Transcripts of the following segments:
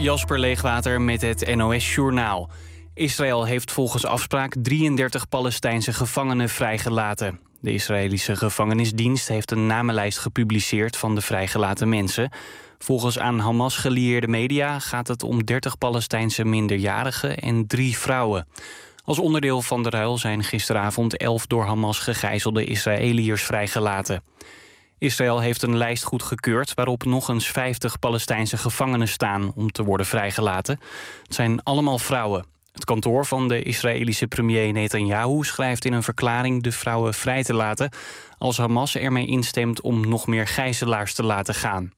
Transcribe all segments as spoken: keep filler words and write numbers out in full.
Jasper Leegwater met het N O S-journaal. Israël heeft volgens afspraak drieëndertig Palestijnse gevangenen vrijgelaten. De Israëlische gevangenisdienst heeft een namenlijst gepubliceerd van de vrijgelaten mensen. Volgens aan Hamas gelieerde media gaat het om dertig Palestijnse minderjarigen en drie vrouwen. Als onderdeel van de ruil zijn gisteravond elf door Hamas gegijzelde Israëliërs vrijgelaten. Israël heeft een lijst goedgekeurd waarop nog eens vijftig Palestijnse gevangenen staan om te worden vrijgelaten. Het zijn allemaal vrouwen. Het kantoor van de Israëlische premier Netanyahu schrijft in een verklaring de vrouwen vrij te laten als Hamas ermee instemt om nog meer gijzelaars te laten gaan.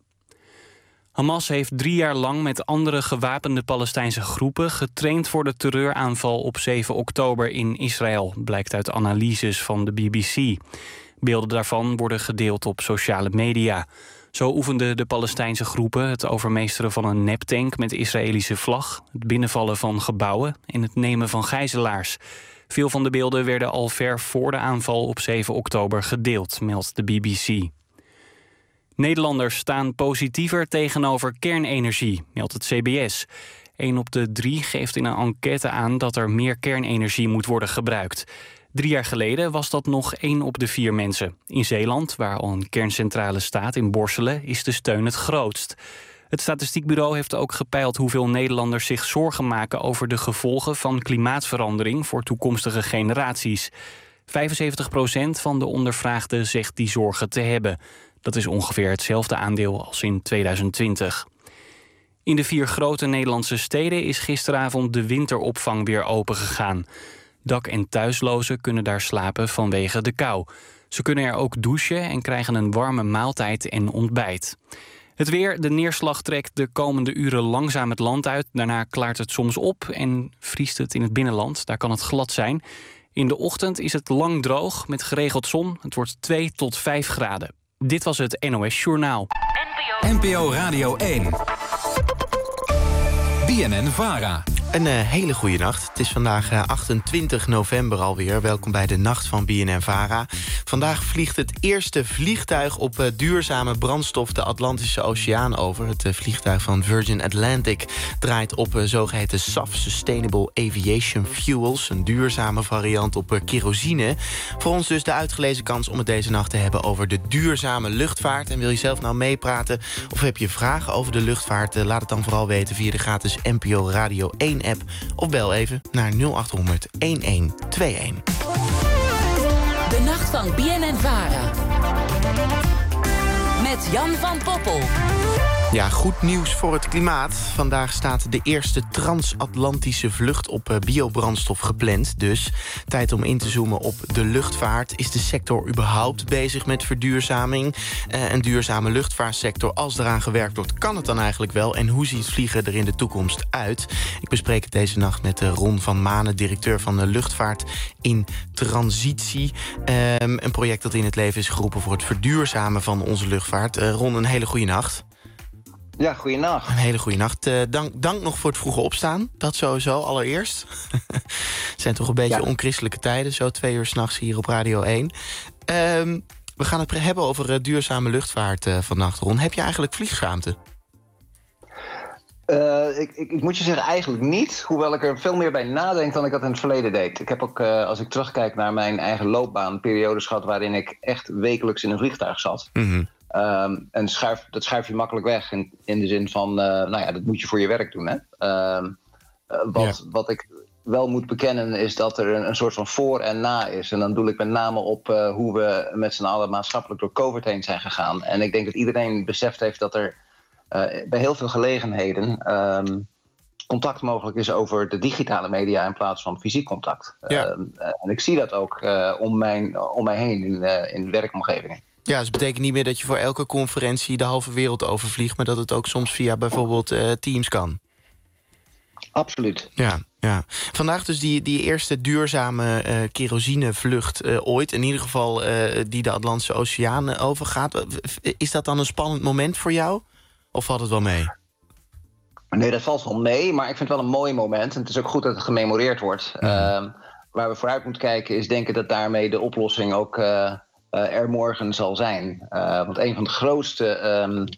Hamas heeft drie jaar lang met andere gewapende Palestijnse groepen getraind voor de terreuraanval op zeven oktober in Israël, blijkt uit analyses van de B B C. Beelden daarvan worden gedeeld op sociale media. Zo oefenden de Palestijnse groepen het overmeesteren van een neptank met Israëlische vlag, het binnenvallen van gebouwen en het nemen van gijzelaars. Veel van de beelden werden al ver voor de aanval op zeven oktober gedeeld, meldt de B B C. Nederlanders staan positiever tegenover kernenergie, meldt het C B S. Een op de drie geeft in een enquête aan dat er meer kernenergie moet worden gebruikt. Drie jaar geleden was dat nog één op de vier mensen. In Zeeland, waar al een kerncentrale staat in Borselen, is de steun het grootst. Het Statistiekbureau heeft ook gepeild hoeveel Nederlanders zich zorgen maken over de gevolgen van klimaatverandering voor toekomstige generaties. vijfenzeventig procent van de ondervraagden zegt die zorgen te hebben. Dat is ongeveer hetzelfde aandeel als in tweeduizend twintig. In de vier grote Nederlandse steden is gisteravond de winteropvang weer opengegaan. Dak- en thuislozen kunnen daar slapen vanwege de kou. Ze kunnen er ook douchen en krijgen een warme maaltijd en ontbijt. Het weer, de neerslag trekt de komende uren langzaam het land uit. Daarna klaart het soms op en vriest het in het binnenland. Daar kan het glad zijn. In de ochtend is het lang droog met geregeld zon. Het wordt twee tot vijf graden. Dit was het N O S-journaal. N P O Radio één. B N N-Vara. Een uh, hele goede nacht. Het is vandaag uh, achtentwintig november alweer. Welkom bij de Nacht van B N N-Vara. Vandaag vliegt het eerste vliegtuig op uh, duurzame brandstof de Atlantische Oceaan over. Het uh, vliegtuig van Virgin Atlantic draait op uh, zogeheten S A F, Sustainable Aviation Fuels. Een duurzame variant op uh, kerosine. Voor ons dus de uitgelezen kans om het deze nacht te hebben over de duurzame luchtvaart. En wil je zelf nou meepraten of heb je vragen over de luchtvaart? Uh, laat het dan vooral weten via de gratis N P O Radio één app of bel even naar nul acht honderd elf tweeëntwintig. De Nacht van B N N-Vara. Met Jan van Poppel. Ja, goed nieuws voor het klimaat. Vandaag staat de eerste transatlantische vlucht op biobrandstof gepland. Dus tijd om in te zoomen op de luchtvaart. Is de sector überhaupt bezig met verduurzaming? Uh, een duurzame luchtvaartsector, als eraan gewerkt wordt, kan het dan eigenlijk wel? En hoe ziet vliegen er in de toekomst uit? Ik bespreek het deze nacht met Ron van Manen, directeur van de Luchtvaart in Transitie. Um, een project dat in het leven is geroepen voor het verduurzamen van onze luchtvaart. Uh, Ron, een hele goede nacht. Ja, goeienacht. Een hele goede nacht. Uh, dank, dank nog voor het vroege opstaan. Dat sowieso, allereerst. Het zijn toch een beetje ja. onchristelijke tijden. Zo twee uur 's nachts hier op Radio één. Um, we gaan het hebben over uh, duurzame luchtvaart uh, vannacht, Ron. Heb je eigenlijk vliegschaamte? Uh, ik, ik, ik moet je zeggen, eigenlijk niet. Hoewel ik er veel meer bij nadenk dan ik dat in het verleden deed. Ik heb ook, uh, als ik terugkijk naar mijn eigen loopbaan, periodes gehad waarin ik echt wekelijks in een vliegtuig zat. Mm-hmm. Um, en schuif, dat schuif je makkelijk weg in, in de zin van, uh, nou ja, dat moet je voor je werk doen. Hè? Um, uh, wat, ja. wat ik wel moet bekennen is dat er een, een soort van voor en na is. En dan doe ik met name op uh, hoe we met z'n allen maatschappelijk door COVID heen zijn gegaan. En ik denk dat iedereen beseft heeft dat er uh, bij heel veel gelegenheden um, contact mogelijk is over de digitale media in plaats van fysiek contact. Ja. Uh, en ik zie dat ook uh, om, mijn, om mij heen in, uh, in werkomgevingen. Ja, dus het betekent niet meer dat je voor elke conferentie de halve wereld overvliegt, maar dat het ook soms via bijvoorbeeld uh, Teams kan. Absoluut. Ja, ja. Vandaag dus die, die eerste duurzame uh, kerosinevlucht uh, ooit. In ieder geval uh, die de Atlantische Oceaan overgaat. Is dat dan een spannend moment voor jou? Of valt het wel mee? Nee, dat valt wel mee, maar ik vind het wel een mooi moment. En het is ook goed dat het gememoreerd wordt. Mm. Uh, waar we vooruit moeten kijken is denken dat daarmee de oplossing ook Uh, Uh, er morgen zal zijn. Uh, want een van de grootste um,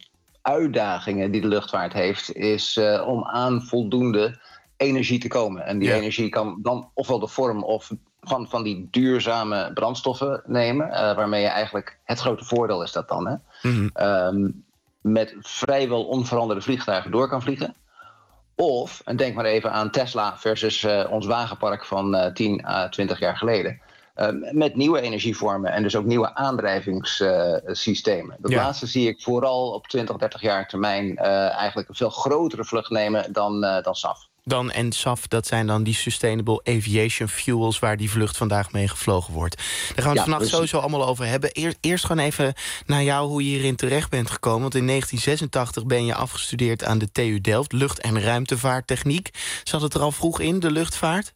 uitdagingen die de luchtvaart heeft, is uh, om aan voldoende energie te komen. En die ja. energie kan dan ofwel de vorm of van, van die duurzame brandstoffen nemen, uh, waarmee je eigenlijk, het grote voordeel is dat dan, hè, mm-hmm. um, met vrijwel onveranderde vliegtuigen door kan vliegen. Of, en denk maar even aan Tesla versus uh, ons wagenpark van uh, tien à twintig jaar geleden. Uh, met nieuwe energievormen en dus ook nieuwe aandrijvingssystemen. Uh, dat ja. laatste zie ik vooral op twintig, dertig jaar termijn uh, eigenlijk een veel grotere vlucht nemen dan, uh, dan S A F. Dan en S A F, dat zijn dan die Sustainable Aviation Fuels waar die vlucht vandaag mee gevlogen wordt. Daar gaan we het ja, vannacht dus sowieso allemaal over hebben. Eerst, eerst gewoon even naar jou hoe je hierin terecht bent gekomen. Want in negentien zesentachtig ben je afgestudeerd aan de T U Delft, lucht- en ruimtevaarttechniek. Zat het er al vroeg in, de luchtvaart?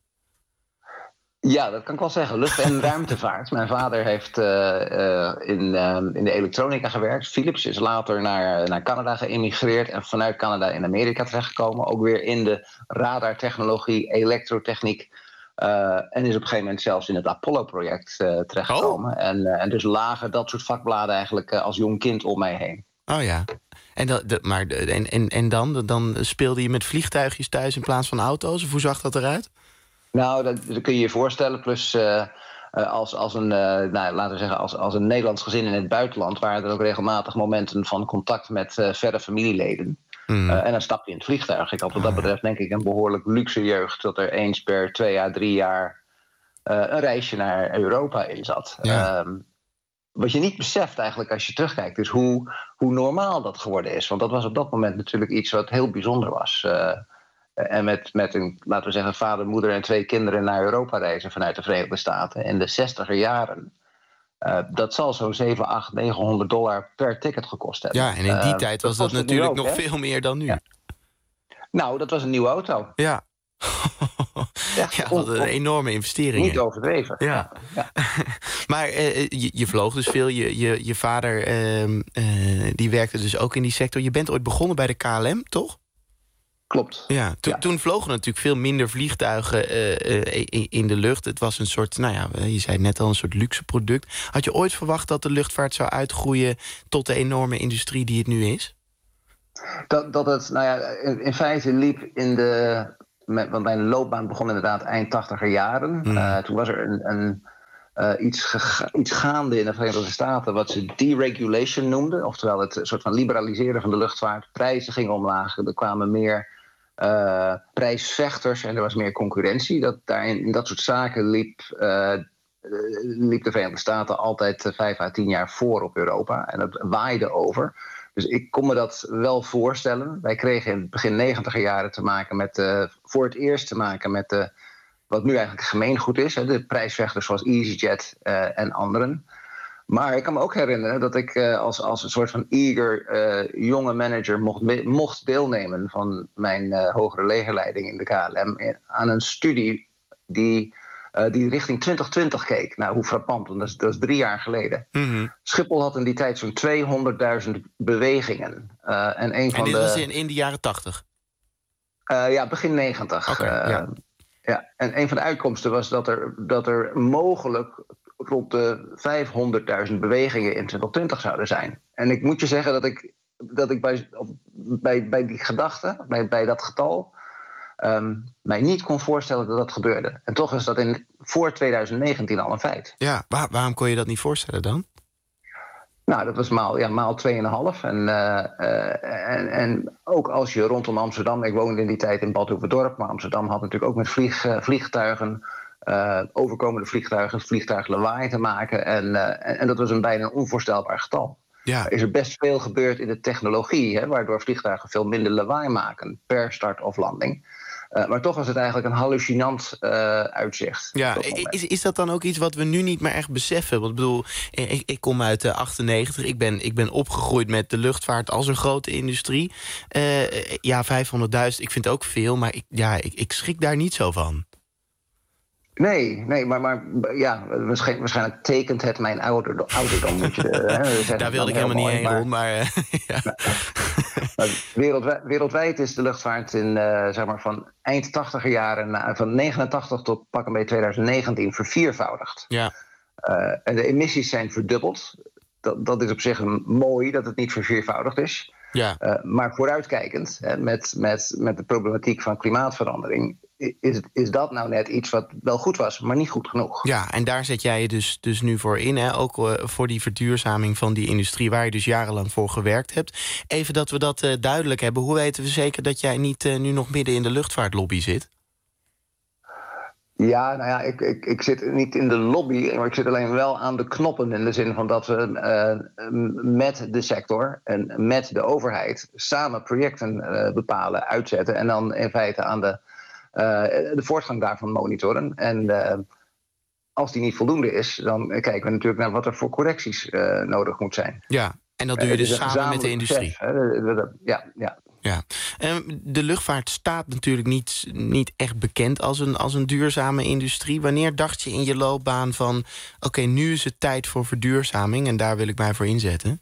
Ja, dat kan ik wel zeggen. Lucht- en ruimtevaart. Mijn vader heeft uh, uh, in, uh, in de elektronica gewerkt. Philips is later naar, naar Canada geëmigreerd en vanuit Canada in Amerika terechtgekomen. Ook weer in de radartechnologie, elektrotechniek. Uh, en is op een gegeven moment zelfs in het Apollo-project uh, terechtgekomen. Oh. En, uh, en dus lagen dat soort vakbladen eigenlijk uh, als jong kind om mij heen. Oh ja. En, dat, de, maar, en, en, en dan? Dan speelde je met vliegtuigjes thuis in plaats van auto's? Of hoe zag dat eruit? Nou, dat, dat kun je je voorstellen. Plus uh, als, als, een, uh, nou, laten we zeggen, als, als een Nederlands gezin in het buitenland waren er ook regelmatig momenten van contact met uh, verre familieleden. Mm. Uh, en dan stap je in het vliegtuig. Ik had wat dat betreft denk ik een behoorlijk luxe jeugd, dat er eens per twee à drie jaar uh, een reisje naar Europa in zat. Ja. Um, wat je niet beseft eigenlijk als je terugkijkt, is hoe, hoe normaal dat geworden is. Want dat was op dat moment natuurlijk iets wat heel bijzonder was. Uh, En met, met een, laten we zeggen, vader, moeder en twee kinderen naar Europa reizen vanuit de Verenigde Staten in de zestiger jaren. Uh, dat zal zo'n zeven, acht, negenhonderd dollar per ticket gekost hebben. Ja, en in die uh, tijd was dat, dat natuurlijk ook, nog hè? veel meer dan nu. Ja. Nou, dat was een nieuwe auto. Ja. Ja, ja, dat een enorme investering. Niet overdreven. Ja. Ja. Maar uh, je, je vloog dus veel. Je, je, je vader uh, uh, die werkte dus ook in die sector. Je bent ooit begonnen bij de K L M, toch? Klopt. Ja, to- ja. Toen vlogen natuurlijk veel minder vliegtuigen uh, uh, in de lucht. Het was een soort, nou ja, je zei net al, een soort luxe product. Had je ooit verwacht dat de luchtvaart zou uitgroeien tot de enorme industrie die het nu is? Dat, dat het, nou ja, in, in feite liep in de... Met, want mijn loopbaan begon inderdaad eind tachtiger jaren. Mm. Uh, toen was er een... een Uh, iets, gega- iets gaande in de Verenigde Staten wat ze deregulation noemden. Oftewel het soort van liberaliseren van de luchtvaart. Prijzen gingen omlaag, er kwamen meer uh, prijsvechters en er was meer concurrentie. Dat, daarin, in dat soort zaken liep, uh, liep de Verenigde Staten altijd vijf à tien jaar voor op Europa. En dat waaide over. Dus ik kon me dat wel voorstellen. Wij kregen in het begin negentiger jaren te maken met, uh, voor het eerst te maken met de... wat nu eigenlijk gemeengoed is, hè, de prijsvechters zoals EasyJet uh, en anderen. Maar ik kan me ook herinneren dat ik uh, als, als een soort van eager uh, jonge manager mocht, me- mocht deelnemen van mijn uh, hogere legerleiding in de K L M aan een studie die, uh, die richting twintig twintig keek. Nou, hoe frappant, want dat is, dat is drie jaar geleden. Mm-hmm. Schiphol had in die tijd zo'n tweehonderdduizend bewegingen. Uh, en een van en dit de, was in, in de jaren tachtig? Uh, ja, begin negentig. Okay, uh, ja. Ja, en een van de uitkomsten was dat er, dat er mogelijk rond de vijfhonderdduizend bewegingen in twintig twintig zouden zijn. En ik moet je zeggen dat ik, dat ik bij, bij, bij die gedachte, bij, bij dat getal, um, mij niet kon voorstellen dat dat gebeurde. En toch is dat in, voor twintig negentien al een feit. Ja, waar, waarom kon je dat niet voorstellen dan? Nou, dat was maal, ja, maal twee komma vijf. En, uh, uh, en, en ook als je rondom Amsterdam... Ik woonde in die tijd in Bad Hoeverdorp... maar Amsterdam had natuurlijk ook met vlieg, uh, vliegtuigen... Uh, overkomende vliegtuigen, vliegtuiglawaai te maken. En, uh, en, en dat was een bijna een onvoorstelbaar getal. Ja. Er is er best veel gebeurd in de technologie... Hè, waardoor vliegtuigen veel minder lawaai maken... per start of landing... Uh, maar toch was het eigenlijk een hallucinant uh, uitzicht. Ja, is, is dat dan ook iets wat we nu niet meer echt beseffen? Want ik bedoel, ik, ik kom uit de achtennegentig. Ik ben, ik ben opgegroeid met de luchtvaart als een grote industrie. Uh, ja, vijfhonderdduizend, ik vind het ook veel, maar ik, ja, ik, ik schrik daar niet zo van. Nee, nee, maar, maar ja, waarschijnlijk, waarschijnlijk tekent het mijn ouderdom. ouderdom moet je, hè, daar wilde ik helemaal niet heen, Ron, maar... Uh, ja. Maar wereldwijd, wereldwijd is de luchtvaart in, uh, zeg maar van eind tachtiger jaren... van negenentachtig tot pak een beetje twintig negentien verviervoudigd. Ja. Uh, en de emissies zijn verdubbeld. Dat, dat is op zich een, mooi dat het niet verviervoudigd is. Ja. Uh, maar vooruitkijkend, hè, met, met, met de problematiek van klimaatverandering, is, is dat nou net iets wat wel goed was, maar niet goed genoeg. Ja, en daar zet jij je dus, dus nu voor in, hè? Ook uh, voor die verduurzaming van die industrie waar je dus jarenlang voor gewerkt hebt. Even dat we dat uh, duidelijk hebben. Hoe weten we zeker dat jij niet uh, nu nog midden in de luchtvaartlobby zit? Ja, nou ja, ik, ik, ik zit niet in de lobby, maar ik zit alleen wel aan de knoppen. In de zin van dat we uh, met de sector en met de overheid samen projecten uh, bepalen, uitzetten. En dan in feite aan de, uh, de voortgang daarvan monitoren. En uh, als die niet voldoende is, dan kijken we natuurlijk naar wat er voor correcties uh, nodig moet zijn. Ja, en dat doe je uh, dus samen met de industrie. Proces, ja, ja. Ja, de luchtvaart staat natuurlijk niet, niet echt bekend als een, als een duurzame industrie. Wanneer dacht je in je loopbaan van, oké, okay, nu is het tijd voor verduurzaming en daar wil ik mij voor inzetten?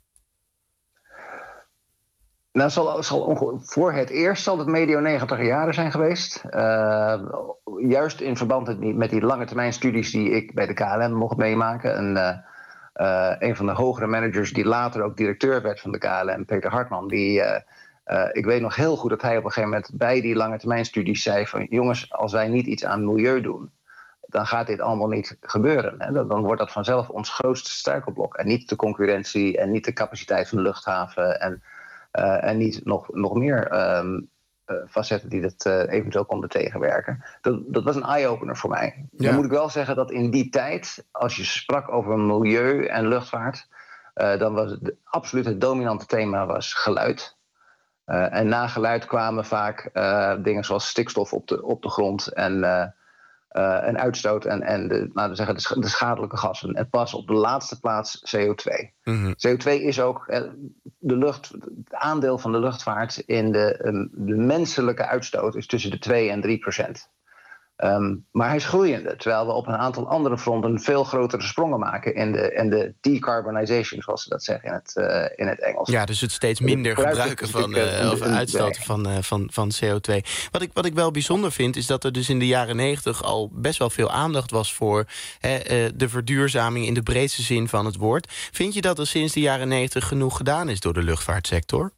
Nou, zal, zal, voor het eerst zal het medio negentiger jaren zijn geweest. Uh, juist in verband met die lange termijn studies die ik bij de K L M mocht meemaken. En, uh, uh, een van de hogere managers die later ook directeur werd van de K L M, Peter Hartman, die... Uh, Uh, ik weet nog heel goed dat hij op een gegeven moment bij die lange termijn studies zei van, jongens, als wij niet iets aan milieu doen, dan gaat dit allemaal niet gebeuren. Hè? Dan wordt dat vanzelf ons grootste struikelblok. En niet de concurrentie en niet de capaciteit van de luchthaven en, uh, en niet nog, nog meer um, uh, facetten die dat uh, eventueel konden tegenwerken. Dat, dat was een eye-opener voor mij. Ja. Dan moet ik wel zeggen dat in die tijd, als je sprak over milieu en luchtvaart, uh, dan was het absoluut het dominante thema was geluid. Uh, en na geluid kwamen vaak uh, dingen zoals stikstof op de, op de grond en, uh, uh, en uitstoot en, en de, laten we zeggen, de, sch- de schadelijke gassen. En pas op de laatste plaats C O twee. Mm-hmm. C O twee is ook uh, de lucht, het aandeel van de luchtvaart in de, um, de menselijke uitstoot is tussen de twee en drie procent. Um, maar hij is groeiende, terwijl we op een aantal andere fronten veel grotere sprongen maken in de, in de decarbonization, zoals ze dat zeggen in het, uh, in het Engels. Ja, dus het steeds minder gebruiken van, uh, of uitstoten van, uh, van, van C O twee. Wat ik, wat ik wel bijzonder vind, is dat er dus in de jaren negentig al best wel veel aandacht was voor hè, uh, de verduurzaming in de breedste zin van het woord. Vind je dat er sinds de jaren negentig genoeg gedaan is door de luchtvaartsector?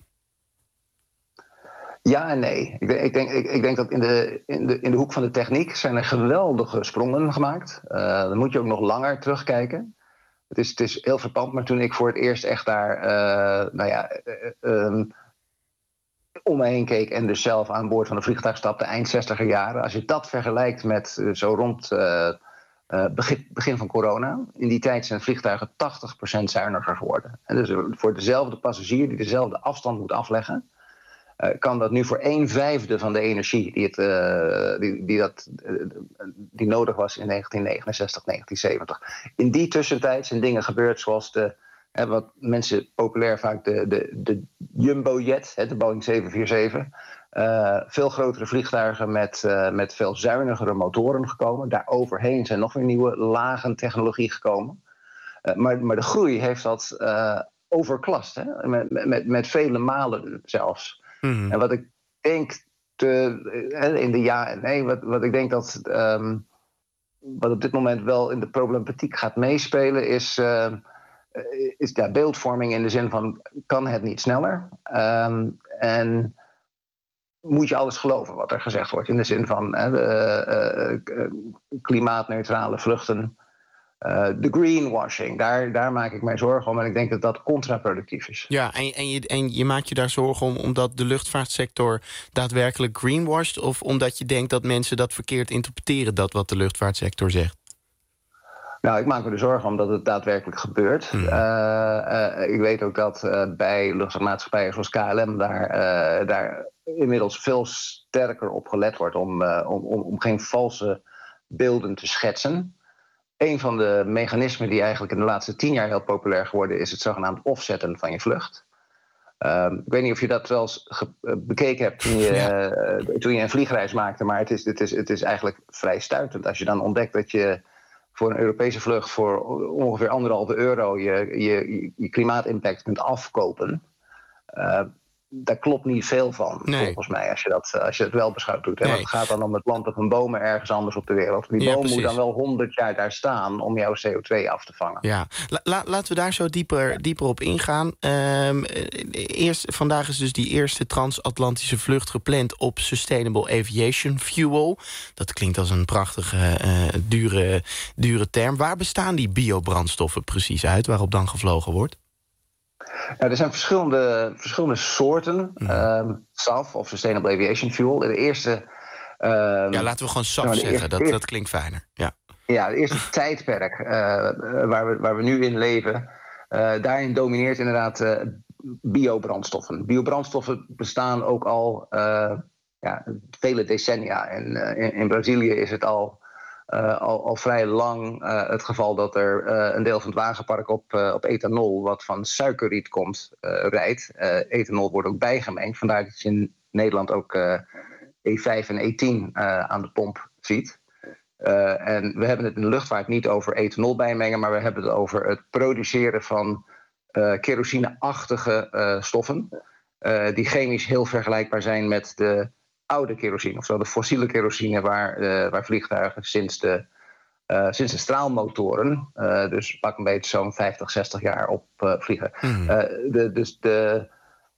Ja en nee. Ik denk, ik denk, ik denk dat in de, in, de, in de hoek van de techniek zijn er geweldige sprongen gemaakt. Uh, dan moet je ook nog langer terugkijken. Het is, het is heel verpand, maar toen ik voor het eerst echt daar uh, nou ja, uh, um, om me heen keek en dus zelf aan boord van een vliegtuig stapte, eind zestiger jaren. Als je dat vergelijkt met uh, zo rond uh, uh, begin, begin van corona. In die tijd zijn vliegtuigen tachtig procent zuiniger geworden. En dus voor dezelfde passagier die dezelfde afstand moet afleggen, Uh, kan dat nu voor een vijfde van de energie die, het, uh, die, die, dat, uh, die nodig was in negentien negenenzestig, negentien zeventig. In die tussentijd zijn dingen gebeurd zoals de, hè, wat mensen populair vaak de, de, de Jumbo-jet, hè, de Boeing zeven vier zeven. Uh, veel grotere vliegtuigen met, uh, met veel zuinigere motoren gekomen. Daaroverheen zijn nog weer nieuwe lagen technologie gekomen. Uh, maar, maar de groei heeft dat uh, overklast, hè? Met, met, met vele malen zelfs. Mm-hmm. En wat ik denk te, in de ja en nee, wat, wat ik denk dat um, wat op dit moment wel in de problematiek gaat meespelen, is, uh, is ja, beeldvorming in de zin van kan het niet sneller? Um, en moet je alles geloven wat er gezegd wordt in de zin van uh, uh, uh, klimaatneutrale vluchten. Uh, de greenwashing, daar, daar maak ik mij zorgen om. En ik denk dat dat contraproductief is. Ja, en, en, je, en je maakt je daar zorgen om omdat de luchtvaartsector daadwerkelijk greenwasht, of omdat je denkt dat mensen dat verkeerd interpreteren, dat wat de luchtvaartsector zegt? Nou, ik maak me er zorgen om dat het daadwerkelijk gebeurt. Hmm. Uh, uh, ik weet ook dat uh, bij luchtvaartmaatschappijen zoals K L M daar, uh, daar inmiddels veel sterker op gelet wordt om, uh, om, om, om geen valse beelden te schetsen. Een van de mechanismen die eigenlijk in de laatste tien jaar heel populair geworden is het zogenaamd offsetten van je vlucht. Um, ik weet niet of je dat wel eens ge- bekeken hebt toen je, ja. uh, toen je een vliegreis maakte, maar het is, het, is, het is eigenlijk vrij stuitend als je dan ontdekt dat je voor een Europese vlucht voor ongeveer anderhalve euro je, je, je klimaatimpact kunt afkopen. Uh, daar klopt niet veel van, nee. volgens mij, als je dat, als je het wel beschouwd doet. Hè? Nee. Want het gaat dan om het planten van bomen ergens anders op de wereld. Die Ja, boom precies. moet dan wel honderd jaar daar staan om jouw C O twee af te vangen. Ja, la, la, laten we daar zo dieper, dieper op ingaan. Um, eerst, vandaag is dus die eerste transatlantische vlucht gepland op Sustainable Aviation Fuel. Dat klinkt als een prachtige, uh, dure, dure term. Waar bestaan die biobrandstoffen precies uit, waarop dan gevlogen wordt? Ja, er zijn verschillende, verschillende soorten mm. um, S A F of Sustainable Aviation Fuel. De eerste... Um, ja, laten we gewoon S A F zeggen. Eerste, dat, dat klinkt fijner. Ja, ja het eerste tijdperk uh, waar, we, waar we nu in leven... Uh, daarin domineert inderdaad uh, biobrandstoffen. Biobrandstoffen bestaan ook al uh, ja, vele decennia. En uh, in, in Brazilië is het al... Uh, al, al vrij lang uh, het geval dat er uh, een deel van het wagenpark op, uh, op ethanol... wat van suikerriet komt, uh, rijdt. Uh, ethanol wordt ook bijgemengd. Vandaar dat je in Nederland ook uh, E vijf en E tien uh, aan de pomp ziet. Uh, en we hebben het in de luchtvaart niet over ethanol bijmengen... maar we hebben het over het produceren van uh, kerosine-achtige uh, stoffen... Uh, die chemisch heel vergelijkbaar zijn met de... oude kerosine, oftewel de fossiele kerosine... waar, uh, waar vliegtuigen sinds de, uh, sinds de straalmotoren... Uh, dus pak een beetje zo'n vijftig, zestig jaar op uh, vliegen. Mm. Uh, de, dus de,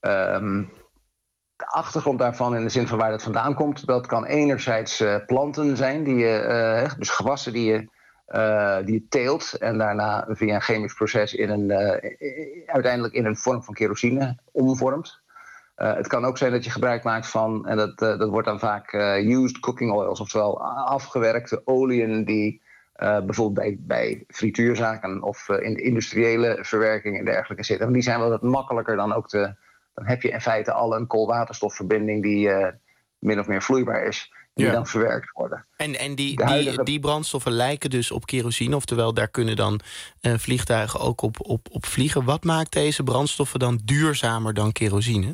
um, de achtergrond daarvan, in de zin van waar dat vandaan komt... dat kan enerzijds uh, planten zijn, die je, uh, dus gewassen die je, uh, die je teelt... en daarna via een chemisch proces in een, uh, uiteindelijk in een vorm van kerosine omvormt... Uh, het kan ook zijn dat je gebruik maakt van, en dat, uh, dat wordt dan vaak uh, used cooking oils, oftewel afgewerkte oliën die uh, bijvoorbeeld bij, bij frituurzaken of uh, in de industriële verwerking en dergelijke zitten. En die zijn wel wat makkelijker dan ook te, dan heb je in feite al een koolwaterstofverbinding die uh, min of meer vloeibaar is, die ja. dan verwerkt worden. En, en die, huidige... die, die brandstoffen lijken dus op kerosine, oftewel daar kunnen dan uh, vliegtuigen ook op, op, op vliegen. Wat maakt deze brandstoffen dan duurzamer dan kerosine?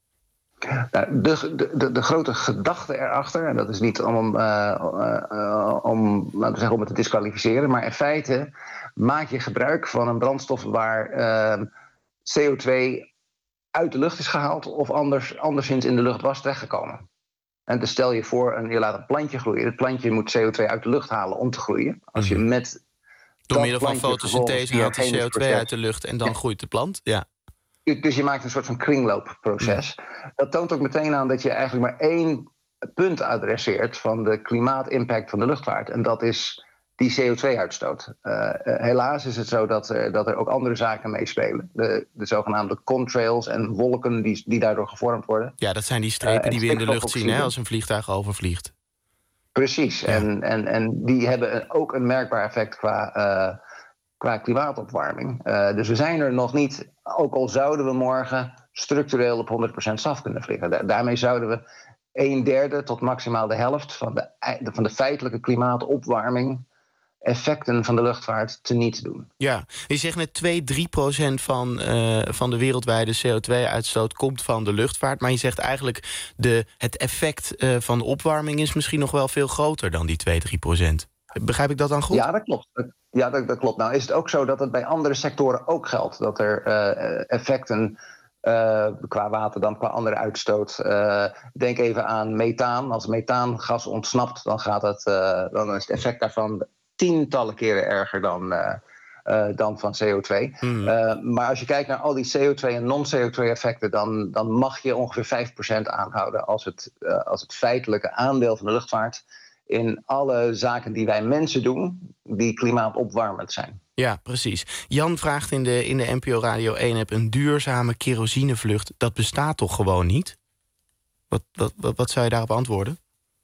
Nou, de, de, de grote gedachte erachter, en dat is niet om, uh, uh, om, laten we zeggen, om het te disqualificeren, maar in feite maak je gebruik van een brandstof waar uh, C O twee uit de lucht is gehaald of anders, anderszins in de lucht was terechtgekomen. En dus stel je voor, een, je laat een plantje groeien. Het plantje moet C O twee uit de lucht halen om te groeien. Als je met Door middel van fotosynthese haalt de C O twee proces uit de lucht en dan ja. groeit de plant, ja. Dus je maakt een soort van kringloopproces. Ja. Dat toont ook meteen aan dat je eigenlijk maar één punt adresseert van de klimaatimpact van de luchtvaart. En dat is die C O twee uitstoot. Uh, helaas is het zo dat, uh, dat er ook andere zaken meespelen. De, de zogenaamde contrails en wolken die, die daardoor gevormd worden. Ja, dat zijn die strepen uh, die we in de lucht zien, hè, als een vliegtuig overvliegt. Precies. Ja. En, en, en die hebben ook een merkbaar effect qua... Uh, qua klimaatopwarming. Uh, dus we zijn er nog niet, ook al zouden we morgen structureel op honderd procent S A F kunnen vliegen. Da- daarmee zouden we een derde tot maximaal de helft van de, van de feitelijke klimaatopwarming effecten van de luchtvaart teniet doen. Ja, je zegt net twee, drie procent van, uh, van de wereldwijde C O twee uitstoot komt van de luchtvaart. Maar je zegt eigenlijk de, het effect uh, van de opwarming is misschien nog wel veel groter dan die twee, drie procent. Begrijp ik dat dan goed? Ja, dat klopt. Ja, dat, dat klopt. Nou is het ook zo dat het bij andere sectoren ook geldt. Dat er uh, effecten uh, qua water dan qua andere uitstoot. Uh, denk even aan methaan. Als methaangas ontsnapt, dan, gaat het, uh, dan is het effect daarvan tientallen keren erger dan, uh, uh, dan van C O twee. Mm. Uh, maar als je kijkt naar al die C O twee en non-C O twee effecten, dan, dan mag je ongeveer vijf procent aanhouden als het, uh, als het feitelijke aandeel van de luchtvaart in alle zaken die wij mensen doen, die klimaatopwarmend zijn. Ja, precies. Jan vraagt in de, in de N P O Radio één-app een duurzame kerosinevlucht. Dat bestaat toch gewoon niet? Wat, wat, wat, wat zou je daarop antwoorden?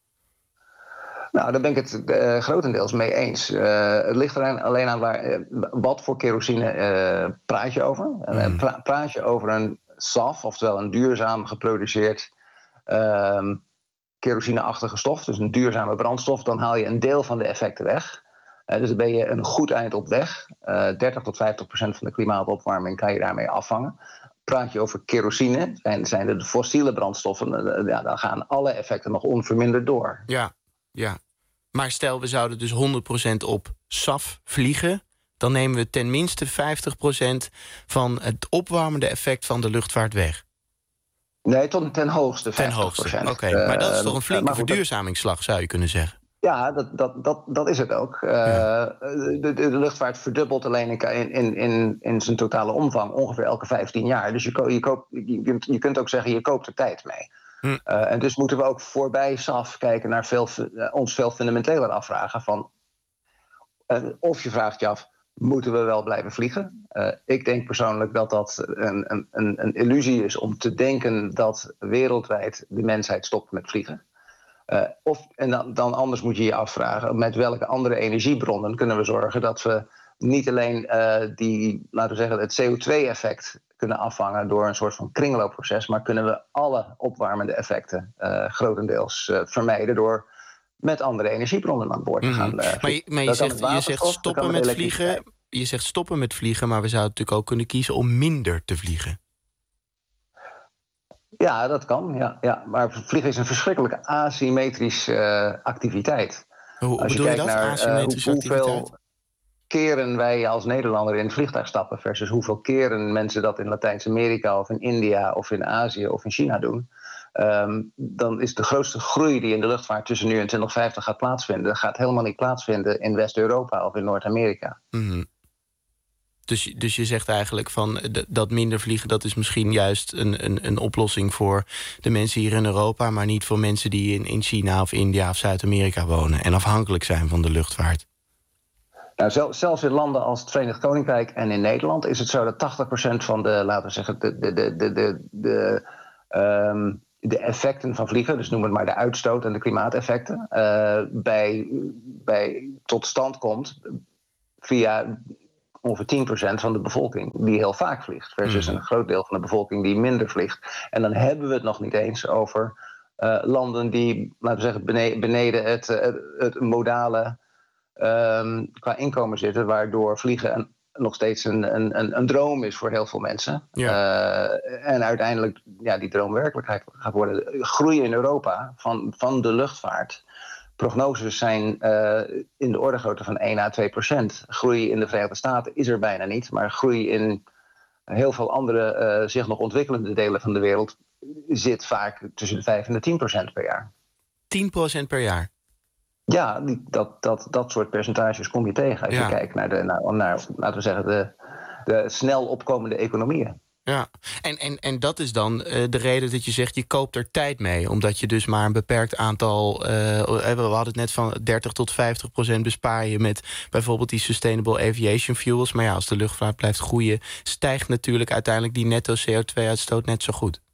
Nou, daar ben ik het uh, grotendeels mee eens. Uh, het ligt er alleen aan waar, uh, wat voor kerosine uh, praat je over. Mm. Uh, pra- praat je over een S A F, oftewel een duurzaam geproduceerd Uh, kerosineachtige stof, dus een duurzame brandstof, dan haal je een deel van de effecten weg. Uh, dus dan ben je een goed eind op weg. Uh, dertig tot vijftig procent van de klimaatopwarming kan je daarmee afvangen. Praat je over kerosine, zijn, zijn de fossiele brandstoffen, uh, ja, dan gaan alle effecten nog onverminderd door. Ja, ja. Maar stel we zouden dus honderd procent op S A F vliegen, dan nemen we ten minste vijftig procent van het opwarmende effect van de luchtvaart weg. Nee, tot ten hoogste Ten hoogste, oké. Okay. Maar dat is toch een flinke uh, verduurzamingsslag, zou je kunnen zeggen? Ja, dat, dat, dat, dat is het ook. Uh, ja. de, de, de luchtvaart verdubbelt alleen in, in, in, in zijn totale omvang ongeveer elke vijftien jaar. Dus je, ko- je, koopt, je, kunt, je kunt ook zeggen, je koopt er tijd mee. Hm. Uh, en dus moeten we ook voorbij S A F kijken naar veel, uh, ons veel fundamenteler afvragen van... Uh, of je vraagt je af, moeten we wel blijven vliegen? Uh, ik denk persoonlijk dat dat een, een, een illusie is om te denken dat wereldwijd de mensheid stopt met vliegen. Uh, of, en dan, dan anders moet je je afvragen, met welke andere energiebronnen kunnen we zorgen dat we niet alleen uh, die, laten we zeggen, het C O twee effect kunnen afvangen door een soort van kringloopproces, maar kunnen we alle opwarmende effecten uh, grotendeels uh, vermijden door met andere energiebronnen aan boord te gaan. Mm-hmm. Uh, maar je, maar je zegt, je zegt stoppen met vliegen. Je zegt stoppen met vliegen, maar we zouden natuurlijk ook kunnen kiezen om minder te vliegen. Ja, dat kan. Ja, ja. Maar vliegen is een verschrikkelijke asymmetrische uh, activiteit. Hoe Als bedoel je, je dat? Naar, asymmetrische uh, hoe, hoeveel activiteit? Keren wij als Nederlander in het vliegtuig stappen versus hoeveel keren mensen dat in Latijns-Amerika of in India of in Azië of in China doen. Um, dan is de grootste groei die in de luchtvaart tussen nu en twintig vijftig gaat plaatsvinden, gaat helemaal niet plaatsvinden in West-Europa of in Noord-Amerika. Mm-hmm. Dus, dus je zegt eigenlijk van d- dat minder vliegen, dat is misschien juist een, een, een oplossing voor de mensen hier in Europa, maar niet voor mensen die in, in China of India of Zuid-Amerika wonen en afhankelijk zijn van de luchtvaart. Nou, zel, zelfs in landen als het Verenigd Koninkrijk en in Nederland is het zo dat tachtig procent van de, laten we zeggen, de, de, de, de, de, de, um, de effecten van vliegen, dus noem het maar de uitstoot en de klimaateffecten, uh, bij, bij tot stand komt via ongeveer tien procent van de bevolking die heel vaak vliegt, versus mm. een groot deel van de bevolking die minder vliegt. En dan hebben we het nog niet eens over uh, landen die, laten we zeggen, beneden, beneden het, het, het modale um, qua inkomen zitten, waardoor vliegen een, nog steeds een, een, een droom is voor heel veel mensen. Ja. Uh, en uiteindelijk ja, die droom werkelijkheid gaat worden. Groei in Europa van, van de luchtvaart. Prognoses zijn uh, in de orde grootte van één à twee procent. Groei in de Verenigde Staten is er bijna niet. Maar groei in heel veel andere uh, zich nog ontwikkelende delen van de wereld zit vaak tussen de vijf en de tien procent per jaar. tien procent per jaar? Ja, die, dat, dat, dat soort percentages kom je tegen als ja. je kijkt naar, de, naar, naar laten we zeggen, de, de snel opkomende economieën. Ja, en, en, en dat is dan uh, de reden dat je zegt, je koopt er tijd mee. Omdat je dus maar een beperkt aantal, uh, we hadden het net van dertig tot vijftig procent bespaar je met bijvoorbeeld die Sustainable Aviation Fuels. Maar ja, als de luchtvaart blijft groeien, stijgt natuurlijk uiteindelijk die netto C O twee uitstoot net zo goed.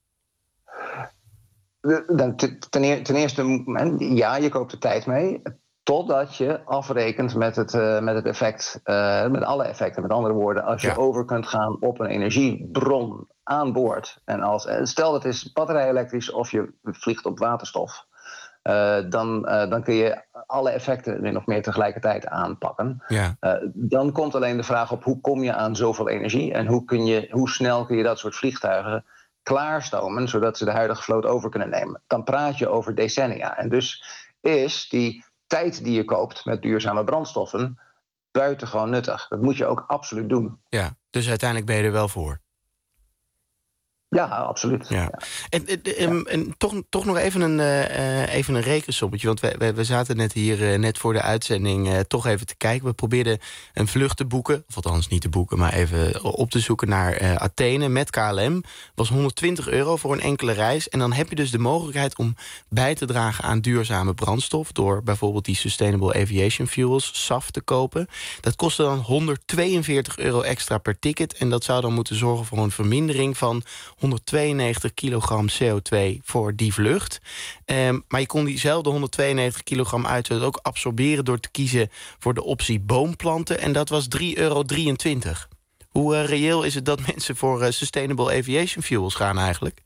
Ten eerste, ja, je koopt er tijd mee. Totdat je afrekent met het, uh, met het effect, uh, met alle effecten. Met andere woorden, als je ja. over kunt gaan op een energiebron aan boord. En als, stel dat is batterij-elektrisch of je vliegt op waterstof. Uh, dan, uh, dan kun je alle effecten min of meer tegelijkertijd aanpakken. Ja. Uh, dan komt alleen de vraag op hoe kom je aan zoveel energie. En hoe, kun je, hoe snel kun je dat soort vliegtuigen klaarstomen, zodat ze de huidige vloot over kunnen nemen. Dan praat je over decennia. En dus is die tijd die je koopt met duurzame brandstoffen buitengewoon nuttig. Dat moet je ook absoluut doen. Ja, dus uiteindelijk ben je er wel voor. Ja, absoluut. Ja. Ja. En, en, en toch, toch nog even een, uh, even een rekensommetje. Want we, we, we zaten net hier, uh, net voor de uitzending, uh, toch even te kijken. We probeerden een vlucht te boeken. Of althans niet te boeken, maar even op te zoeken naar uh, Athene met K L M. Was honderdtwintig euro voor een enkele reis. En dan heb je dus de mogelijkheid om bij te dragen aan duurzame brandstof, door bijvoorbeeld die Sustainable Aviation Fuels, S A F, te kopen. Dat kostte dan honderdtweeënveertig euro extra per ticket. En dat zou dan moeten zorgen voor een vermindering van honderdtweeënnegentig kilogram C O twee voor die vlucht. Um, maar je kon diezelfde honderdtweeënnegentig kilogram uitstoot ook absorberen door te kiezen voor de optie boomplanten. En dat was drie euro drieëntwintig. Hoe uh, reëel is het dat mensen voor uh, Sustainable Aviation Fuels gaan eigenlijk?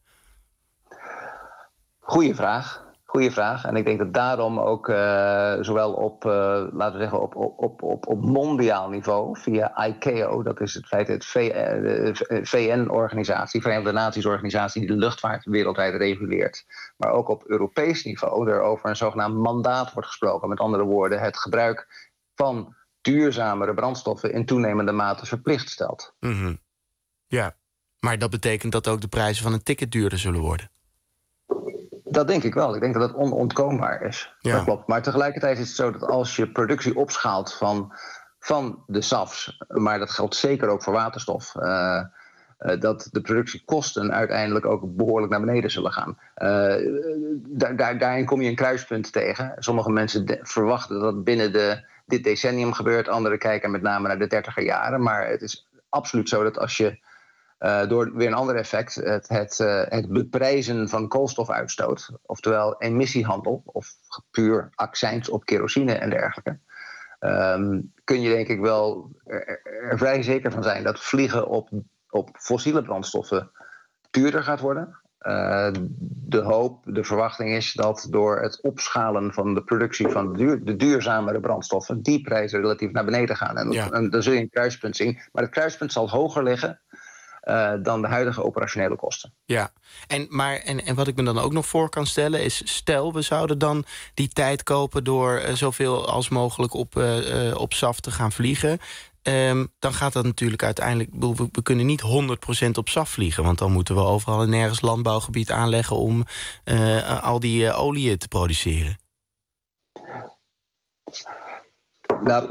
Goeie vraag. Goeie vraag. En ik denk dat daarom ook uh, zowel op, uh, laten we zeggen, op, op, op, op mondiaal niveau, via I C A O, dat is het feit het V N-organisatie, Verenigde Naties-organisatie die de luchtvaart wereldwijd reguleert, maar ook op Europees niveau er over een zogenaamd mandaat wordt gesproken. Met andere woorden, het gebruik van duurzamere brandstoffen in toenemende mate verplicht stelt. Mm-hmm. Ja, maar dat betekent dat ook de prijzen van een ticket duurder zullen worden. Dat denk ik wel. Ik denk dat het onontkoombaar is. Ja. Dat klopt. Maar tegelijkertijd is het zo dat als je productie opschaalt van, van de S A F's, maar dat geldt zeker ook voor waterstof, uh, uh, dat de productiekosten uiteindelijk ook behoorlijk naar beneden zullen gaan. Uh, daar, daar, daarin kom je een kruispunt tegen. Sommige mensen de, verwachten dat het binnen de, dit decennium gebeurt. Anderen kijken met name naar de dertiger jaren. Maar het is absoluut zo dat als je Uh, door weer een ander effect, het, het, uh, het beprijzen van koolstofuitstoot, oftewel emissiehandel of puur accijns op kerosine en dergelijke, um, kun je denk ik wel er, er vrij zeker van zijn dat vliegen op, op fossiele brandstoffen duurder gaat worden. Uh, de hoop, de verwachting is dat door het opschalen van de productie van de, duur, de duurzamere brandstoffen die prijzen relatief naar beneden gaan. En, ja. en dan zul je een kruispunt zien. Maar het kruispunt zal hoger liggen Uh, dan de huidige operationele kosten. Ja, en, maar, en, en wat ik me dan ook nog voor kan stellen is, stel we zouden dan die tijd kopen door uh, zoveel als mogelijk op, uh, uh, op S A F te gaan vliegen. Um, dan gaat dat natuurlijk uiteindelijk, we, we kunnen niet honderd procent op S A F vliegen, want dan moeten we overal en nergens landbouwgebied aanleggen om uh, al die uh, oliën te produceren. Nou,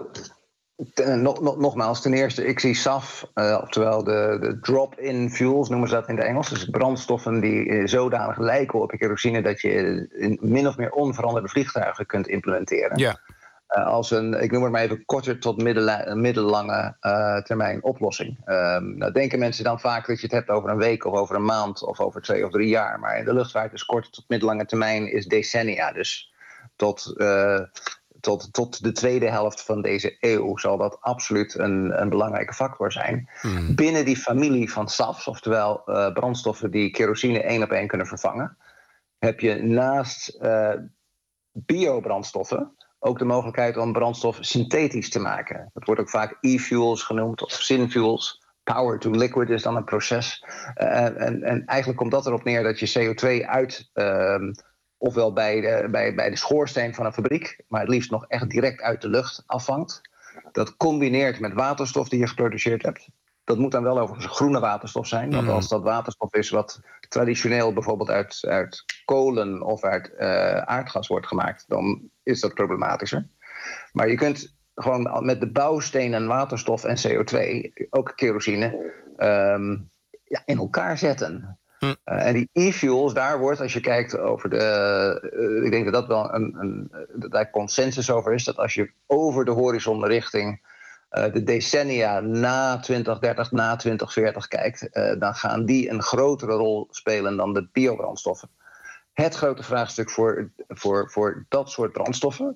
Nog, nog, nogmaals, ten eerste, ik zie S A F, uh, oftewel de, de drop-in fuels, noemen ze dat in het Engels. Dus brandstoffen die uh, zodanig lijken op kerosine dat je in min of meer onveranderde vliegtuigen kunt implementeren. Ja. Uh, als een, ik noem het maar even, korter tot middella- middellange uh, termijn oplossing. Um, nou denken mensen dan vaak dat je het hebt over een week of over een maand of over twee of drie jaar. Maar in de luchtvaart is korte tot middellange termijn is decennia. Dus tot... Uh, Tot, tot de tweede helft van deze eeuw zal dat absoluut een, een belangrijke factor zijn. Hmm. Binnen die familie van S A F's, oftewel uh, brandstoffen die kerosine één op één kunnen vervangen, heb je naast uh, biobrandstoffen ook de mogelijkheid om brandstof synthetisch te maken. Dat wordt ook vaak e-fuels genoemd of synfuels. Power to liquid is dan een proces. Uh, en, en eigenlijk komt dat erop neer dat je C O twee uit... Uh, ofwel bij de, bij, bij de schoorsteen van een fabriek, maar het liefst nog echt direct uit de lucht afvangt. Dat combineert met waterstof die je geproduceerd hebt. Dat moet dan wel overigens groene waterstof zijn. Want als dat waterstof is wat traditioneel bijvoorbeeld uit, uit kolen of uit uh, aardgas wordt gemaakt, dan is dat problematischer. Maar je kunt gewoon met de bouwstenen waterstof en C O twee, ook kerosine, um, ja, in elkaar zetten. Hm. Uh, en die e-fuels, daar wordt, als je kijkt over de... Uh, ik denk dat dat wel een, een, dat daar consensus over is, dat als je over de horizon richting uh, de decennia na twintig dertig, na twintig veertig kijkt, uh, dan gaan die een grotere rol spelen dan de biobrandstoffen. Het grote vraagstuk voor, voor, voor dat soort brandstoffen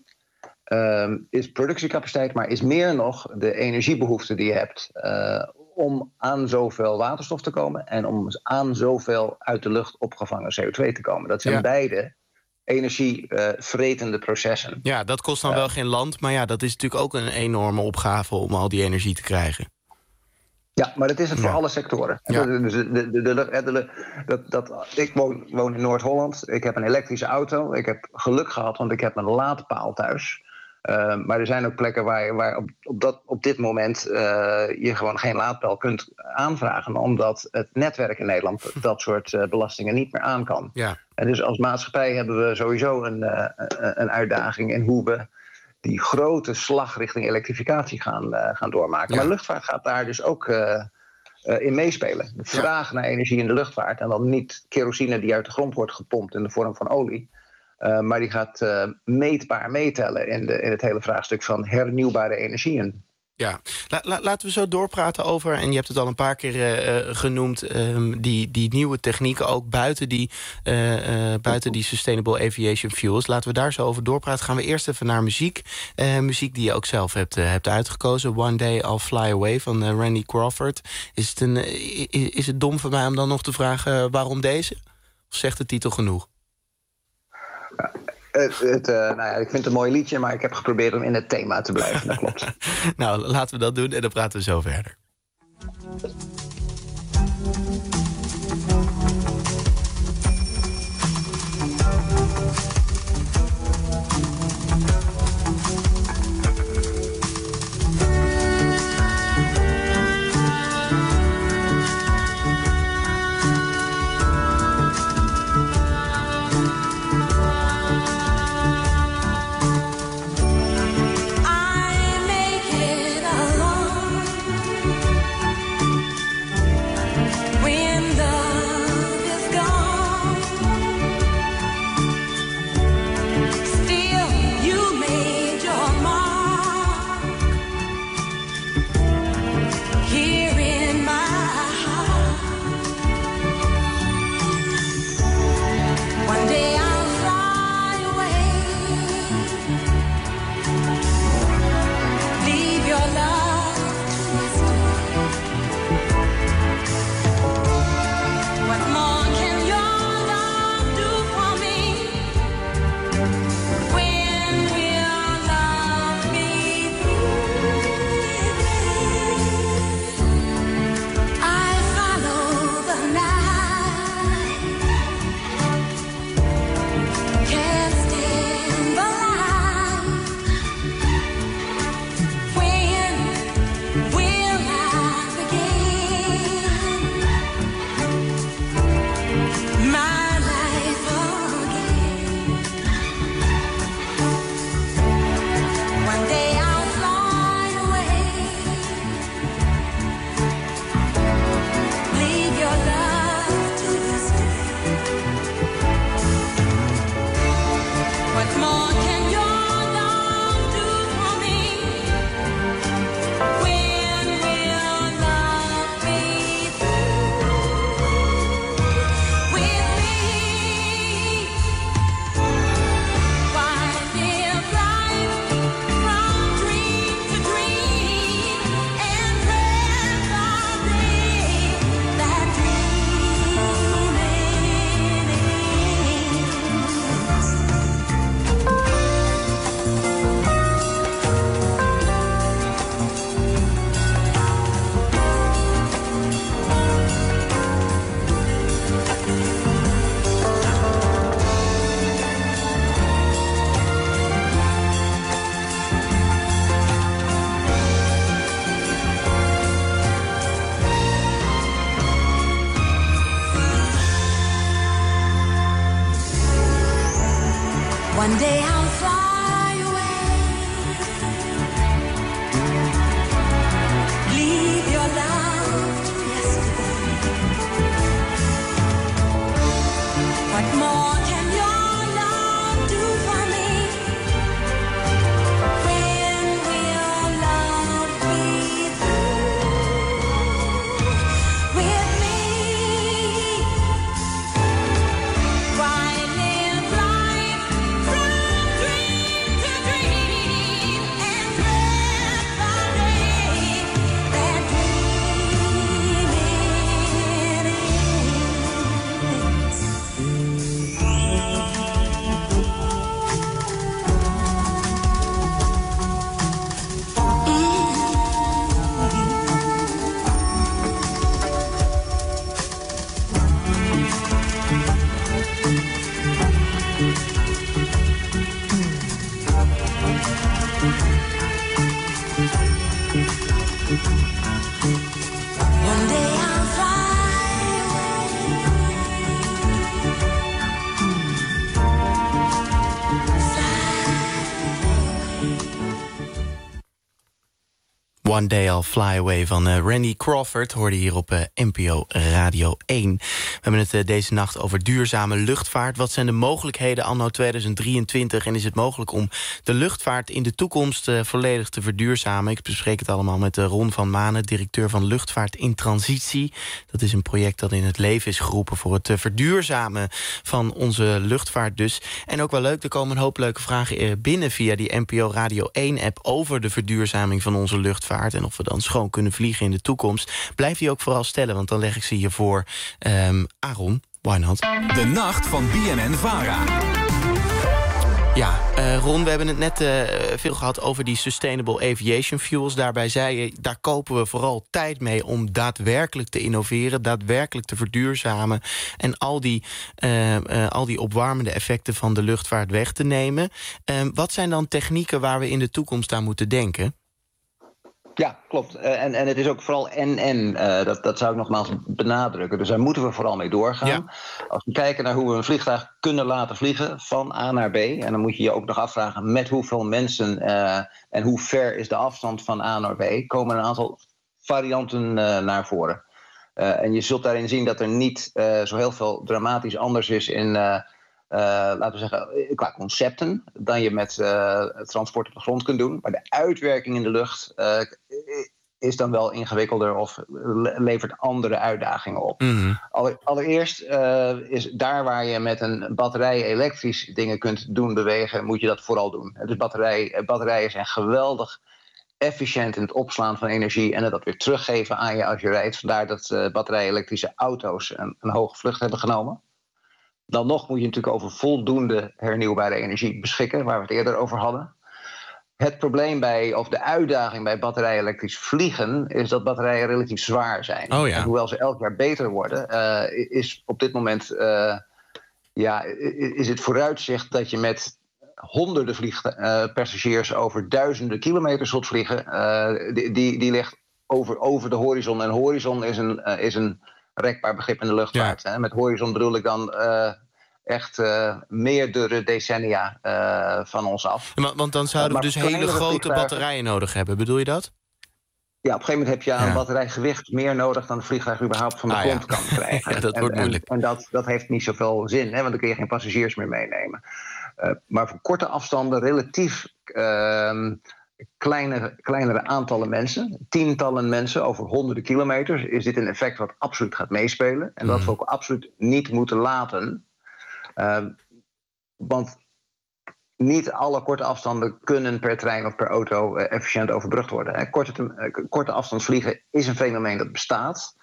um, is productiecapaciteit, maar is meer nog de energiebehoefte die je hebt uh, om aan zoveel waterstof te komen en om aan zoveel uit de lucht opgevangen C O twee te komen. Dat zijn ja. beide energievretende uh, processen. Ja, dat kost dan uh, wel geen land, maar ja, dat is natuurlijk ook een enorme opgave om al die energie te krijgen. Ja, maar dat is het voor ja. alle sectoren. Ja. Dus de, de, de, de, de, dat, dat, ik woon, woon in Noord-Holland. Ik heb een elektrische auto. Ik heb geluk gehad, want ik heb een laadpaal thuis. Uh, maar er zijn ook plekken waar, waar op, op, dat, op dit moment uh, je gewoon geen laadpaal kunt aanvragen, omdat het netwerk in Nederland dat soort uh, belastingen niet meer aan kan. Ja. En dus als maatschappij hebben we sowieso een, uh, een uitdaging in hoe we die grote slag richting elektrificatie gaan, uh, gaan doormaken. Ja. Maar luchtvaart gaat daar dus ook uh, uh, in meespelen. De vraag ja. naar energie in de luchtvaart, en dan niet kerosine die uit de grond wordt gepompt in de vorm van olie, Uh, maar die gaat uh, meetbaar meetellen in, de, in het hele vraagstuk van hernieuwbare energieën. Ja, la, la, laten we zo doorpraten over, en je hebt het al een paar keer uh, genoemd, um, die, die nieuwe technieken ook buiten die, uh, uh, buiten die Sustainable Aviation Fuels. Laten we daar zo over doorpraten. Gaan we eerst even naar muziek. Uh, muziek die je ook zelf hebt, uh, hebt uitgekozen. One Day I'll Fly Away van uh, Randy Crawford. Is het, een, is, is het dom voor mij om dan nog te vragen uh, waarom deze? Of zegt de titel genoeg? Ja, het, het, uh, nou ja, ik vind het een mooi liedje, maar ik heb geprobeerd om in het thema te blijven. Dat klopt. Nou, laten we dat doen en dan praten we zo verder. One day I'll fly away. Leave your love to yesterday. What more can your love do for me? When will love be through with me? Why live life from dream to dream and dread the day that dreaming One day I'll fly One Day I'll Fly Away van uh, Randy Crawford hoorde hier op uh, N P O Radio één. We hebben het uh, deze nacht over duurzame luchtvaart. Wat zijn de mogelijkheden anno tweeduizend drieëntwintig... en is het mogelijk om de luchtvaart in de toekomst uh, volledig te verduurzamen? Ik bespreek het allemaal met uh, Ron van Manen, directeur van Luchtvaart in Transitie. Dat is een project dat in het leven is geroepen voor het uh, verduurzamen van onze luchtvaart dus. En ook wel leuk, er komen een hoop leuke vragen uh, binnen via die N P O Radio één-app... over de verduurzaming van onze luchtvaart en of we dan schoon kunnen vliegen in de toekomst. Blijf die ook vooral stellen, want dan leg ik ze hier voor. Um, Aaron, why not? De nacht van B N N-Vara. Ja, uh, Ron, we hebben het net uh, veel gehad over die Sustainable Aviation Fuels. Daarbij zei je, daar kopen we vooral tijd mee om daadwerkelijk te innoveren, daadwerkelijk te verduurzamen en al die, uh, uh, al die opwarmende effecten van de luchtvaart weg te nemen. Uh, wat zijn dan technieken waar we in de toekomst aan moeten denken? Ja, klopt. Uh, en, en het is ook vooral en-en. Uh, dat, dat zou ik nogmaals benadrukken. Dus daar moeten we vooral mee doorgaan. Ja. Als we kijken naar hoe we een vliegtuig kunnen laten vliegen van A naar B... en dan moet je je ook nog afvragen met hoeveel mensen... Uh, en hoe ver is de afstand van A naar B... komen een aantal varianten uh, naar voren. Uh, en je zult daarin zien dat er niet uh, zo heel veel dramatisch anders is... in, uh, uh, laten we zeggen, qua concepten... dan je met uh, transport op de grond kunt doen. Maar de uitwerking in de lucht... Uh, is dan wel ingewikkelder of levert andere uitdagingen op. Mm-hmm. Allereerst uh, is daar waar je met een batterij elektrisch dingen kunt doen bewegen, moet je dat vooral doen. Dus batterij, batterijen zijn geweldig efficiënt in het opslaan van energie en het dat weer teruggeven aan je als je rijdt. Vandaar dat uh, batterij-elektrische auto's een, een hoge vlucht hebben genomen. Dan nog moet je natuurlijk over voldoende hernieuwbare energie beschikken, waar we het eerder over hadden. Het probleem bij, of de uitdaging bij batterij-elektrisch vliegen... is dat batterijen relatief zwaar zijn. Oh ja. En hoewel ze elk jaar beter worden... Uh, is op dit moment uh, ja, is het vooruitzicht dat je met honderden vlieg, uh, passagiers... over duizenden kilometers zult vliegen. Uh, die, die, die ligt over, over de horizon. En horizon is een, uh, is een rekbaar begrip in de luchtvaart. Ja. Hè? Met horizon bedoel ik dan... Uh, echt uh, meerdere decennia uh, van ons af. Ja, want dan zouden uh, we dus hele grote batterijen nodig hebben. Bedoel je dat? Ja, op een gegeven moment heb je aan ja. batterijgewicht meer nodig... dan het vliegtuig überhaupt van de ah, grond ja. kan krijgen. Ja, dat en, wordt moeilijk. En, en dat, dat heeft niet zoveel zin, hè, want dan kun je geen passagiers meer meenemen. Uh, maar voor korte afstanden relatief uh, kleine, kleinere aantallen mensen, tientallen mensen over honderden kilometers, is dit een effect wat absoluut gaat meespelen. En dat we ook absoluut niet moeten laten. Uh, want niet alle korte afstanden kunnen per trein of per auto uh, efficiënt overbrugd worden. Hè. Korte, uh, korte afstandsvliegen is een fenomeen dat bestaat.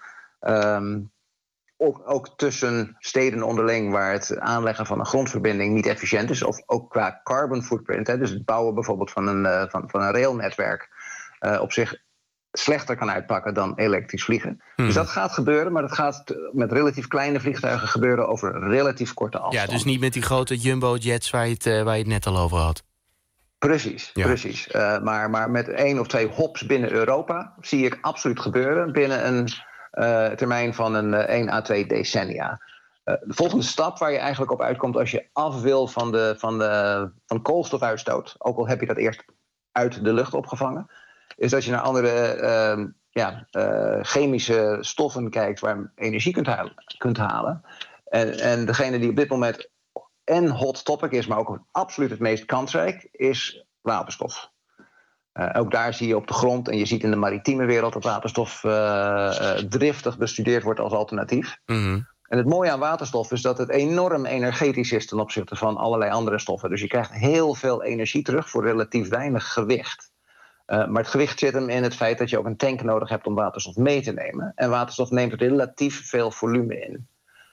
Um, ook, ook tussen steden onderling waar het aanleggen van een grondverbinding niet efficiënt is. Of ook qua carbon footprint. Hè, dus het bouwen bijvoorbeeld van een, uh, van, van een railnetwerk uh, op zich slechter kan uitpakken dan elektrisch vliegen. Hmm. Dus dat gaat gebeuren, maar dat gaat met relatief kleine vliegtuigen gebeuren over relatief korte afstand. Ja, dus niet met die grote jumbo-jets waar je het, uh, waar je het net al over had. Precies, ja. precies. Uh, maar, maar met één of twee hops binnen Europa zie ik absoluut gebeuren binnen een uh, termijn van een uh, één à twee decennia. Uh, de volgende stap waar je eigenlijk op uitkomt als je af wil van de, van de van koolstofuitstoot, ook al heb je dat eerst uit de lucht opgevangen, is dat je naar andere uh, ja, uh, chemische stoffen kijkt waar je energie kunt halen. Kunt halen. En, en degene die op dit moment en hot topic is, maar ook absoluut het meest kansrijk, is waterstof. Uh, ook daar zie je op de grond, en je ziet in de maritieme wereld dat waterstof uh, uh, driftig bestudeerd wordt als alternatief. Mm-hmm. En het mooie aan waterstof is dat het enorm energetisch is ten opzichte van allerlei andere stoffen. Dus je krijgt heel veel energie terug voor relatief weinig gewicht. Uh, maar het gewicht zit hem in het feit dat je ook een tank nodig hebt om waterstof mee te nemen. En waterstof neemt relatief veel volume in.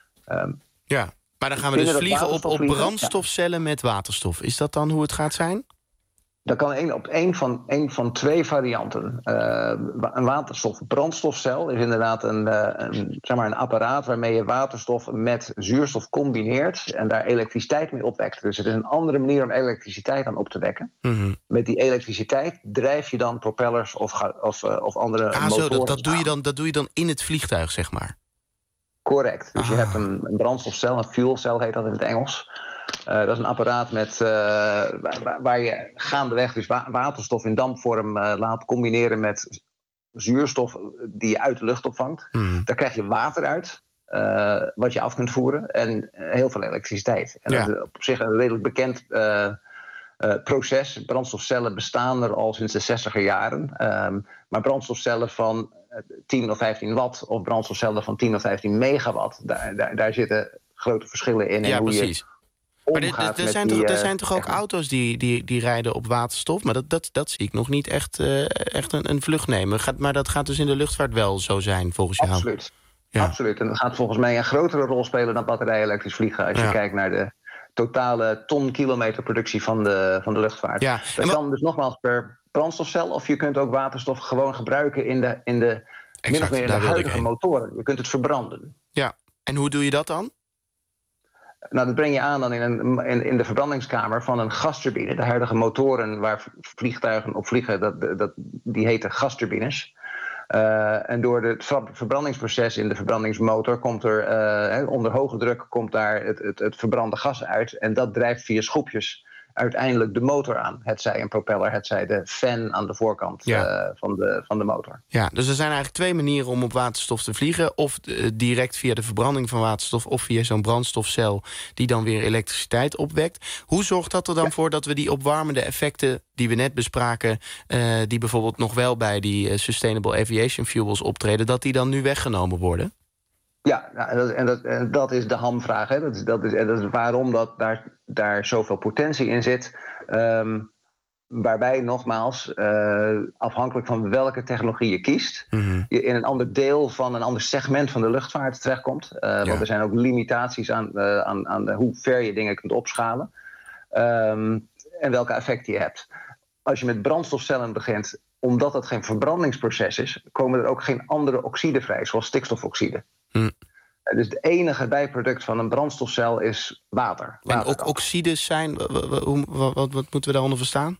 Um, ja, maar dan gaan we dus vliegen op, op brandstofcellen ja. met waterstof. Is dat dan hoe het gaat zijn? Dat kan een, op één van, een van twee varianten. Uh, een waterstof-brandstofcel is inderdaad een, uh, een, zeg maar een apparaat waarmee je waterstof met zuurstof combineert en daar elektriciteit mee opwekt. Dus het is een andere manier om elektriciteit aan op te wekken. Mm-hmm. Met die elektriciteit drijf je dan propellers of, of, uh, of andere ah, motoren. Zo, dat, dat, doe je dan, dat doe je dan in het vliegtuig, zeg maar? Correct. Dus ah. je hebt een, een brandstofcel, een fuelcel heet dat in het Engels. Uh, dat is een apparaat met, uh, waar, waar je gaandeweg dus wa- waterstof in dampvorm uh, laat combineren met zuurstof die je uit de lucht opvangt. Hmm. Daar krijg je water uit, uh, wat je af kunt voeren, en heel veel elektriciteit. En ja. dat is op zich een redelijk bekend uh, uh, proces. Brandstofcellen bestaan er al sinds de zestiger jaren. Um, maar brandstofcellen van tien of vijftien watt of brandstofcellen van tien of vijftien megawatt, daar, daar, daar zitten grote verschillen in. Ja, en hoe precies. Je Maar er, er, zijn, toch, er zijn toch ook auto's die, die, die rijden op waterstof? Maar dat, dat, dat zie ik nog niet echt, uh, echt een, een vlucht nemen. Gaat, maar dat gaat dus in de luchtvaart wel zo zijn, volgens jou? Absoluut. Ja. Absoluut. En dat gaat volgens mij een grotere rol spelen dan batterij-elektrisch vliegen. Als je ja. kijkt naar de totale ton-kilometer productie van de, van de luchtvaart. Ja. Dat maar... kan dus nogmaals per brandstofcel, of je kunt ook waterstof gewoon gebruiken in de, in de, exact, min of meer in de huidige motoren. Je kunt het verbranden. Ja. En hoe doe je dat dan? Nou, dat breng je aan dan in, een, in, in de verbrandingskamer van een gasturbine. De huidige motoren waar vliegtuigen op vliegen, dat, dat, die heten gasturbines. Uh, en door het verbrandingsproces in de verbrandingsmotor komt er uh, onder hoge druk komt daar het, het, het verbrande gas uit. En dat drijft via schroepjes uiteindelijk de motor aan. Hetzij een propeller, hetzij de fan aan de voorkant ja. uh, van, de, van de motor. Ja, dus er zijn eigenlijk twee manieren om op waterstof te vliegen. Of uh, direct via de verbranding van waterstof, of via zo'n brandstofcel die dan weer elektriciteit opwekt. Hoe zorgt dat er dan ja. voor dat we die opwarmende effecten die we net bespraken, uh, die bijvoorbeeld nog wel bij die uh, Sustainable Aviation Fuels optreden, dat die dan nu weggenomen worden? Ja, en dat, en, dat, en dat is de hamvraag. Hè. Dat is, dat is, en dat is waarom dat daar, daar zoveel potentie in zit. Um, waarbij, nogmaals, uh, afhankelijk van welke technologie je kiest, mm-hmm. je in een ander deel van een ander segment van de luchtvaart terechtkomt. Uh, ja. Want er zijn ook limitaties aan, uh, aan, aan de, hoe ver je dingen kunt opschalen. Um, en welke effecten je hebt. Als je met brandstofcellen begint, omdat het geen verbrandingsproces is, komen er ook geen andere oxiden vrij, zoals stikstofoxide. Hmm. Dus het enige bijproduct van een brandstofcel is water. En ook oxides zijn, wat, wat, wat moeten we daaronder verstaan?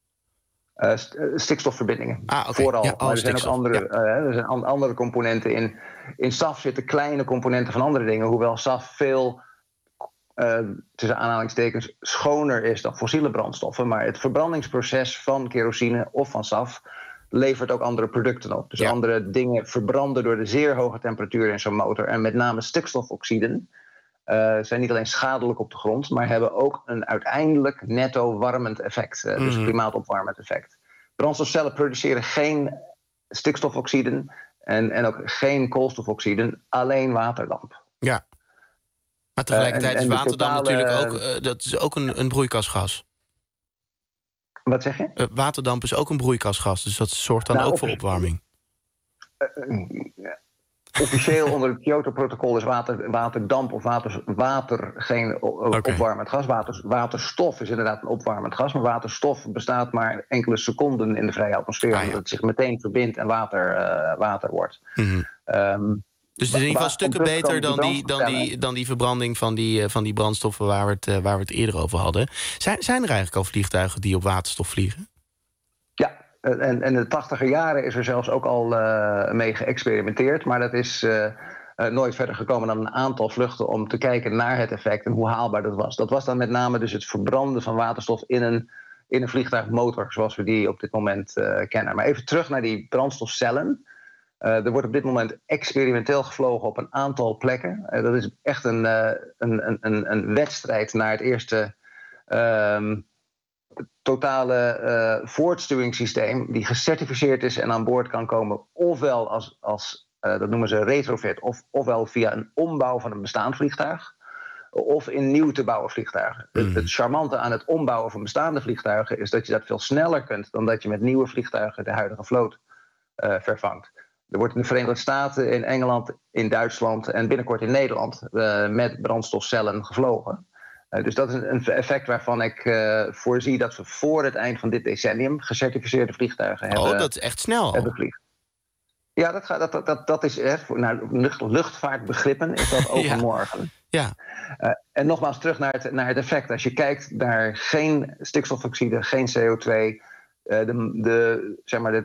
Uh, stikstofverbindingen. Ah, okay. Vooral. Ja, oh, maar er zijn ook andere, ja. uh, er zijn andere componenten in. In S A F zitten kleine componenten van andere dingen, hoewel S A F veel, uh, tussen aanhalingstekens, schoner is dan fossiele brandstoffen. Maar het verbrandingsproces van kerosine of van S A F levert ook andere producten op. Dus ja. andere dingen verbranden door de zeer hoge temperatuur in zo'n motor. En met name stikstofoxiden uh, zijn niet alleen schadelijk op de grond, maar hebben ook een uiteindelijk netto warmend effect. Uh, mm-hmm. Dus klimaatopwarmend effect. Brandstofcellen produceren geen stikstofoxiden en, en ook geen koolstofoxiden, alleen waterdamp. Ja, maar tegelijkertijd uh, en, en is waterdamp totale, natuurlijk ook, uh, dat is ook een, een broeikasgas. Wat zeg je? Uh, waterdamp is ook een broeikasgas, dus dat zorgt dan nou, ook voor opwarming. Uh, uh, Officieel onder het Kyoto-protocol is water, waterdamp of water, water geen okay. opwarmend gas. Water, waterstof is inderdaad een opwarmend gas, maar waterstof bestaat maar enkele seconden in de vrije atmosfeer, ah, ja. omdat het zich meteen verbindt en water, uh, water wordt. Mm-hmm. Um, dus het is in ieder geval stukken beter dan die, dan, die, dan die verbranding van die, van die brandstoffen waar we, het, uh, waar we het eerder over hadden. Zijn, zijn er eigenlijk al vliegtuigen die op waterstof vliegen? Ja. En in de tachtiger jaren is er zelfs ook al uh, mee geëxperimenteerd. Maar dat is uh, uh, nooit verder gekomen dan een aantal vluchten om te kijken naar het effect en hoe haalbaar dat was. Dat was dan met name dus het verbranden van waterstof in een, in een vliegtuigmotor, zoals we die op dit moment uh, kennen. Maar even terug naar die brandstofcellen. Uh, er wordt op dit moment experimenteel gevlogen op een aantal plekken. Uh, dat is echt een, uh, een, een, een wedstrijd naar het eerste Um, totale uh, voortstuwingssysteem die gecertificeerd is en aan boord kan komen, ofwel als, als uh, dat noemen ze retrofit, of, ofwel via een ombouw van een bestaand vliegtuig, of in nieuw te bouwen vliegtuigen. Mm. Het, het charmante aan het ombouwen van bestaande vliegtuigen is dat je dat veel sneller kunt dan dat je met nieuwe vliegtuigen de huidige vloot uh, vervangt. Er wordt in de Verenigde Staten, in Engeland, in Duitsland en binnenkort in Nederland uh, met brandstofcellen gevlogen. Uh, dus dat is een effect waarvan ik uh, voorzie dat we voor het eind van dit decennium gecertificeerde vliegtuigen hebben. Oh, dat is echt snel. Hebben vliegen. Ja, dat, gaat, dat, dat, dat is echt voor naar lucht, luchtvaartbegrippen is dat overmorgen. Ja. Uh, en nogmaals terug naar het, naar het effect. Als je kijkt naar geen stikstofoxide, geen C O twee, uh, de, de, zeg maar de,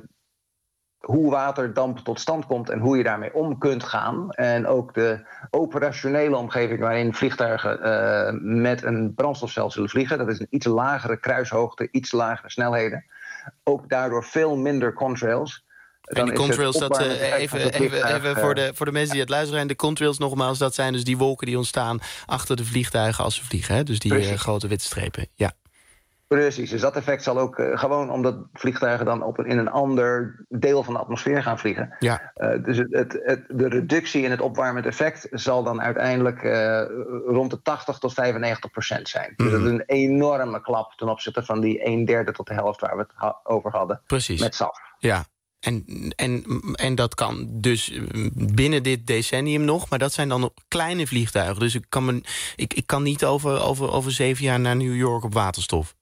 hoe waterdamp tot stand komt en hoe je daarmee om kunt gaan. En ook de operationele omgeving waarin vliegtuigen uh, met een brandstofcel zullen vliegen. Dat is een iets lagere kruishoogte, iets lagere snelheden. Ook daardoor veel minder contrails. En die contrails, dat, uh, even, even, even voor, de, voor de mensen die het luisteren zijn, de contrails nogmaals, dat zijn dus die wolken die ontstaan achter de vliegtuigen als ze vliegen. Hè? Dus die uh, grote witte strepen. Ja. Precies, dus dat effect zal ook uh, gewoon omdat vliegtuigen dan op een, in een ander deel van de atmosfeer gaan vliegen. Ja. Uh, dus het, het, het, de reductie in het opwarmend effect zal dan uiteindelijk uh, rond de tachtig tot vijfennegentig procent zijn. Mm-hmm. Dus dat is een enorme klap ten opzichte van die een derde tot de helft waar we het ha- over hadden. Precies. Met S A F. Ja. En, en, en dat kan dus binnen dit decennium nog, maar dat zijn dan kleine vliegtuigen. Dus ik kan, me, ik, ik kan niet over, over, over zeven jaar naar New York op waterstof.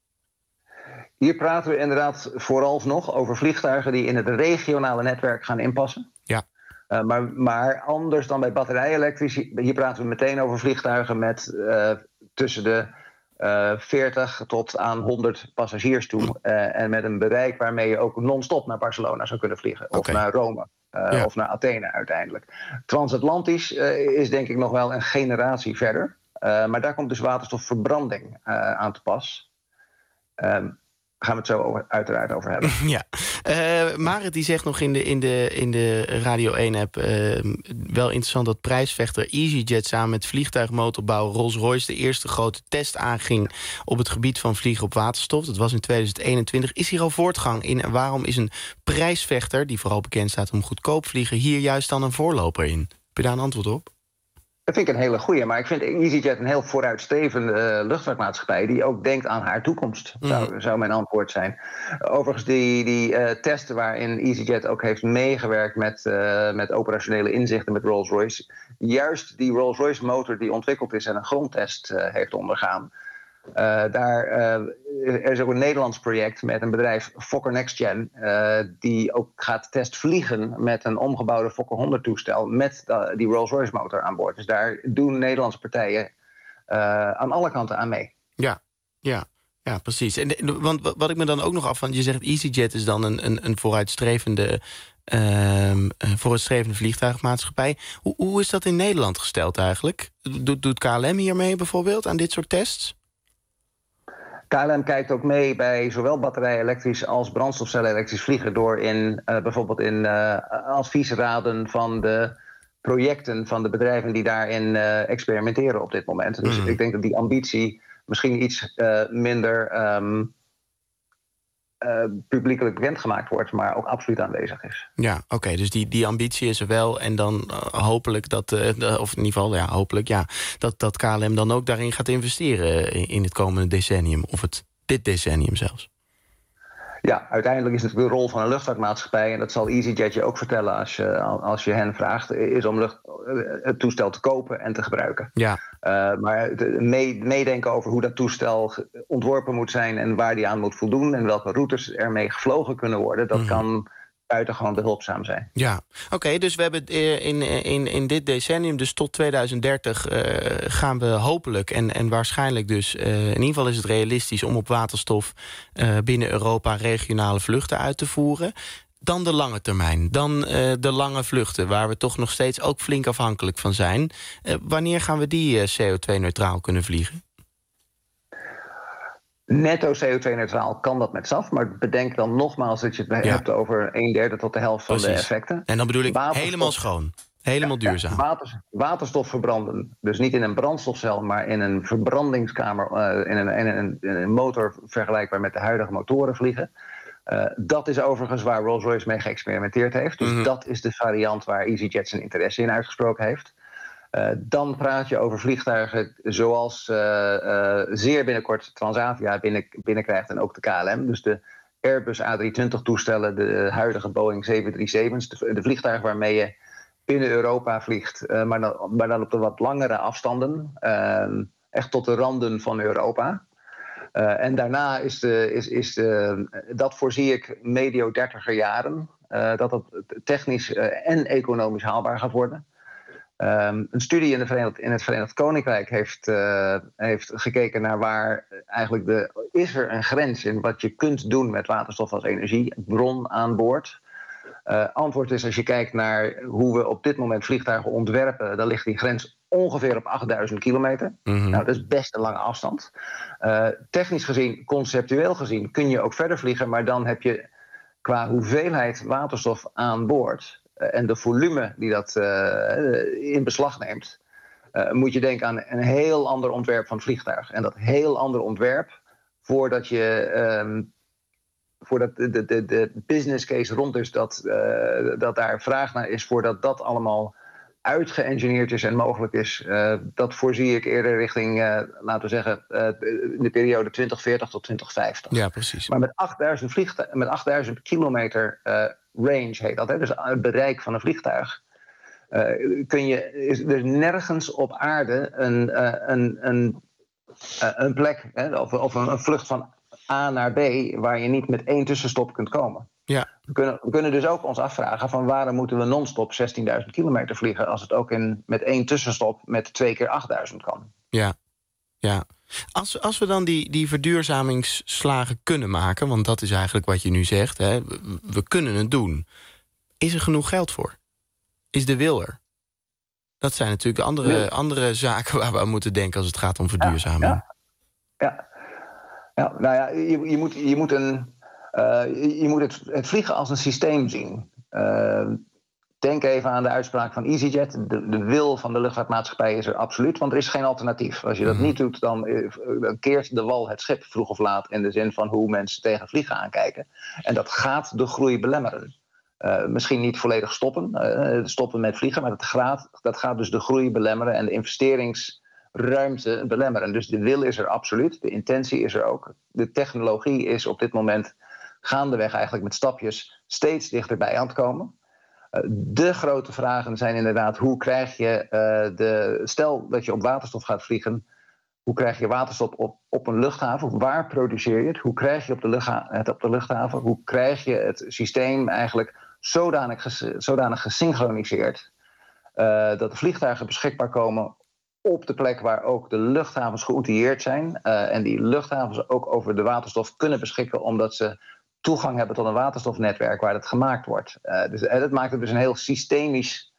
Hier praten we inderdaad vooralsnog over vliegtuigen die in het regionale netwerk gaan inpassen. Ja. Uh, maar, maar anders dan bij batterij-elektrisch, hier praten we meteen over vliegtuigen met uh, tussen de uh, veertig tot aan honderd passagiers toe. Uh, en met een bereik waarmee je ook non-stop naar Barcelona zou kunnen vliegen. Of okay. naar Rome. Uh, ja. Of naar Athene uiteindelijk. Transatlantisch uh, is denk ik nog wel een generatie verder. Uh, maar daar komt dus waterstofverbranding uh, aan te pas. Um, Gaan we het zo over, uiteraard over hebben. Ja. Uh, Marit die zegt nog in de, in de, in de Radio één-app... Uh, wel interessant dat prijsvechter EasyJet samen met vliegtuigmotorbouwer Rolls-Royce... de eerste grote test aanging op het gebied van vliegen op waterstof. Dat was in tweeduizend eenentwintig. Is hier al voortgang in? En waarom is een prijsvechter, die vooral bekend staat om goedkoop vliegen... hier juist dan een voorloper in? Heb je daar een antwoord op? Dat vind ik een hele goeie, maar ik vind EasyJet een heel vooruitstrevende uh, luchtvaartmaatschappij... die ook denkt aan haar toekomst, mm. zou, zou mijn antwoord zijn. Overigens, die, die uh, testen waarin EasyJet ook heeft meegewerkt... Met, uh, met operationele inzichten met Rolls-Royce... juist die Rolls-Royce motor die ontwikkeld is en een grondtest uh, heeft ondergaan... Uh, daar, uh, er is ook een Nederlands project met een bedrijf Fokker NextGen... Uh, die ook gaat testvliegen met een omgebouwde Fokker honderd toestel... met uh, die Rolls-Royce motor aan boord. Dus daar doen Nederlandse partijen uh, aan alle kanten aan mee. Ja, ja. Ja, precies. En, want wat ik me dan ook nog af van... je zegt EasyJet is dan een, een, een vooruitstrevende... Uh, vooruitstrevende vliegtuigmaatschappij. Hoe, hoe is dat in Nederland gesteld eigenlijk? Doet, doet K L M hiermee bijvoorbeeld aan dit soort tests? K L M kijkt ook mee bij zowel batterij-elektrisch als brandstofcel-elektrisch vliegen... door in uh, bijvoorbeeld in uh, adviesraden van de projecten van de bedrijven die daarin uh, experimenteren op dit moment. Dus mm. ik denk dat die ambitie misschien iets uh, minder um, uh, publiekelijk bekendgemaakt wordt, maar ook absoluut aanwezig is. Ja, oké, okay, dus die, die ambitie is er wel. En dan uh, hopelijk dat, uh, of in ieder geval, ja, hopelijk, ja, dat, dat K L M dan ook daarin gaat investeren in, in het komende decennium, of het dit decennium zelfs. Ja, uiteindelijk is het de rol van een luchtvaartmaatschappij, en dat zal EasyJet je ook vertellen als je, als je hen vraagt, is om lucht, het toestel te kopen en te gebruiken. Ja. Uh, maar meedenken over hoe dat toestel ontworpen moet zijn en waar die aan moet voldoen en welke routes ermee gevlogen kunnen worden, dat mm-hmm. kan buitengewoon behulpzaam zijn. Ja, oké, okay, dus we hebben in, in, in dit decennium, dus tot tweeduizend dertig, uh, gaan we hopelijk en, en waarschijnlijk dus, uh, in ieder geval is het realistisch om op waterstof uh, binnen Europa regionale vluchten uit te voeren. Dan de lange termijn, dan uh, de lange vluchten, waar we toch nog steeds ook flink afhankelijk van zijn. Uh, wanneer gaan we die uh, C O twee neutraal kunnen vliegen? Netto C O twee neutraal kan dat met S A F, maar bedenk dan nogmaals dat je het ja. hebt over een derde tot de helft van Precies. de effecten. En dan bedoel ik waterstof, helemaal schoon, helemaal ja, duurzaam. Ja, waters, waterstof verbranden, dus niet in een brandstofcel, maar in een verbrandingskamer, uh, in, een, in, een, in een motor vergelijkbaar met de huidige motoren vliegen. Uh, dat is overigens waar Rolls-Royce mee geëxperimenteerd heeft. Dus mm-hmm. dat is de variant waar EasyJet zijn interesse in uitgesproken heeft. Uh, dan praat je over vliegtuigen zoals uh, uh, zeer binnenkort Transavia binnen, binnenkrijgt en ook de K L M. Dus de Airbus A driehonderdtwintig toestellen, de huidige Boeing zeven drie zeven's. De, de vliegtuigen waarmee je binnen Europa vliegt, uh, maar, dan, maar dan op de wat langere afstanden. Uh, echt tot de randen van Europa. Uh, en daarna is, de, is, is de, dat voorzie ik medio dertiger jaren. Uh, dat dat technisch uh, en economisch haalbaar gaat worden. Um, een studie in, de Verenigd, in het Verenigd Koninkrijk heeft, uh, heeft gekeken naar waar eigenlijk de... is er een grens in wat je kunt doen met waterstof als energiebron aan boord? Uh, antwoord is, als je kijkt naar hoe we op dit moment vliegtuigen ontwerpen, dan ligt die grens ongeveer op achtduizend kilometer. Mm-hmm. Nou, dat is best een lange afstand. Uh, technisch gezien, conceptueel gezien, kun je ook verder vliegen, maar dan heb je qua hoeveelheid waterstof aan boord en de volume die dat uh, in beslag neemt, uh, moet je denken aan een heel ander ontwerp van het vliegtuig. En dat heel ander ontwerp, voordat je um, voordat de, de, de, de business case rond is, dat, uh, dat daar vraag naar is, voordat dat allemaal uitgeëngineerd is en mogelijk is, uh, dat voorzie ik eerder richting, uh, laten we zeggen, uh, de periode twintig veertig tot twintig vijftig. Ja, precies. Maar met achtduizend, vliegtu- met achtduizend kilometer uh, range heet dat, hè, dus het bereik van een vliegtuig, uh, kun je, is er nergens op aarde een, uh, een, een, uh, een plek, hè, of, of een, een vlucht van A naar B, waar je niet met één tussenstop kunt komen. Ja. We, kunnen, we kunnen dus ook ons afvragen van waarom moeten we non-stop zestienduizend kilometer vliegen als het ook in, met één tussenstop met twee keer achtduizend kan. Ja, ja. Als, als we dan die, die verduurzamingsslagen kunnen maken, want dat is eigenlijk wat je nu zegt, hè, we, we kunnen het doen. Is er genoeg geld voor? Is de wil er? Dat zijn natuurlijk andere, ja. andere zaken waar we aan moeten denken als het gaat om verduurzaming. Ja, ja. ja. ja nou ja, je, je, moet, je moet een... Uh, je, je moet het, het vliegen als een systeem zien. Uh, denk even aan de uitspraak van EasyJet. De, de wil van de luchtvaartmaatschappij is er absoluut, want er is geen alternatief. Als je dat niet doet, dan, dan keert de wal het schip vroeg of laat, in de zin van hoe mensen tegen vliegen aankijken. En dat gaat de groei belemmeren. Uh, misschien niet volledig stoppen, uh, stoppen met vliegen, maar dat gaat, dat gaat dus de groei belemmeren en de investeringsruimte belemmeren. Dus de wil is er absoluut, de intentie is er ook. De technologie is op dit moment gaandeweg eigenlijk met stapjes steeds dichterbij aan het komen. Uh, de grote vragen zijn inderdaad, hoe krijg je uh, de... Stel dat je op waterstof gaat vliegen, hoe krijg je waterstof op, op een luchthaven? Waar produceer je het? Hoe krijg je op de luchtha- het op de luchthaven? Hoe krijg je het systeem eigenlijk zodanig, ges- zodanig gesynchroniseerd uh, dat de vliegtuigen beschikbaar komen op de plek waar ook de luchthavens geoutilleerd zijn uh, en die luchthavens ook over de waterstof kunnen beschikken omdat ze toegang hebben tot een waterstofnetwerk waar het gemaakt wordt. Uh, dus, uh, dat maakt het dus een heel systemisch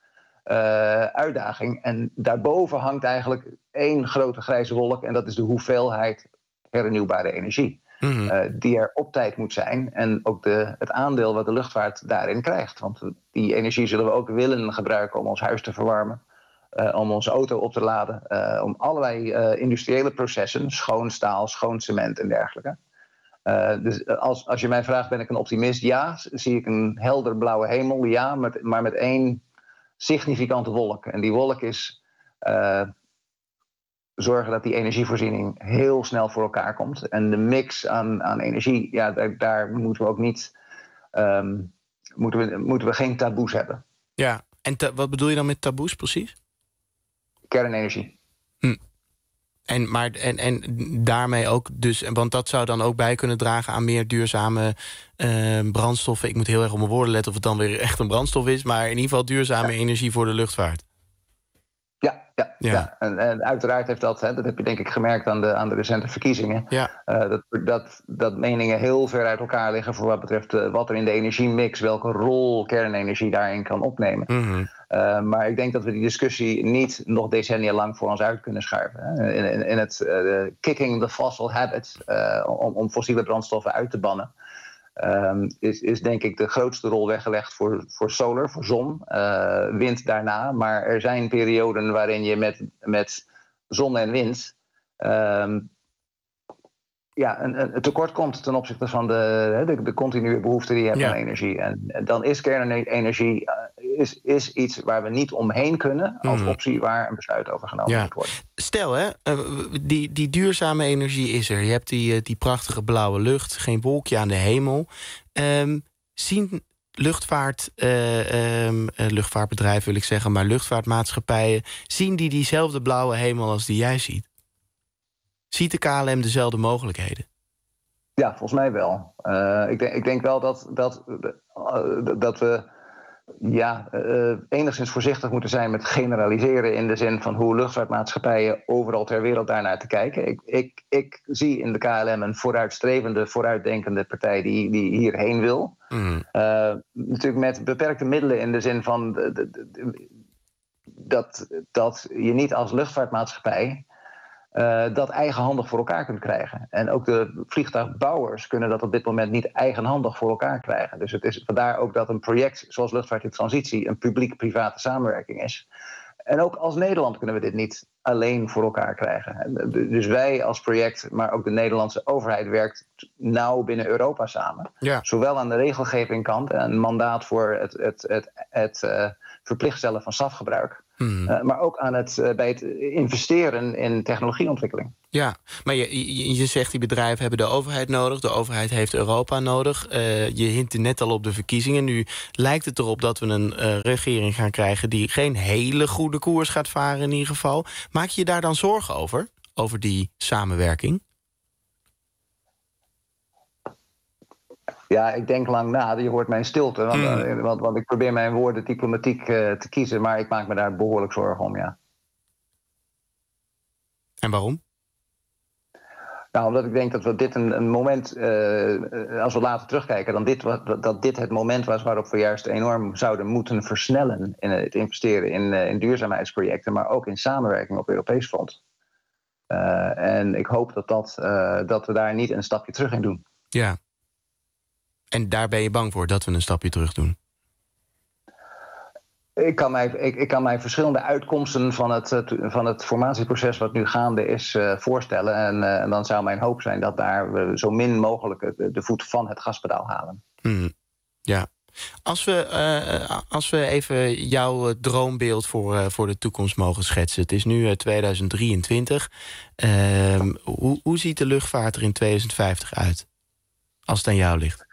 uh, uitdaging. En daarboven hangt eigenlijk één grote grijze wolk en dat is de hoeveelheid hernieuwbare energie. Mm-hmm. Uh, die er op tijd moet zijn. En ook de, het aandeel wat de luchtvaart daarin krijgt. Want die energie zullen we ook willen gebruiken om ons huis te verwarmen. Uh, om onze auto op te laden. Uh, om allerlei uh, industriële processen. Schoon staal, schoon cement en dergelijke. Uh, dus als, als je mij vraagt, ben ik een optimist? Ja. Zie ik een helder blauwe hemel? Ja. Met, maar met één significante wolk. En die wolk is... Uh, zorgen dat die energievoorziening heel snel voor elkaar komt. En de mix aan, aan energie, ja, daar, daar moeten we ook niet... Um, moeten, we, moeten we geen taboes hebben. Ja, en ta- wat bedoel je dan met taboes precies? Kernenergie. Hm. En, maar, en, en daarmee ook dus... want dat zou dan ook bij kunnen dragen aan meer duurzame uh, brandstoffen. Ik moet heel erg op mijn woorden letten of het dan weer echt een brandstof is... maar in ieder geval duurzame ja. energie voor de luchtvaart. Ja, ja, ja. ja. En, en uiteraard heeft dat, hè, dat heb je denk ik gemerkt aan de, aan de recente verkiezingen... Ja. Uh, dat, dat, dat meningen heel ver uit elkaar liggen voor wat betreft uh, wat er in de energiemix... welke rol kernenergie daarin kan opnemen. Mm-hmm. Uh, maar ik denk dat we die discussie niet nog decennia lang voor ons uit kunnen schuiven. Hè. In, in, in het uh, kicking the fossil habit, uh, om, om fossiele brandstoffen uit te bannen... Um, is, is denk ik de grootste rol weggelegd voor, voor solar, voor zon, uh, wind daarna. Maar er zijn perioden waarin je met, met zon en wind um, ja, een, een tekort komt ten opzichte van de, de, de continue behoefte die je hebt ja. aan energie. En, en dan is kernenergie uh, is, is iets waar we niet omheen kunnen als mm. optie waar een besluit over genomen ja. moet worden. Stel, hè, die, die duurzame energie is er. Je hebt die, die prachtige blauwe lucht, geen wolkje aan de hemel. Um, zien luchtvaart, uh, um, luchtvaartbedrijven wil ik zeggen, maar luchtvaartmaatschappijen, zien die diezelfde blauwe hemel als die jij ziet? Ziet de K L M dezelfde mogelijkheden? Ja, volgens mij wel. Uh, ik, denk, ik denk wel dat, dat, uh, dat we ja, uh, enigszins voorzichtig moeten zijn met generaliseren... in de zin van hoe luchtvaartmaatschappijen overal ter wereld daarnaar te kijken. Ik, ik, ik zie in de K L M een vooruitstrevende, vooruitdenkende partij die, die hierheen wil. Mm. Uh, natuurlijk met beperkte middelen in de zin van de, de, de, dat, dat je niet als luchtvaartmaatschappij... Uh, dat eigenhandig voor elkaar kunt krijgen. En ook de vliegtuigbouwers kunnen dat op dit moment niet eigenhandig voor elkaar krijgen. Dus het is vandaar ook dat een project zoals Luchtvaart in Transitie een publiek-private samenwerking is. En ook als Nederland kunnen we dit niet alleen voor elkaar krijgen. Dus wij als project, maar ook de Nederlandse overheid werkt nauw binnen Europa samen. Ja. Zowel aan de regelgeving kant, een mandaat voor het, het, het, het uh, verplicht stellen van S A F-gebruik. Hmm. Uh, maar ook aan het, uh, bij het investeren in technologieontwikkeling. Ja, maar je, je, je zegt die bedrijven hebben de overheid nodig. De overheid heeft Europa nodig. Uh, je hintte net al op de verkiezingen. Nu lijkt het erop dat we een uh, regering gaan krijgen... die geen hele goede koers gaat varen in ieder geval. Maak je je daar dan zorgen over? Over die samenwerking? Ja, ik denk lang na. Je hoort mijn stilte. Want, mm. uh, want, want ik probeer mijn woorden diplomatiek uh, te kiezen... maar ik maak me daar behoorlijk zorgen om, ja. En waarom? Nou, omdat ik denk dat we dit een, een moment... Uh, als we later terugkijken... Dan dit, dat dit het moment was waarop we juist enorm zouden moeten versnellen... in het investeren in, uh, in duurzaamheidsprojecten... maar ook in samenwerking op Europees front. Uh, en ik hoop dat, dat, uh, dat we daar niet een stapje terug in doen. Ja. En daar ben je bang voor, dat we een stapje terug doen? Ik kan mij, ik, ik kan mij verschillende uitkomsten van het, van het formatieproces... wat nu gaande is, uh, voorstellen. En, uh, en dan zou mijn hoop zijn dat daar we zo min mogelijk de, de voet van het gaspedaal halen. Mm, ja. Als we, uh, als we even jouw droombeeld voor, uh, voor de toekomst mogen schetsen. Het is nu uh, tweeduizend drieëntwintig. Uh, hoe, hoe ziet de luchtvaart er in tweeduizend vijftig uit? Als het aan jou ligt.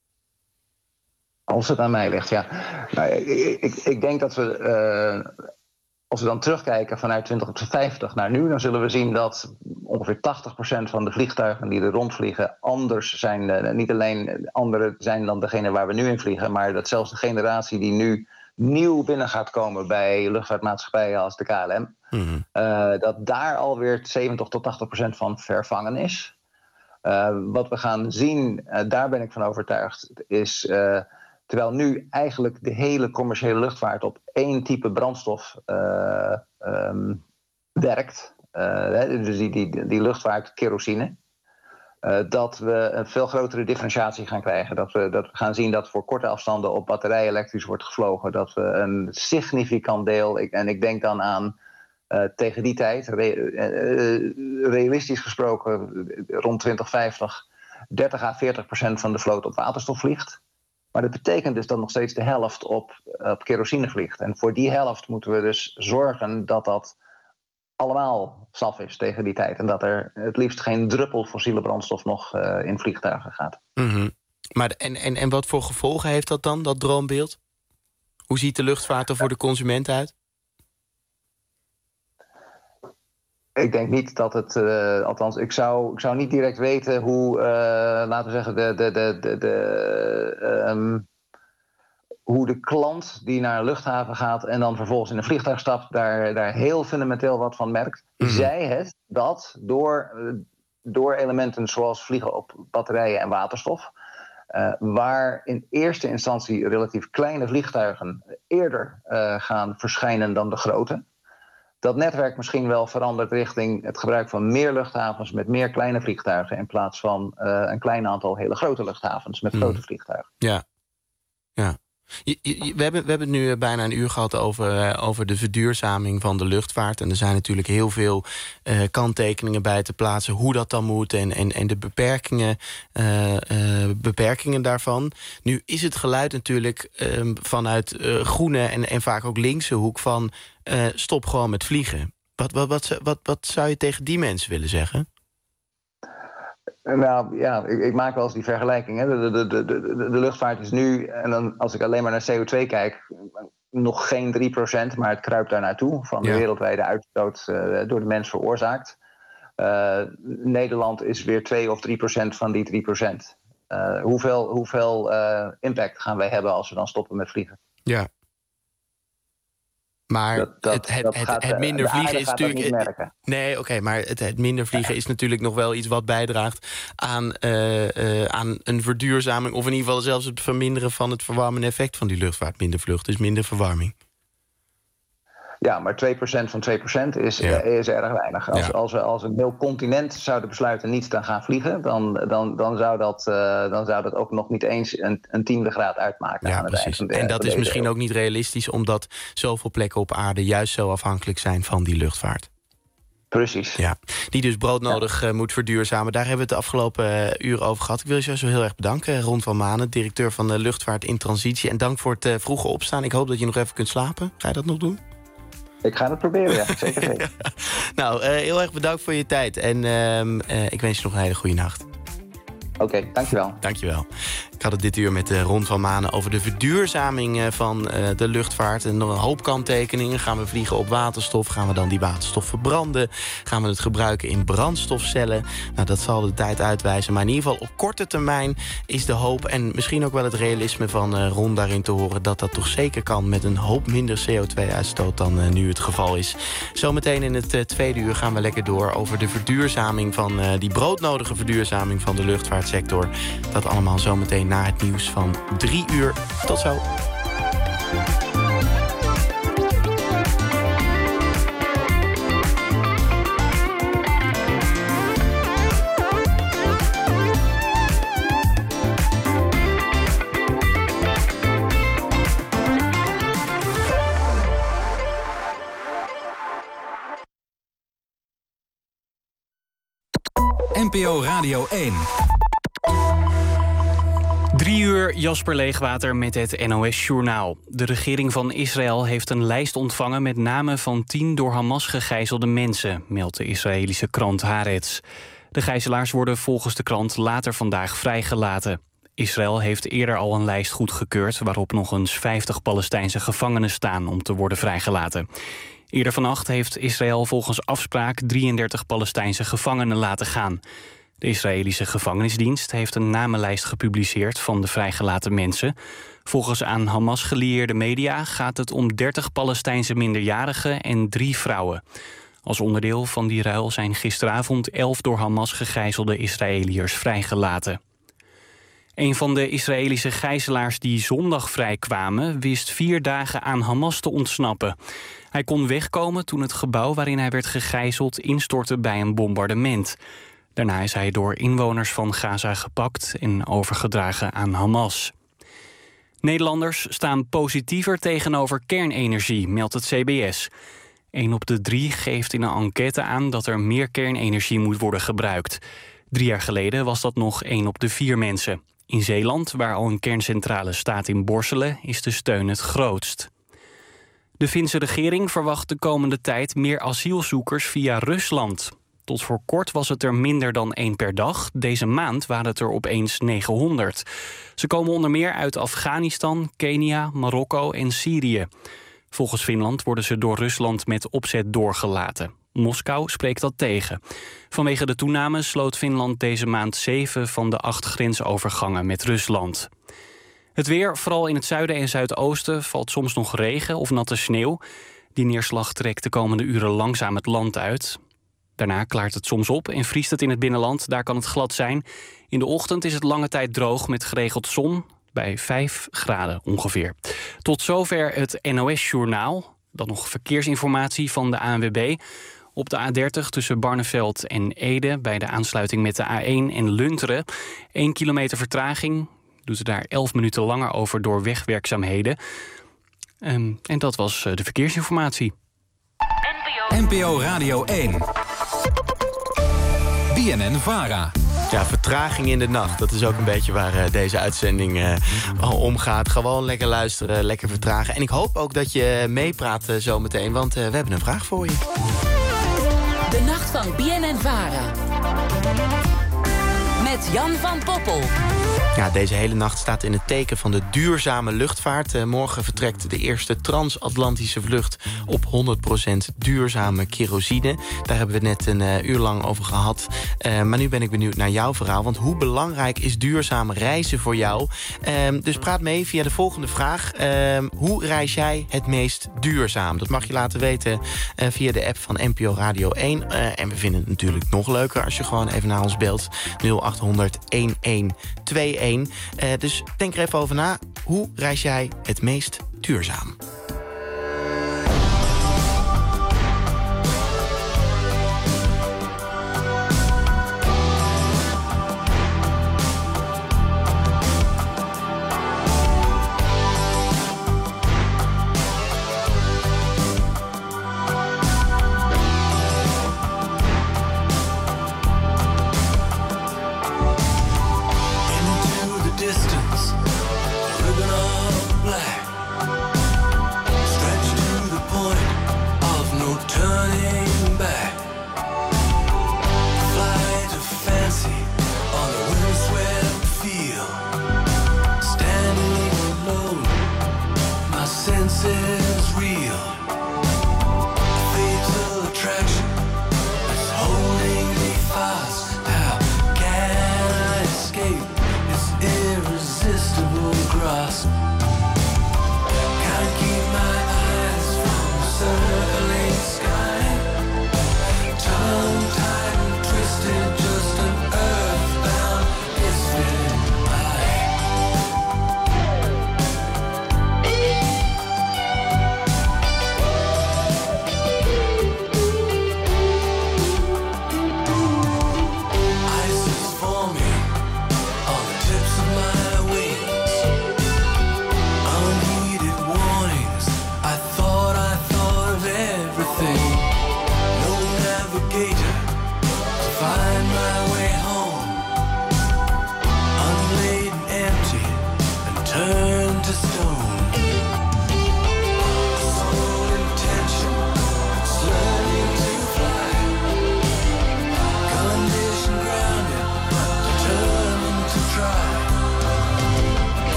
Als het aan mij ligt, ja. Nou, ik, ik, ik denk dat we, uh, als we dan terugkijken vanuit twintig vijftig naar nu... dan zullen we zien dat ongeveer tachtig procent van de vliegtuigen die er rondvliegen... anders zijn, uh, niet alleen andere zijn dan degene waar we nu in vliegen... maar dat zelfs de generatie die nu nieuw binnen gaat komen... bij luchtvaartmaatschappijen als de K L M... Mm-hmm. Uh, dat daar alweer zeventig tot tachtig procent van vervangen is. Uh, wat we gaan zien, uh, daar ben ik van overtuigd, is... Uh, Terwijl nu eigenlijk de hele commerciële luchtvaart op één type brandstof uh, um, werkt. Uh, dus die, die, die luchtvaart kerosine. Uh, dat we een veel grotere differentiatie gaan krijgen. Dat we, dat we gaan zien dat voor korte afstanden op batterij elektrisch wordt gevlogen. Dat we een significant deel, ik, en ik denk dan aan uh, tegen die tijd, re, uh, realistisch gesproken rond twintig vijftig, dertig à veertig procent van de vloot op waterstof vliegt. Maar dat betekent dus dat nog steeds de helft op, op kerosine vliegt. En voor die helft moeten we dus zorgen dat dat allemaal saf is tegen die tijd. En dat er het liefst geen druppel fossiele brandstof nog uh, in vliegtuigen gaat. Mm-hmm. Maar en, en, en wat voor gevolgen heeft dat dan, dat droombeeld? Hoe ziet de luchtvaart er voor de consument uit? Ik denk niet dat het, uh, althans, ik zou, ik zou niet direct weten hoe, uh, laten we zeggen, de, de, de, de, de, um, hoe de klant die naar een luchthaven gaat en dan vervolgens in een vliegtuig stapt, daar, daar heel fundamenteel wat van merkt. Mm-hmm. Zij het dat door, door elementen zoals vliegen op batterijen en waterstof, uh, waar in eerste instantie relatief kleine vliegtuigen eerder uh, gaan verschijnen dan de grote, dat netwerk misschien wel verandert richting het gebruik van meer luchthavens met meer kleine vliegtuigen in plaats van uh, een klein aantal hele grote luchthavens met mm. grote vliegtuigen. Ja, ja. Je, je, we, hebben, we hebben het nu bijna een uur gehad over, over de verduurzaming van de luchtvaart. En er zijn natuurlijk heel veel uh, kanttekeningen bij te plaatsen hoe dat dan moet en, en, en de beperkingen, uh, uh, beperkingen daarvan. Nu is het geluid natuurlijk um, vanuit uh, groene en, en vaak ook linkse hoek van uh, stop gewoon met vliegen. Wat, wat, wat, wat, wat zou je tegen die mensen willen zeggen? Nou ja, ik, ik maak wel eens die vergelijking. Hè. De, de, de, de, de luchtvaart is nu, en dan als ik alleen maar naar C O twee kijk, nog geen drie procent, maar het kruipt daar naartoe van de ja. wereldwijde uitstoot uh, door de mens veroorzaakt. Uh, Nederland is weer twee of drie procent van die drie procent. Uh, hoeveel hoeveel uh, impact gaan wij hebben als we dan stoppen met vliegen? Ja. Maar dat, dat, het, het, het, gaat, het minder vliegen is natuurlijk. Nee, oké, okay, maar het, het minder vliegen ja. is natuurlijk nog wel iets wat bijdraagt aan, uh, uh, aan een verduurzaming, of in ieder geval zelfs het verminderen van het verwarmende effect van die luchtvaart. Minder vlucht, dus minder verwarming. Ja, maar twee procent van twee procent is, ja. is erg weinig. Als, ja. als, we, als een heel continent zouden besluiten niet te gaan vliegen, dan, dan, dan, zou, dat, uh, dan zou dat ook nog niet eens een, een tiende graad uitmaken. Ja, aan het precies. eind. En dat is misschien eeuw. ook niet realistisch, omdat zoveel plekken op aarde juist zo afhankelijk zijn van die luchtvaart. Precies. Ja, die dus broodnodig ja. uh, moet verduurzamen. Daar hebben we het de afgelopen uh, uur over gehad. Ik wil je zo heel erg bedanken, Ron van Manen, directeur van de Luchtvaart in Transitie. En dank voor het uh, vroege opstaan. Ik hoop dat je nog even kunt slapen. Ga je dat nog doen? Ik ga het proberen, ja. Zeker zeker. Nou, uh, heel erg bedankt voor je tijd. En uh, uh, ik wens je nog een hele goede nacht. Oké, okay, dankjewel. Dankjewel. Ik had het dit uur met uh, Ron van Manen over de verduurzaming uh, van uh, de luchtvaart. En nog een hoop kanttekeningen. Gaan we vliegen op waterstof? Gaan we dan die waterstof verbranden? Gaan we het gebruiken in brandstofcellen? Nou, dat zal de tijd uitwijzen. Maar in ieder geval op korte termijn is de hoop en misschien ook wel het realisme van uh, Ron daarin te horen dat dat toch zeker kan met een hoop minder C O twee uitstoot dan uh, nu het geval is. Zometeen in het uh, tweede uur gaan we lekker door over de verduurzaming van uh, die broodnodige verduurzaming van de luchtvaartsector. Dat allemaal zometeen na het nieuws van drie uur. Tot zo. N P O Radio één. Drie uur Jasper Leegwater met het N O S-journaal. De regering van Israël heeft een lijst ontvangen met namen van tien door Hamas gegijzelde mensen, meldt de Israëlische krant Haaretz. De gijzelaars worden volgens de krant later vandaag vrijgelaten. Israël heeft eerder al een lijst goedgekeurd waarop nog eens vijftig Palestijnse gevangenen staan om te worden vrijgelaten. Eerder vannacht heeft Israël volgens afspraak drieëndertig Palestijnse gevangenen laten gaan. De Israëlische gevangenisdienst heeft een namenlijst gepubliceerd van de vrijgelaten mensen. Volgens aan Hamas gelieerde media gaat het om dertig Palestijnse minderjarigen en drie vrouwen. Als onderdeel van die ruil zijn gisteravond elf door Hamas gegijzelde Israëliërs vrijgelaten. Een van de Israëlische gijzelaars die zondag vrijkwamen wist vier dagen aan Hamas te ontsnappen. Hij kon wegkomen toen het gebouw waarin hij werd gegijzeld instortte bij een bombardement. Daarna is hij door inwoners van Gaza gepakt en overgedragen aan Hamas. Nederlanders staan positiever tegenover kernenergie, meldt het C B S. Een op de drie geeft in een enquête aan dat er meer kernenergie moet worden gebruikt. Drie jaar geleden was dat nog één op de vier mensen. In Zeeland, waar al een kerncentrale staat in Borselen, is de steun het grootst. De Finse regering verwacht de komende tijd meer asielzoekers via Rusland. Tot voor kort was het er minder dan één per dag. Deze maand waren het er opeens negenhonderd. Ze komen onder meer uit Afghanistan, Kenia, Marokko en Syrië. Volgens Finland worden ze door Rusland met opzet doorgelaten. Moskou spreekt dat tegen. Vanwege de toename sloot Finland deze maand zeven van de acht grensovergangen met Rusland. Het weer, vooral in het zuiden en zuidoosten, valt soms nog regen of natte sneeuw. Die neerslag trekt de komende uren langzaam het land uit. Daarna klaart het soms op en vriest het in het binnenland. Daar kan het glad zijn. In de ochtend is het lange tijd droog met geregeld zon, bij vijf graden ongeveer. Tot zover het N O S-journaal. Dan nog verkeersinformatie van de A N W B. Op de A dertig tussen Barneveld en Ede, bij de aansluiting met de A één en Lunteren. één kilometer vertraging. Doet het daar elf minuten langer over door wegwerkzaamheden. Um, en dat was uh, de verkeersinformatie. N P O Radio één. B N N-Vara. Ja, vertraging in de nacht. Dat is ook een beetje waar uh, deze uitzending uh, om gaat. Gewoon lekker luisteren, lekker vertragen. En ik hoop ook dat je meepraat uh, zometeen, want uh, we hebben een vraag voor je. De nacht van B N N-Vara. Met Jan van Poppel. Ja, deze hele nacht staat in het teken van de duurzame luchtvaart. Uh, morgen vertrekt de eerste transatlantische vlucht op honderd procent duurzame kerosine. Daar hebben we net een uh, uur lang over gehad. Uh, maar nu ben ik benieuwd naar jouw verhaal. Want hoe belangrijk is duurzaam reizen voor jou? Uh, dus praat mee via de volgende vraag. Uh, hoe reis jij het meest duurzaam? Dat mag je laten weten uh, via de app van N P O Radio één. Uh, en we vinden het natuurlijk nog leuker als je gewoon even naar ons belt. nul acht honderd een twee een. Uh, dus denk er even over na. Hoe reis jij het meest duurzaam?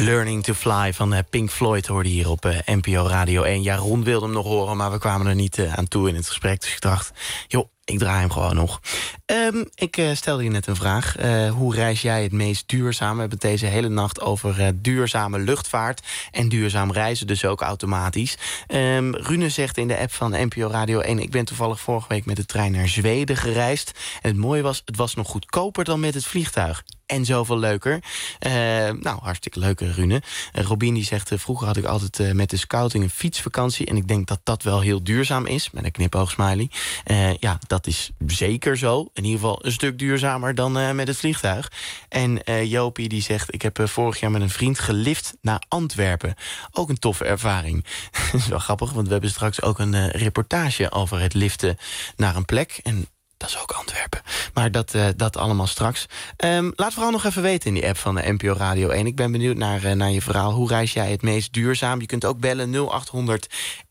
Learning to Fly van uh, Pink Floyd hoorde hier op uh, N P O Radio één. Ja, Ron wilde hem nog horen, maar we kwamen er niet uh, aan toe in het gesprek. Dus ik dacht, joh, ik draai hem gewoon nog. Um, ik uh, stelde je net een vraag. Uh, hoe reis jij het meest duurzaam? We hebben het deze hele nacht over uh, duurzame luchtvaart en duurzaam reizen, dus ook automatisch. Um, Rune zegt in de app van N P O Radio één... ik ben toevallig vorige week met de trein naar Zweden gereisd. En het mooie was, het was nog goedkoper dan met het vliegtuig. En zoveel leuker. Uh, nou, hartstikke leuk, Rune. Uh, Robin die zegt, uh, vroeger had ik altijd uh, met de scouting een fietsvakantie. En ik denk dat dat wel heel duurzaam is. Met een knipoogsmiley. Uh, ja, dat is zeker zo. In ieder geval een stuk duurzamer dan uh, met het vliegtuig. En uh, Jopie die zegt, ik heb uh, vorig jaar met een vriend gelift naar Antwerpen. Ook een toffe ervaring. Dat is wel grappig, want we hebben straks ook een uh, reportage over het liften naar een plek. En dat is ook Antwerpen. Maar dat, uh, dat allemaal straks. Um, laat vooral nog even weten in die app van de N P O Radio één. Ik ben benieuwd naar, uh, naar je verhaal. Hoe reis jij het meest duurzaam? Je kunt ook bellen nul acht honderd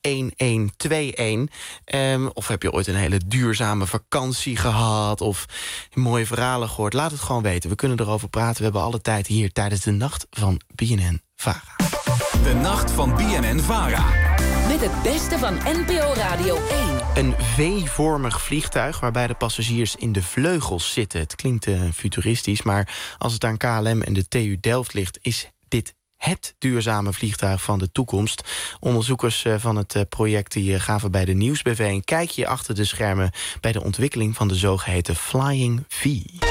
elf tweeëntwintig. Um, of heb je ooit een hele duurzame vakantie gehad? Of mooie verhalen gehoord? Laat het gewoon weten. We kunnen erover praten. We hebben alle tijd hier tijdens de nacht van B N N Vara. De nacht van B N N Vara. Met het beste van N P O Radio één. Een V-vormig vliegtuig waarbij de passagiers in de vleugels zitten. Het klinkt uh, futuristisch, maar als het aan K L M en de T U Delft ligt, is dit het duurzame vliegtuig van de toekomst. Onderzoekers uh, van het uh, project die, uh, gaven bij de Nieuwsbv een kijkje achter de schermen bij de ontwikkeling van de zogeheten Flying V.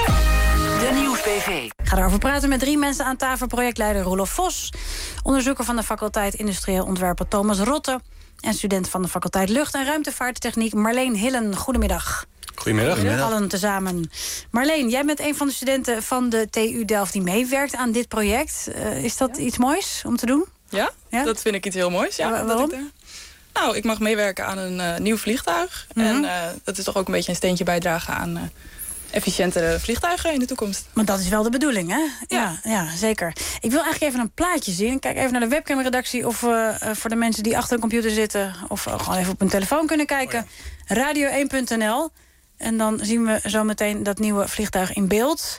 De Nieuwsbv. Ik ga erover praten met drie mensen aan tafel. Projectleider Roelof Vos, onderzoeker van de faculteit Industrieel Ontwerpen Thomas Rotte en student van de faculteit Lucht- en Ruimtevaarttechniek Marleen Hillen. Goedemiddag. Goedemiddag. Goedemiddag. Allen tezamen. Marleen, jij bent een van de studenten van de T U Delft die meewerkt aan dit project. Uh, is dat ja. iets moois om te doen? Ja, ja, dat vind ik iets heel moois. Ja, Wa- waarom? Ik er... Nou, ik mag meewerken aan een uh, nieuw vliegtuig. Mm-hmm. En uh, dat is toch ook een beetje een steentje bijdragen aan... Uh, efficiëntere vliegtuigen in de toekomst. Maar dat is wel de bedoeling, hè? Ja, ja, ja zeker. Ik wil eigenlijk even een plaatje zien. Kijk even naar de webcamredactie of uh, uh, voor de mensen die achter een computer zitten... of uh, gewoon even op hun telefoon kunnen kijken. Oh ja. radio één punt n l. En dan zien we zo meteen dat nieuwe vliegtuig in beeld.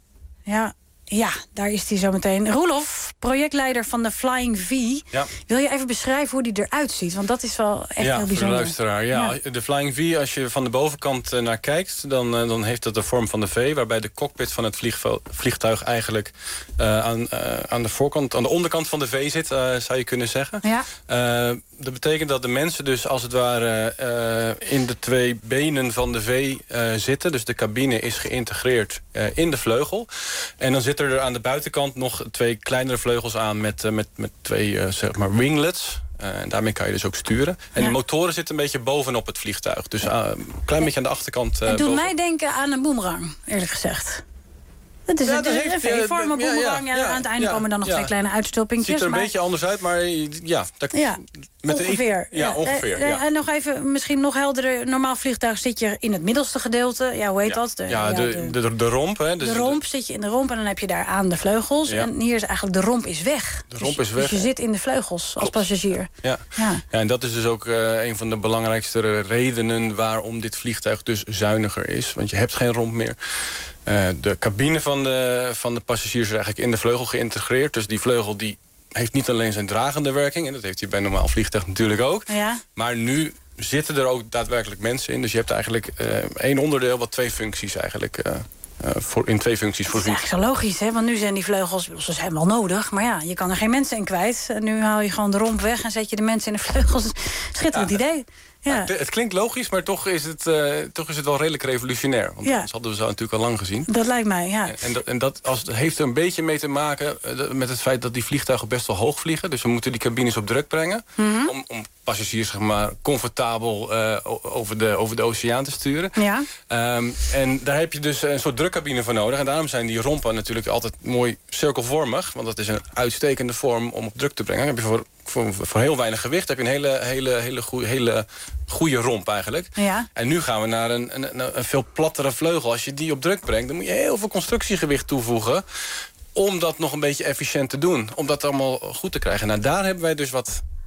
Ja, ja, daar is hij zo meteen. Roelof, projectleider van de Flying V. Ja. Wil je even beschrijven hoe die eruit ziet? Want dat is wel echt ja, heel bijzonder. Ja, voor de luisteraar. Ja. Ja. De Flying V, als je van de bovenkant uh, naar kijkt... Dan, uh, dan heeft dat de vorm van de V... waarbij de cockpit van het vliegtuig eigenlijk... Uh, aan, uh, aan de voorkant, aan de onderkant van de V zit, uh, zou je kunnen zeggen. Ja. Uh, dat betekent dat de mensen dus als het ware... Uh, in de twee benen van de V uh, zitten. Dus de cabine is geïntegreerd uh, in de vleugel. En dan zit er aan de buitenkant nog twee kleinere vleugels aan... met, uh, met, met twee uh, zeg maar winglets. Uh, en daarmee kan je dus ook sturen. En ja. de motoren zitten een beetje bovenop het vliegtuig. Dus uh, een klein beetje aan de achterkant. Uh, het doet boven. mij denken aan een boemerang, eerlijk gezegd. Het is Ja, een, dat heeft, een V-vorm, een ja, ja, boemerang. Ja, ja, aan het einde ja, komen dan nog ja. twee kleine uitstulpingjes. Het ziet er een maar... beetje anders uit, maar ja... Dat, ja. Met ongeveer. Een, ja, ja, ongeveer. Uh, ja. En nog even, misschien nog helderder. Normaal vliegtuig zit je in het middelste gedeelte. Ja, hoe heet ja. dat? De, ja, ja, de, de, de, de romp. Hè, dus de romp zit je in de romp en dan heb je daar aan de vleugels. Ja. En hier is eigenlijk de romp is weg. De romp dus, is weg. Dus je zit in de vleugels als Klopt. passagier. Ja. Ja. ja, en dat is dus ook uh, een van de belangrijkste redenen... waarom dit vliegtuig dus zuiniger is. Want je hebt geen romp meer. Uh, de cabine van de, van de passagiers is eigenlijk in de vleugel geïntegreerd. Dus die vleugel die heeft niet alleen zijn dragende werking... en dat heeft hij bij normaal vliegtuig natuurlijk ook. Ja. Maar nu zitten er ook daadwerkelijk mensen in. Dus je hebt eigenlijk uh, één onderdeel wat twee functies eigenlijk... Uh, Uh, voor, in twee functies voorziet. Dat is eigenlijk zo logisch, hè? Want nu zijn die vleugels, ze zijn wel nodig... maar ja, je kan er geen mensen in kwijt. En nu haal je gewoon de romp weg en zet je de mensen in de vleugels. Schitterend ja, idee. Ja. Ja, het klinkt logisch, maar toch is het, uh, toch is het wel redelijk revolutionair. Want ja. dat hadden we zo natuurlijk al lang gezien. Dat lijkt mij, ja. En, en dat, en dat als, heeft er een beetje mee te maken uh, met het feit dat die vliegtuigen best wel hoog vliegen. Dus we moeten die cabines op druk brengen. Mm-hmm. om, om passagiers zeg maar, comfortabel uh, over, de, over de oceaan te sturen. Ja. Um, en daar heb je dus een soort drukcabine voor nodig. En daarom zijn die rompen natuurlijk altijd mooi cirkelvormig. Want dat is een uitstekende vorm om op druk te brengen. Dan heb je voor, voor, voor heel weinig gewicht heb je een hele, hele, hele, goeie, hele goede romp eigenlijk. Ja. En nu gaan we naar een, een, een veel plattere vleugel. Als je die op druk brengt, dan moet je heel veel constructiegewicht toevoegen... om dat nog een beetje efficiënt te doen. Om dat allemaal goed te krijgen. Nou, daar hebben wij dus wat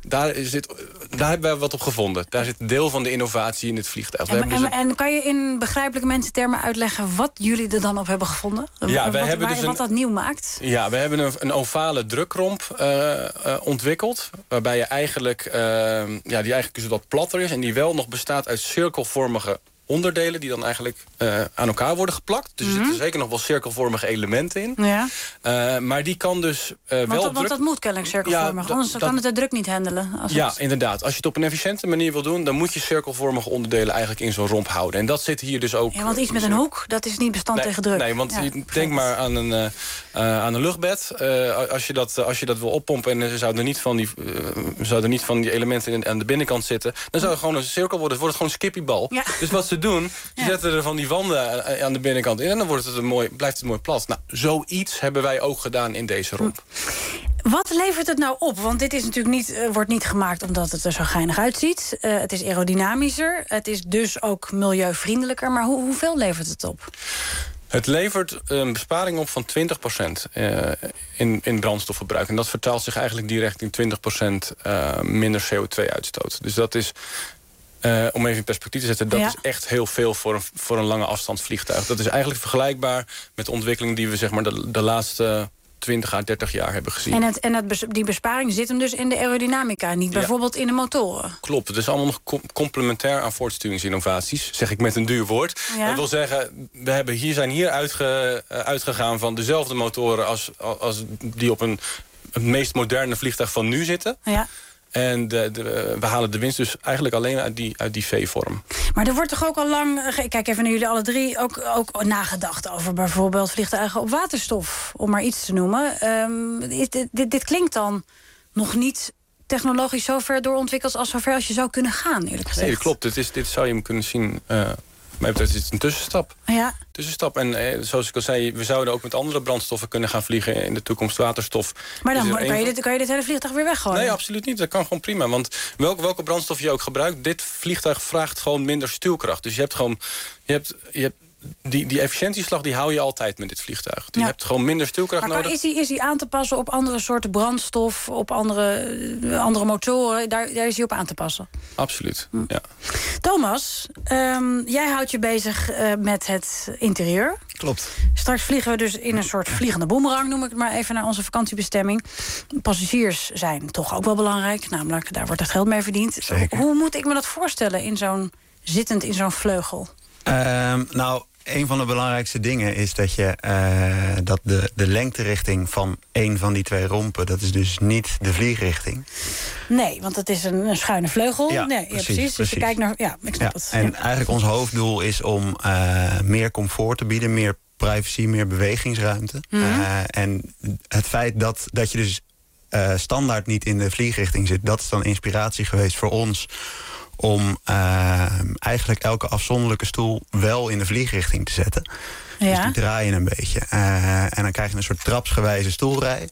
daar, zit, daar hebben we wat op gevonden. Daar zit een deel van de innovatie in het vliegtuig. En, We hebben en, dus een- en kan je in begrijpelijke mensentermen uitleggen wat jullie er dan op hebben gevonden? Ja, wij wat, hebben waar- dus wat een- dat nieuw maakt? Ja, we hebben een, een ovale drukromp uh, uh, ontwikkeld. Waarbij je eigenlijk, uh, ja, die eigenlijk dus wat platter is. En die wel nog bestaat uit cirkelvormige onderdelen die dan eigenlijk uh, aan elkaar worden geplakt. Dus Mm-hmm. er zitten zeker nog wel cirkelvormige elementen in. Ja. Uh, maar die kan dus uh, Want, wel dat- want druk... dat moet kennelijk cirkelvormig, Ja, dat- anders dat- kan het de druk niet handelen. Als Ja, het... inderdaad. Als je het op een efficiënte manier wil doen, dan moet je cirkelvormige onderdelen eigenlijk in zo'n romp houden. En dat zit hier dus ook. Ja, want iets met een hoek, dat is niet bestand Nee, tegen druk. nee, want Ja, je- ik denk weet maar aan een, uh, uh, aan een luchtbed. Uh, als, je dat, als je dat wil oppompen en er zouden niet van die, uh, zouden niet van die elementen in, aan de binnenkant zitten, dan zou het gewoon een cirkel worden. Het wordt gewoon een skippybal. Ja. Dus wat ze doen, ze Ja. zetten er van die wanden aan de binnenkant in en dan wordt het een mooi, blijft het mooi plat. Nou, zoiets hebben wij ook gedaan in deze romp. Wat levert het nou op? Want dit is natuurlijk niet, uh, wordt niet gemaakt omdat het er zo geinig uitziet. Uh, het is aerodynamischer. Het is dus ook milieuvriendelijker. Maar hoe, hoeveel levert het op? Het levert een besparing op van twintig procent uh, in, in brandstofverbruik. En dat vertaalt zich eigenlijk direct in twintig procent uh, minder C O twee uitstoot. Dus dat is, uh, om even in perspectief te zetten, dat Ja. is echt heel veel voor een, voor een lange afstandsvliegtuig. Dat is eigenlijk vergelijkbaar met de ontwikkeling die we zeg maar de, de laatste twintig à dertig jaar hebben gezien. En, het, en het bes- die besparing zit hem dus in de aerodynamica, niet Ja. bijvoorbeeld in de motoren. Klopt, het is allemaal nog com- complementair aan voortsturingsinnovaties. Zeg ik met een duur woord. Ja. Dat wil zeggen, we hebben hier, zijn hier uitge, uh, uitgegaan van dezelfde motoren als, als die op een, het meest moderne vliegtuig van nu zitten. Ja. En de, de, we halen de winst dus eigenlijk alleen uit die, uit die V-vorm. Maar er wordt toch ook al lang, eh, ik kijk even naar jullie alle drie, ook, ook nagedacht over bijvoorbeeld vliegtuigen op waterstof, om maar iets te noemen. Um, dit, dit, dit klinkt dan nog niet technologisch zo ver doorontwikkeld als zover als je zou kunnen gaan, eerlijk gezegd. Nee, dat klopt. Dit, is, dit zou je hem kunnen zien. Uh, mij betreft is het een tussenstap. Ja. Tussenstap. En eh, zoals ik al zei, we zouden ook met andere brandstoffen kunnen gaan vliegen in de toekomst. Waterstof. Maar dan is er kan één je, van- dit, kan je dit hele vliegtuig weer weggooien? Nee, absoluut niet. Dat kan gewoon prima. Want welke, welke brandstof je ook gebruikt, dit vliegtuig vraagt gewoon minder stuwkracht. Dus je hebt gewoon, je hebt, je hebt die, die efficiëntieslag die hou je altijd met dit vliegtuig. Dus Ja. Je hebt gewoon minder stuwkracht Maar kan- nodig. is die, is die aan te passen op andere soorten brandstof, op andere, eh, andere motoren? Daar, daar is die op aan te passen. Absoluut, Hm. ja. Thomas, um, jij houdt je bezig uh, met het interieur. Klopt. Straks vliegen we dus in een soort vliegende boemerang, noem ik het maar even, naar onze vakantiebestemming. Passagiers zijn toch ook wel belangrijk, namelijk daar wordt het geld mee verdiend. Zeker. Hoe moet ik me dat voorstellen in zo'n zittend in zo'n vleugel? Um, nou, een van de belangrijkste dingen is dat je uh, dat de, de lengterichting van één van die twee rompen, dat is dus niet de vliegrichting. Nee, want het is een, een schuine vleugel. Ja, nee, precies, ja, precies. Dus precies. je kijkt naar. Ja, ik snap Ja, het. en Ja. eigenlijk ons hoofddoel is om uh, meer comfort te bieden, meer privacy, meer bewegingsruimte. Mhm. Uh, en het feit dat, dat je dus uh, standaard niet in de vliegrichting zit, dat is dan inspiratie geweest voor ons om uh, eigenlijk elke afzonderlijke stoel wel in de vliegrichting te zetten. Ja. Dus die draaien een beetje. Uh, en dan krijg je een soort trapsgewijze stoelrij.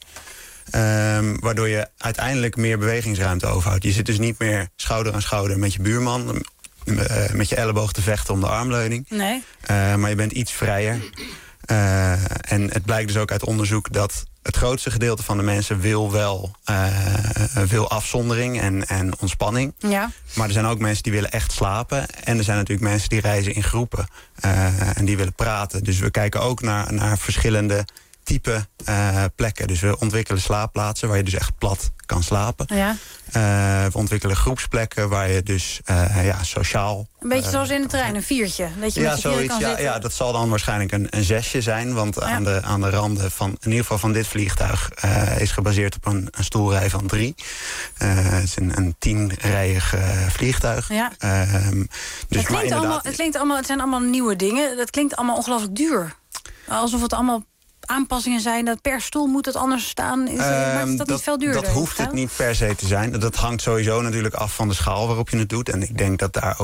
Um, waardoor je uiteindelijk meer bewegingsruimte overhoudt. Je zit dus niet meer schouder aan schouder met je buurman, uh, met je elleboog te vechten om de armleuning. Nee. Uh, maar je bent iets vrijer. Uh, en het blijkt dus ook uit onderzoek dat het grootste gedeelte van de mensen wil wel uh, veel afzondering en, en ontspanning. Ja. Maar er zijn ook mensen die willen echt slapen. En er zijn natuurlijk mensen die reizen in groepen. Uh, en die willen praten. Dus we kijken ook naar, naar verschillende type uh, plekken. Dus we ontwikkelen slaapplaatsen waar je dus echt plat kan slapen. Ja. Uh, we ontwikkelen groepsplekken waar je dus uh, ja, sociaal... Een beetje uh, zoals in de trein, een viertje. Dat je ja, met z'n vieren zoiets. kan Ja, zitten. ja, dat zal dan waarschijnlijk een, een zesje zijn. Want Ja. aan, de, aan de randen van, in ieder geval van dit vliegtuig, uh, is gebaseerd op een, een stoelrij van drie. Uh, het is een, een tienrijig uh, vliegtuig. Ja. Uh, dus het, maar klinkt allemaal, inderdaad, het, klinkt allemaal, het zijn allemaal nieuwe dingen. Dat klinkt allemaal ongelooflijk duur. Alsof het allemaal aanpassingen zijn. Dat per stoel moet het anders staan. Is, maakt het dat, niet veel duurder? Dat hoeft het niet per se te zijn. Dat hangt sowieso natuurlijk af van de schaal waarop je het doet. En ik denk dat daar over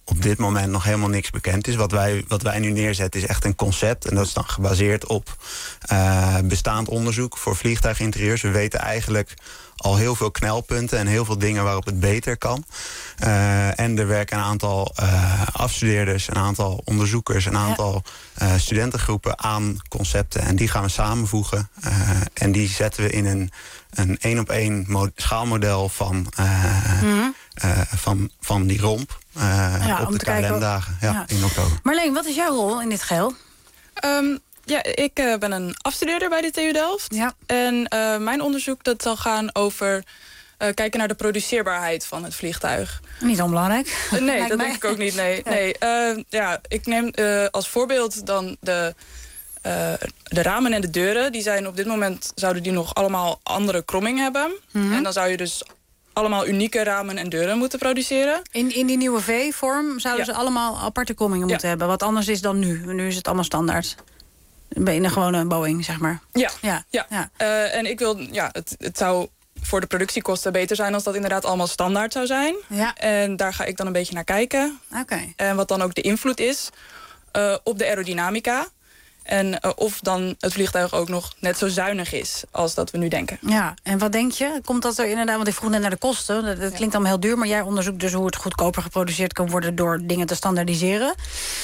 op dit moment nog helemaal niks bekend is. Wat wij, wat wij nu neerzetten is echt een concept. En dat is dan gebaseerd op uh, bestaand onderzoek voor vliegtuiginterieurs. We weten eigenlijk al heel veel knelpunten en heel veel dingen waarop het beter kan. Uh, en er werken een aantal uh, afstudeerders, een aantal onderzoekers, een aantal uh, studentengroepen aan concepten. En die gaan we samenvoegen. Uh, en die zetten we in een een één op één mo- schaalmodel van, uh, mm-hmm. uh, van, van die romp uh, ja, op de K L M-dagen ja, ja. in oktober. Marleen, wat is jouw rol in dit geheel? Um, ja, ik uh, ben een afstudeerder bij de T U Delft. Ja. En uh, mijn onderzoek dat zal gaan over uh, kijken naar de produceerbaarheid van het vliegtuig. Niet onbelangrijk. Uh, nee, dat mij. denk ik ook niet. Nee, ja. nee uh, ja, ik neem uh, als voorbeeld dan de... Uh, de ramen en de deuren, die zijn op dit moment zouden die nog allemaal andere kromming hebben. Mm-hmm. En dan zou je dus allemaal unieke ramen en deuren moeten produceren. In, in die nieuwe V-vorm zouden ja. ze allemaal aparte krommingen moeten ja. hebben. Wat anders is dan nu. Nu is het allemaal standaard. In een gewone Boeing, zeg maar. Ja, ja. ja. ja. Uh, en ik wil, ja, het, het zou voor de productiekosten beter zijn als dat inderdaad allemaal standaard zou zijn. Ja. En daar ga ik dan een beetje naar kijken. Okay. En wat dan ook de invloed is uh, op de aerodynamica. En uh, of dan het vliegtuig ook nog net zo zuinig is als dat we nu denken. Ja, en wat denk je? Komt dat er inderdaad, want ik vroeg net naar de kosten. Dat, dat ja. klinkt allemaal heel duur, maar jij onderzoekt dus hoe het goedkoper geproduceerd kan worden door dingen te standaardiseren.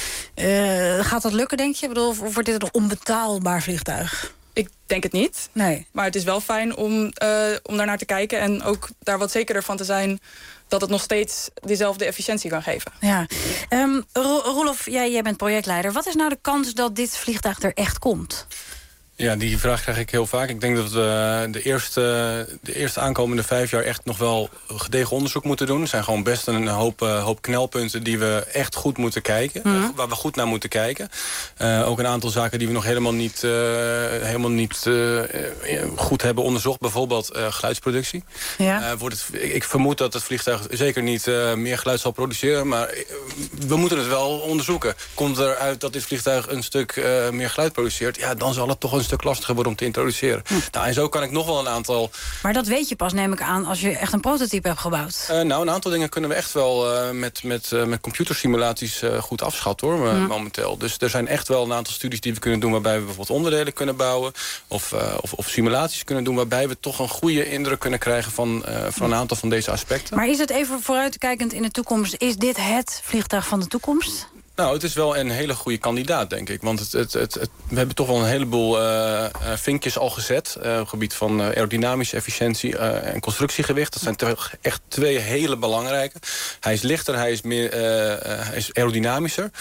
Uh, gaat dat lukken, denk je? Ik bedoel, of wordt dit een onbetaalbaar vliegtuig? Ik denk het niet. Nee. Maar het is wel fijn om, uh, om daarnaar te kijken en ook daar wat zekerder van te zijn dat het nog steeds diezelfde efficiëntie kan geven. Ja. Um, Ro- Roelof, jij, jij bent projectleider. Wat is nou de kans dat dit vliegtuig er echt komt? Ja, die vraag krijg ik heel vaak. Ik denk dat we de eerste, de eerste aankomende vijf jaar echt nog wel gedegen onderzoek moeten doen. Er zijn gewoon best een hoop, uh, hoop knelpunten die we echt goed moeten kijken. Mm-hmm. Uh, waar we goed naar moeten kijken. Uh, ook een aantal zaken die we nog helemaal niet, uh, helemaal niet uh, goed hebben onderzocht. Bijvoorbeeld uh, geluidsproductie. Ja. Uh, wordt het, ik vermoed dat het vliegtuig zeker niet uh, meer geluid zal produceren. Maar uh, we moeten het wel onderzoeken. Komt er uit dat dit vliegtuig een stuk uh, meer geluid produceert? Ja, dan zal het toch een stuk lastiger worden om te introduceren. Hm. Nou, en zo kan ik nog wel een aantal... Maar dat weet je pas, neem ik aan, als je echt een prototype hebt gebouwd. Uh, nou, een aantal dingen kunnen we echt wel uh, met, met, uh, met computersimulaties uh, goed afschatten, hoor, hm. momenteel. Dus er zijn echt wel een aantal studies die we kunnen doen waarbij we bijvoorbeeld onderdelen kunnen bouwen. Of, uh, of, of simulaties kunnen doen waarbij we toch een goede indruk kunnen krijgen van, uh, van een aantal van deze aspecten. Maar is het even vooruitkijkend in de toekomst, is dit het vliegtuig van de toekomst? Nou, het is wel een hele goede kandidaat, denk ik. Want het, het, het, het, we hebben toch wel een heleboel uh, vinkjes al gezet. Uh, op het gebied van uh, aerodynamische efficiëntie uh, en constructiegewicht. Dat zijn toch echt twee hele belangrijke. Hij is lichter, hij is, meer, uh, uh, hij is aerodynamischer.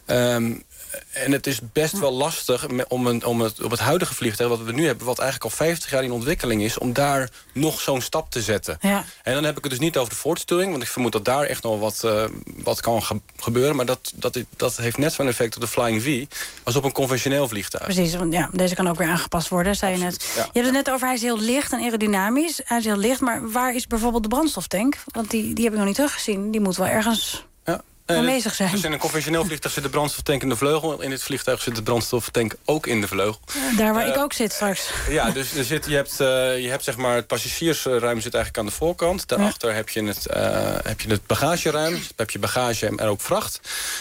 Um, En het is best wel lastig om, een, om het, op het huidige vliegtuig wat we nu hebben, wat eigenlijk al vijftig jaar in ontwikkeling is, om daar nog zo'n stap te zetten. Ja. En dan heb ik het dus niet over de voortstuwing, want ik vermoed dat daar echt nog wat, uh, wat kan ge- gebeuren. Maar dat, dat, dat heeft net zo'n effect op de Flying V als op een conventioneel vliegtuig. Precies, want ja, deze kan ook weer aangepast worden, zei je net. Ja. Je hebt het net over, hij is heel licht en aerodynamisch. Hij is heel licht, maar waar is bijvoorbeeld de brandstoftank? Want die, die heb ik nog niet teruggezien. Die moet wel ergens... aanwezig zijn. Dus in een conventioneel vliegtuig zit de brandstoftank in de vleugel. In dit vliegtuig zit de brandstoftank ook in de vleugel. Ja, daar waar uh, ik ook zit straks. Ja, dus er zit, je hebt, uh, je hebt zeg maar, het passagiersruim zit eigenlijk aan de voorkant. Daarachter ja. heb, je het, uh, heb je het bagageruim. Dus heb je bagage en ook vracht.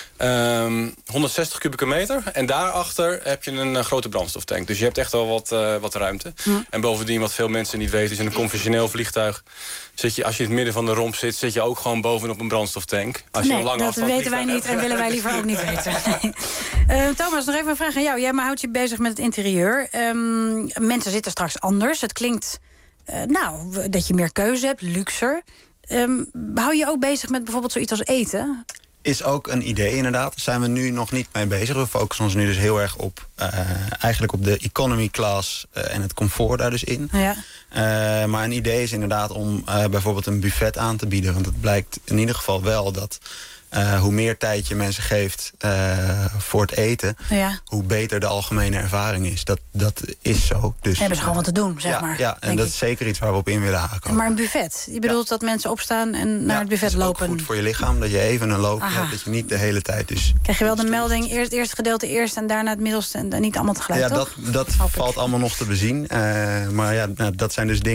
Um, honderdzestig kubieke meter. En daarachter heb je een uh, grote brandstoftank. Dus je hebt echt wel wat, uh, wat ruimte. Ja. En bovendien, wat veel mensen niet weten, is in een conventioneel vliegtuig zit je, als je in het midden van de romp zit, zit je ook gewoon bovenop een brandstoftank. Als nee, je een lange dat weten wij niet en willen wij liever ook niet weten. uh, Thomas, nog even een vraag aan jou. Jij houdt je bezig met het interieur. Um, mensen zitten straks anders. Het klinkt, uh, nou, dat je meer keuze hebt, luxer. Um, hou je ook bezig met bijvoorbeeld zoiets als eten? Is ook een idee, inderdaad. Daar zijn we nu nog niet mee bezig. We focussen ons nu dus heel erg op, uh, eigenlijk op de economy class uh, en het comfort daar dus in. Ja. Uh, maar een idee is inderdaad om uh, bijvoorbeeld een buffet aan te bieden. Want het blijkt in ieder geval wel dat Uh, hoe meer tijd je mensen geeft uh, voor het eten, ja. hoe beter de algemene ervaring is. Dat, dat is zo. Dus, hebben ze gewoon wat te doen, zeg ja, maar. Ja, en dat ik. is zeker iets waar we op in willen haken. Maar een buffet? Je bedoelt ja. dat mensen opstaan en naar ja, het buffet is lopen? Ook goed voor je lichaam, dat je even een loopje Aha. hebt, dat je niet de hele tijd dus... Krijg je wel de melding, eerst het eerste gedeelte eerst en daarna het middelste en niet allemaal tegelijk, ja, toch? dat, dat valt allemaal nog te bezien. Uh, maar ja, dat zijn dus dingen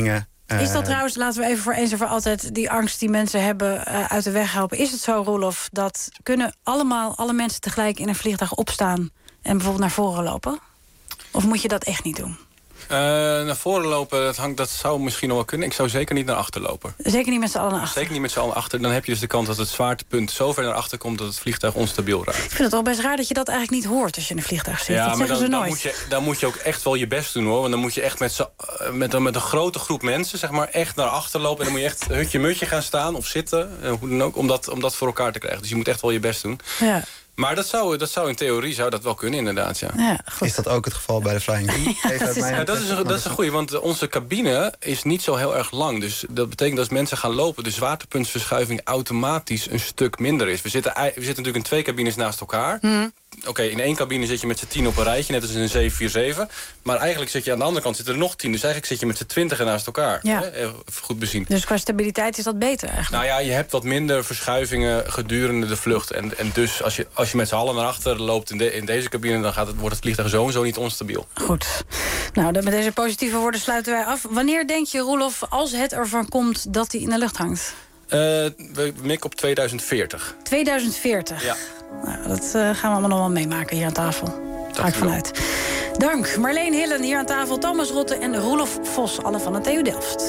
Is dat trouwens, laten we even voor eens en voor altijd... die angst die mensen hebben uh, uit de weg helpen. Is het zo, Roelof, dat kunnen allemaal alle mensen tegelijk in een vliegtuig opstaan... en bijvoorbeeld naar voren lopen? Of moet je dat echt niet doen? Uh, naar voren lopen, dat, hangt, dat zou misschien nog wel kunnen. Ik zou zeker niet naar achter lopen. Zeker niet met z'n allen naar achter? Zeker niet met z'n allen achter. Dan heb je dus de kans dat het zwaartepunt zo ver naar achter komt... dat het vliegtuig onstabiel raakt. Ik vind het wel best raar dat je dat eigenlijk niet hoort als je in een vliegtuig zit. Ja, dat maar zeggen dan, ze dan, nooit. moet je, dan moet je ook echt wel je best doen, hoor. Want dan moet je echt met, zo, met, met een grote groep mensen... zeg maar, echt naar achter lopen. En dan moet je echt hutje-mutje gaan staan of zitten. Hoe dan ook, om dat, om dat voor elkaar te krijgen. Dus je moet echt wel je best doen. Ja. Maar dat zou, dat zou in theorie zou dat wel kunnen, inderdaad. Ja. Ja, is dat ook het geval bij de Flying V? Ja, dat is, ja, dat is een, dat is een goeie, want onze cabine is niet zo heel erg lang. Dus dat betekent dat als mensen gaan lopen... de zwaartepuntsverschuiving automatisch een stuk minder is. We zitten, we zitten natuurlijk in twee cabines naast elkaar. Hmm. Oké, okay, in één cabine zit je met z'n tien op een rijtje, net als in een zeven vier zeven. Maar eigenlijk zit je aan de andere kant zitten er nog tien. Dus eigenlijk zit je met z'n twintigen naast elkaar. Ja. Hè? Even goed bezien. Dus qua stabiliteit is dat beter eigenlijk? Nou ja, je hebt wat minder verschuivingen gedurende de vlucht. En, en dus als je, als je met z'n allen naar achter loopt in, de, in deze cabine... dan gaat het, wordt het vliegtuig sowieso niet onstabiel. Goed. Nou, met deze positieve woorden sluiten wij af. Wanneer denk je, Roelof, als het ervan komt dat hij in de lucht hangt? Uh, we mikken op tweeduizend veertig. tweeduizend veertig? Ja. Nou, dat uh, gaan we allemaal nog wel meemaken hier aan tafel. Daar ga ik vanuit. Dank. Marleen Hillen hier aan tafel, Thomas Rotte en Roelof Vos, alle van de T U Delft.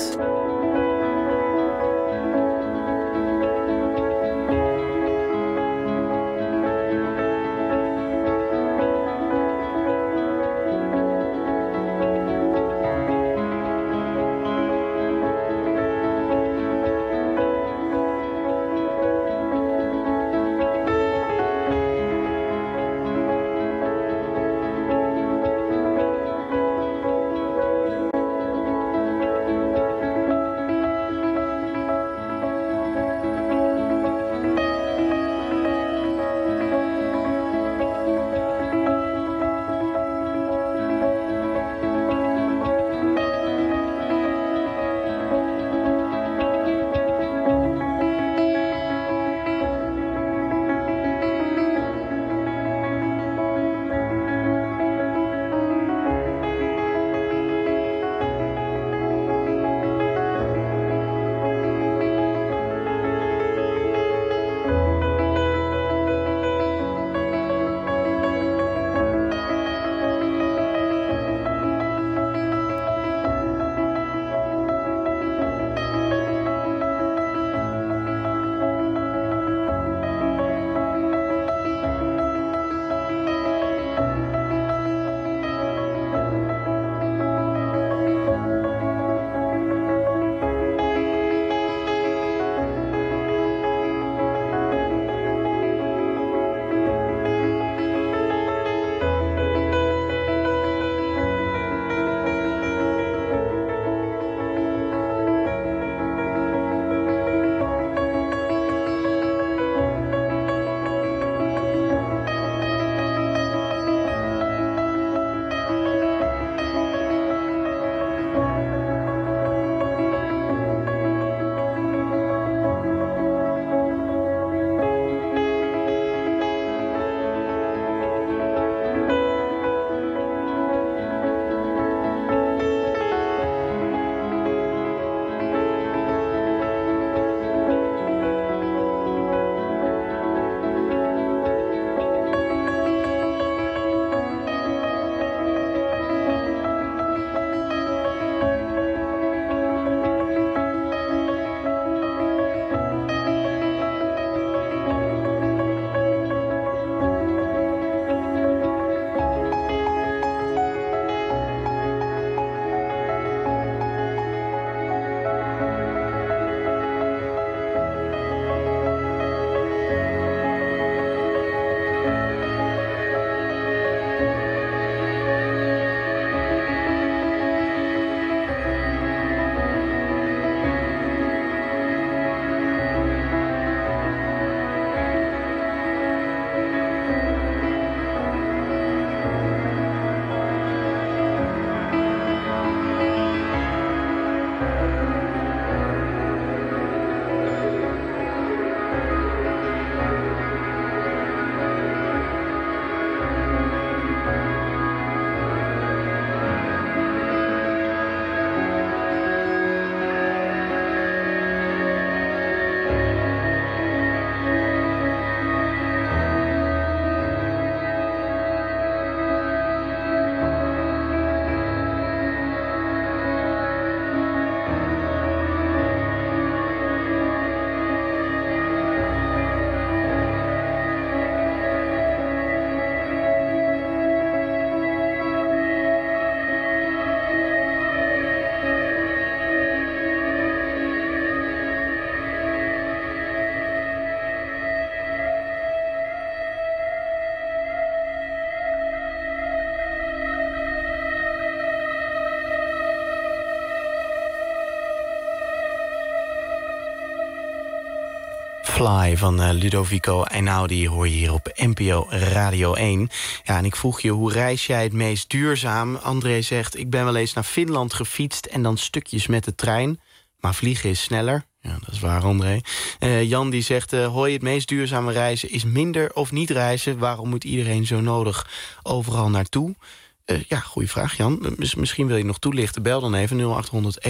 Fly van uh, Ludovico Einaudi hoor je hier op N P O Radio één. Ja, en ik vroeg je, hoe reis jij het meest duurzaam? André zegt, ik ben wel eens naar Finland gefietst en dan stukjes met de trein. Maar vliegen is sneller. Ja, dat is waar, André. Uh, Jan die zegt, uh, hoi, het meest duurzame reizen is minder of niet reizen. Waarom moet iedereen zo nodig overal naartoe? Uh, ja, goede vraag, Jan. Misschien wil je nog toelichten. Bel dan even nul acht honderd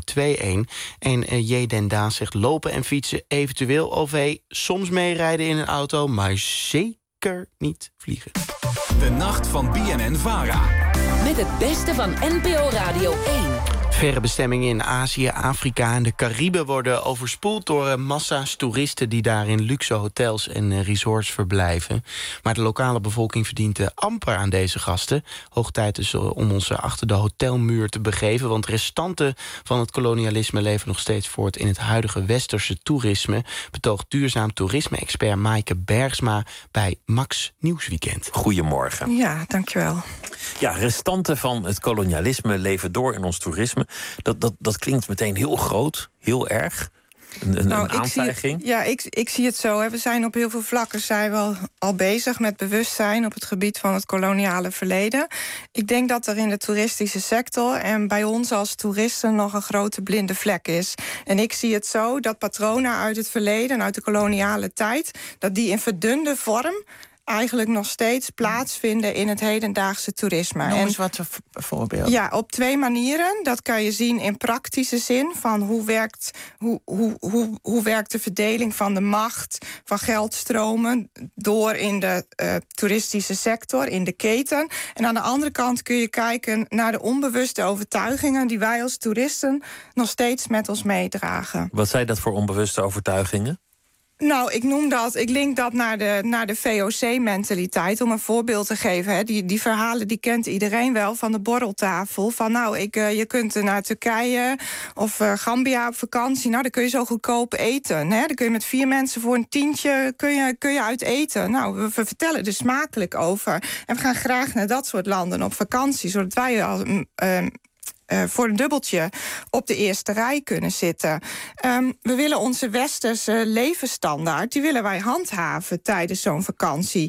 elf tweeënhalf. En uh, J. Den Daas zegt lopen en fietsen, eventueel O V. Soms meerijden in een auto, maar zeker niet vliegen. De nacht van B N N-Vara. Met het beste van N P O Radio één. Verre bestemmingen in Azië, Afrika en de Cariben worden overspoeld door massa's toeristen die daar in luxe hotels en resorts verblijven. Maar de lokale bevolking verdient amper aan deze gasten. Hoog tijd dus om ons achter de hotelmuur te begeven, want restanten van het kolonialisme leven nog steeds voort in het huidige westerse toerisme, betoogt duurzaam toerisme-expert Maaike Bergsma bij Max Nieuwsweekend. Goedemorgen. Ja, dankjewel. Ja, restanten van het kolonialisme leven door in ons toerisme. Dat, dat, dat klinkt meteen heel groot, heel erg. Een, een, nou, een aanstijging. Ik zie het, ja, ik, ik zie het zo. Hè. We zijn op heel veel vlakken zijn we al, al bezig met bewustzijn op het gebied van het koloniale verleden. Ik denk dat er in de toeristische sector en bij ons als toeristen nog een grote blinde vlek is. En ik zie het zo dat patronen uit het verleden, uit de koloniale tijd, dat die in verdunde vorm eigenlijk nog steeds plaatsvinden in het hedendaagse toerisme. Noem eens wat een voorbeeld. Ja, op twee manieren. Dat kan je zien in praktische zin, van hoe werkt, hoe, hoe, hoe, hoe werkt de verdeling van de macht, van geldstromen door in de uh, toeristische sector, in de keten. En aan de andere kant kun je kijken naar de onbewuste overtuigingen die wij als toeristen nog steeds met ons meedragen. Wat zijn dat voor onbewuste overtuigingen? Nou, ik noem dat, ik link dat naar de, naar de V O C-mentaliteit. Om een voorbeeld te geven. Hè. Die, die verhalen die kent iedereen wel van de borreltafel. Van nou, ik, uh, je kunt naar Turkije of uh, Gambia op vakantie. Nou, dan kun je zo goedkoop eten. Hè. Dan kun je met vier mensen voor een tientje kun je, kun je uit eten. Nou, we, we vertellen er smakelijk over. En we gaan graag naar dat soort landen op vakantie. Zodat wij al Uh, Uh, voor een dubbeltje op de eerste rij kunnen zitten. Um, we willen onze westerse levensstandaard, die willen wij handhaven tijdens zo'n vakantie.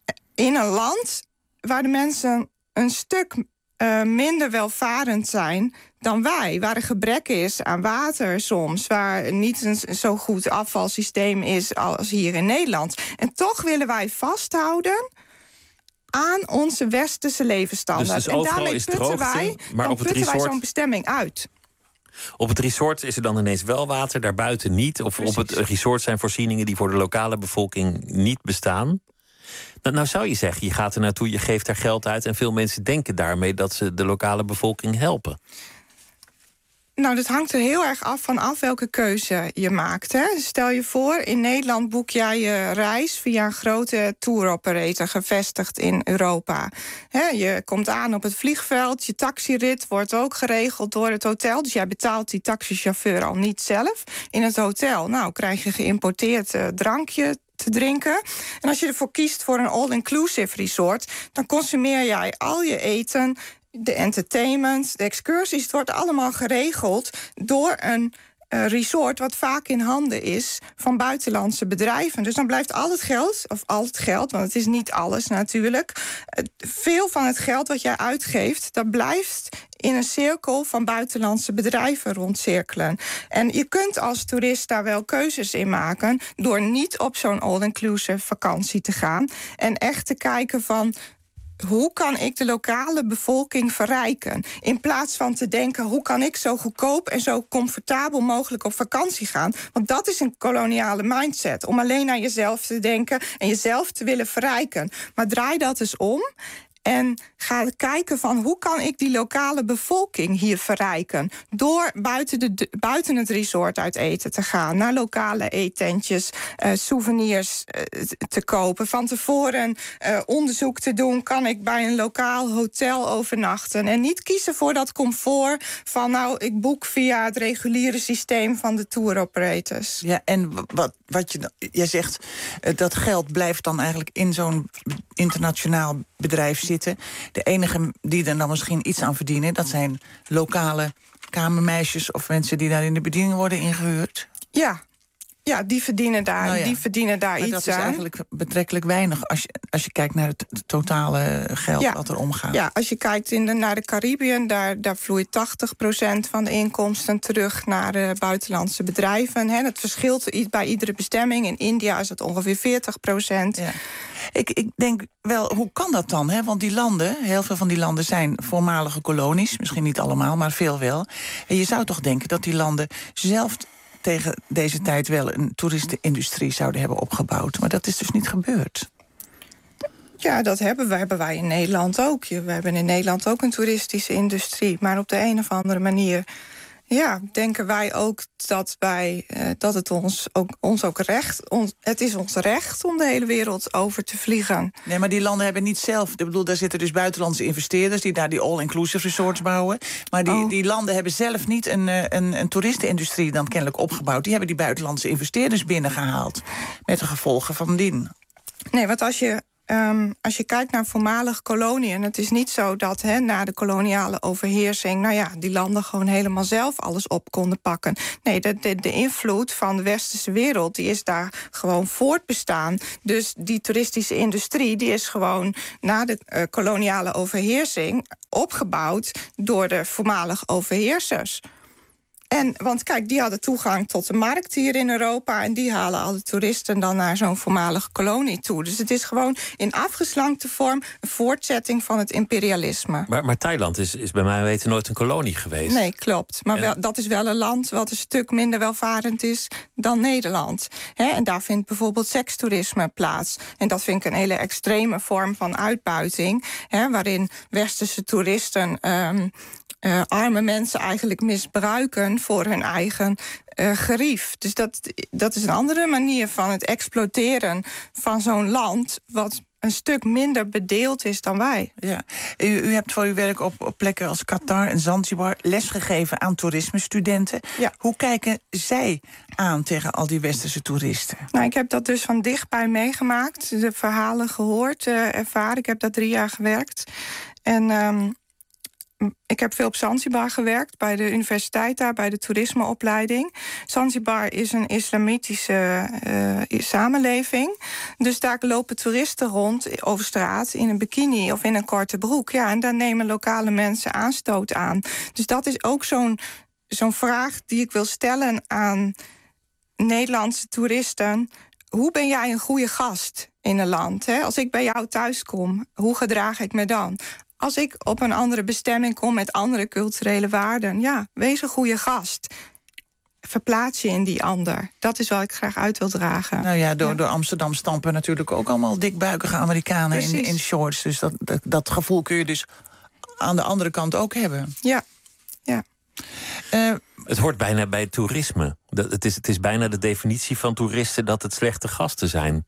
In een land waar de mensen een stuk uh, minder welvarend zijn dan wij. Waar er gebrek is aan water soms. Waar niet een zo goed afvalsysteem is als hier in Nederland. En toch willen wij vasthouden aan onze westerse levensstandaard. Dus, dus en overal daarmee is putten droogte, wij, maar dan op het putten wij resort zo'n bestemming uit. Op het resort is er dan ineens wel water, daarbuiten niet. Of Precies. op het resort zijn voorzieningen die voor de lokale bevolking niet bestaan. Nou, nou zou je zeggen, je gaat er naartoe, je geeft daar geld uit, en veel mensen denken daarmee dat ze de lokale bevolking helpen. Nou, dat hangt er heel erg af van af welke keuze je maakt. Hè. Stel je voor, in Nederland boek jij je reis via een grote touroperator gevestigd in Europa. Hè, je komt aan op het vliegveld, je taxirit wordt ook geregeld door het hotel. Dus jij betaalt die taxichauffeur al niet zelf. In het hotel, nou, krijg je geïmporteerd uh, drankje te drinken. En als je ervoor kiest voor een all-inclusive resort, dan consumeer jij al je eten, de entertainment, de excursies, het wordt allemaal geregeld door een uh, resort wat vaak in handen is van buitenlandse bedrijven. Dus dan blijft al het geld, of al het geld, want het is niet alles natuurlijk, uh, veel van het geld wat jij uitgeeft, dat blijft in een cirkel van buitenlandse bedrijven rondcirkelen. En je kunt als toerist daar wel keuzes in maken door niet op zo'n all-inclusive vakantie te gaan en echt te kijken van, hoe kan ik de lokale bevolking verrijken? In plaats van te denken, hoe kan ik zo goedkoop en zo comfortabel mogelijk op vakantie gaan? Want dat is een koloniale mindset, om alleen aan jezelf te denken en jezelf te willen verrijken. Maar draai dat eens om en ga kijken van, hoe kan ik die lokale bevolking hier verrijken? Door buiten, de, buiten het resort uit eten te gaan, naar lokale eetentjes, uh, souvenirs uh, te kopen. Van tevoren uh, onderzoek te doen, kan ik bij een lokaal hotel overnachten? En niet kiezen voor dat comfort van, nou, ik boek via het reguliere systeem van de tour operators. Ja, en wat, wat je, jij zegt, uh, dat geld blijft dan eigenlijk in zo'n internationaal bedrijf zitten. De enige die er dan misschien iets aan verdienen, dat zijn lokale kamermeisjes of mensen die daar in de bediening worden ingehuurd. Ja. Ja, die verdienen daar, Nou ja. die verdienen daar Maar iets dat is aan. eigenlijk betrekkelijk weinig als je, als je kijkt naar het totale geld Ja. wat er omgaat. Ja, als je kijkt in de, naar de Caribiën, daar, daar vloeit tachtig procent van de inkomsten terug naar de buitenlandse bedrijven. Hè. Het verschilt i- bij iedere bestemming. In India is het ongeveer veertig procent. Ja. Ik, ik denk wel, hoe kan dat dan? Hè? Want die landen, heel veel van die landen zijn voormalige kolonies. Misschien niet allemaal, maar veel wel. En je zou toch denken dat die landen zelf tegen deze tijd wel een toeristenindustrie zouden hebben opgebouwd. Maar dat is dus niet gebeurd. Ja, dat hebben wij, hebben wij in Nederland ook. Ja, we hebben in Nederland ook een toeristische industrie. Maar op de een of andere manier, ja, denken wij ook dat wij eh, dat het ons ook, ons ook recht, ons, het is ons recht om de hele wereld over te vliegen. Nee, maar die landen hebben niet zelf. Ik bedoel, daar zitten dus buitenlandse investeerders die daar die all-inclusive resorts bouwen. Maar die, Oh. die landen hebben zelf niet een, eh, een, een toeristenindustrie dan kennelijk opgebouwd. Die hebben die buitenlandse investeerders binnengehaald. Met de gevolgen van dien. Nee, want als je, um, als je kijkt naar voormalige koloniën, het is niet zo dat hè, na de koloniale overheersing, nou ja, die landen gewoon helemaal zelf alles op konden pakken. Nee, de, de, de invloed van de westerse wereld, die is daar gewoon voortbestaan. Dus die toeristische industrie, die is gewoon na de uh, koloniale overheersing opgebouwd door de voormalige overheersers. En, want kijk, die hadden toegang tot de markt hier in Europa, en die halen alle toeristen dan naar zo'n voormalige kolonie toe. Dus het is gewoon in afgeslankte vorm een voortzetting van het imperialisme. Maar, maar Thailand is, is bij mij weten nooit een kolonie geweest. Nee, klopt. Maar En- wel, dat is wel een land wat een stuk minder welvarend is dan Nederland. Hè, en daar vindt bijvoorbeeld sekstoerisme plaats. En dat vind ik een hele extreme vorm van uitbuiting, hè, waarin westerse toeristen um, uh, arme mensen eigenlijk misbruiken voor hun eigen uh, gerief. Dus dat, dat is een andere manier van het exploiteren van zo'n land wat een stuk minder bedeeld is dan wij. Ja. U, u hebt voor uw werk op, op plekken als Qatar en Zanzibar lesgegeven aan toerismestudenten. Ja. Hoe kijken zij aan tegen al die westerse toeristen? Nou, ik heb dat dus van dichtbij meegemaakt. De verhalen gehoord, uh, ervaren. Ik heb daar drie jaar gewerkt. En um, ik heb veel op Zanzibar gewerkt, bij de universiteit daar, bij de toerismeopleiding. Zanzibar is een islamitische uh, samenleving. Dus daar lopen toeristen rond over straat in een bikini of in een korte broek. Ja, en daar nemen lokale mensen aanstoot aan. Dus dat is ook zo'n zo'n vraag die ik wil stellen aan Nederlandse toeristen. Hoe ben jij een goede gast in een land? Hè? Als ik bij jou thuis kom, hoe gedraag ik me dan? Als ik op een andere bestemming kom met andere culturele waarden, ja, wees een goede gast. Verplaats je in die ander. Dat is wat ik graag uit wil dragen. Nou ja, door, Ja. door Amsterdam stampen natuurlijk ook allemaal dikbuikige Amerikanen in, Precies. in shorts. Dus dat, dat, dat gevoel kun je dus aan de andere kant ook hebben. Ja, ja. Uh, Het hoort bijna bij toerisme. Dat, het, is, het is bijna de definitie van toeristen dat het slechte gasten zijn.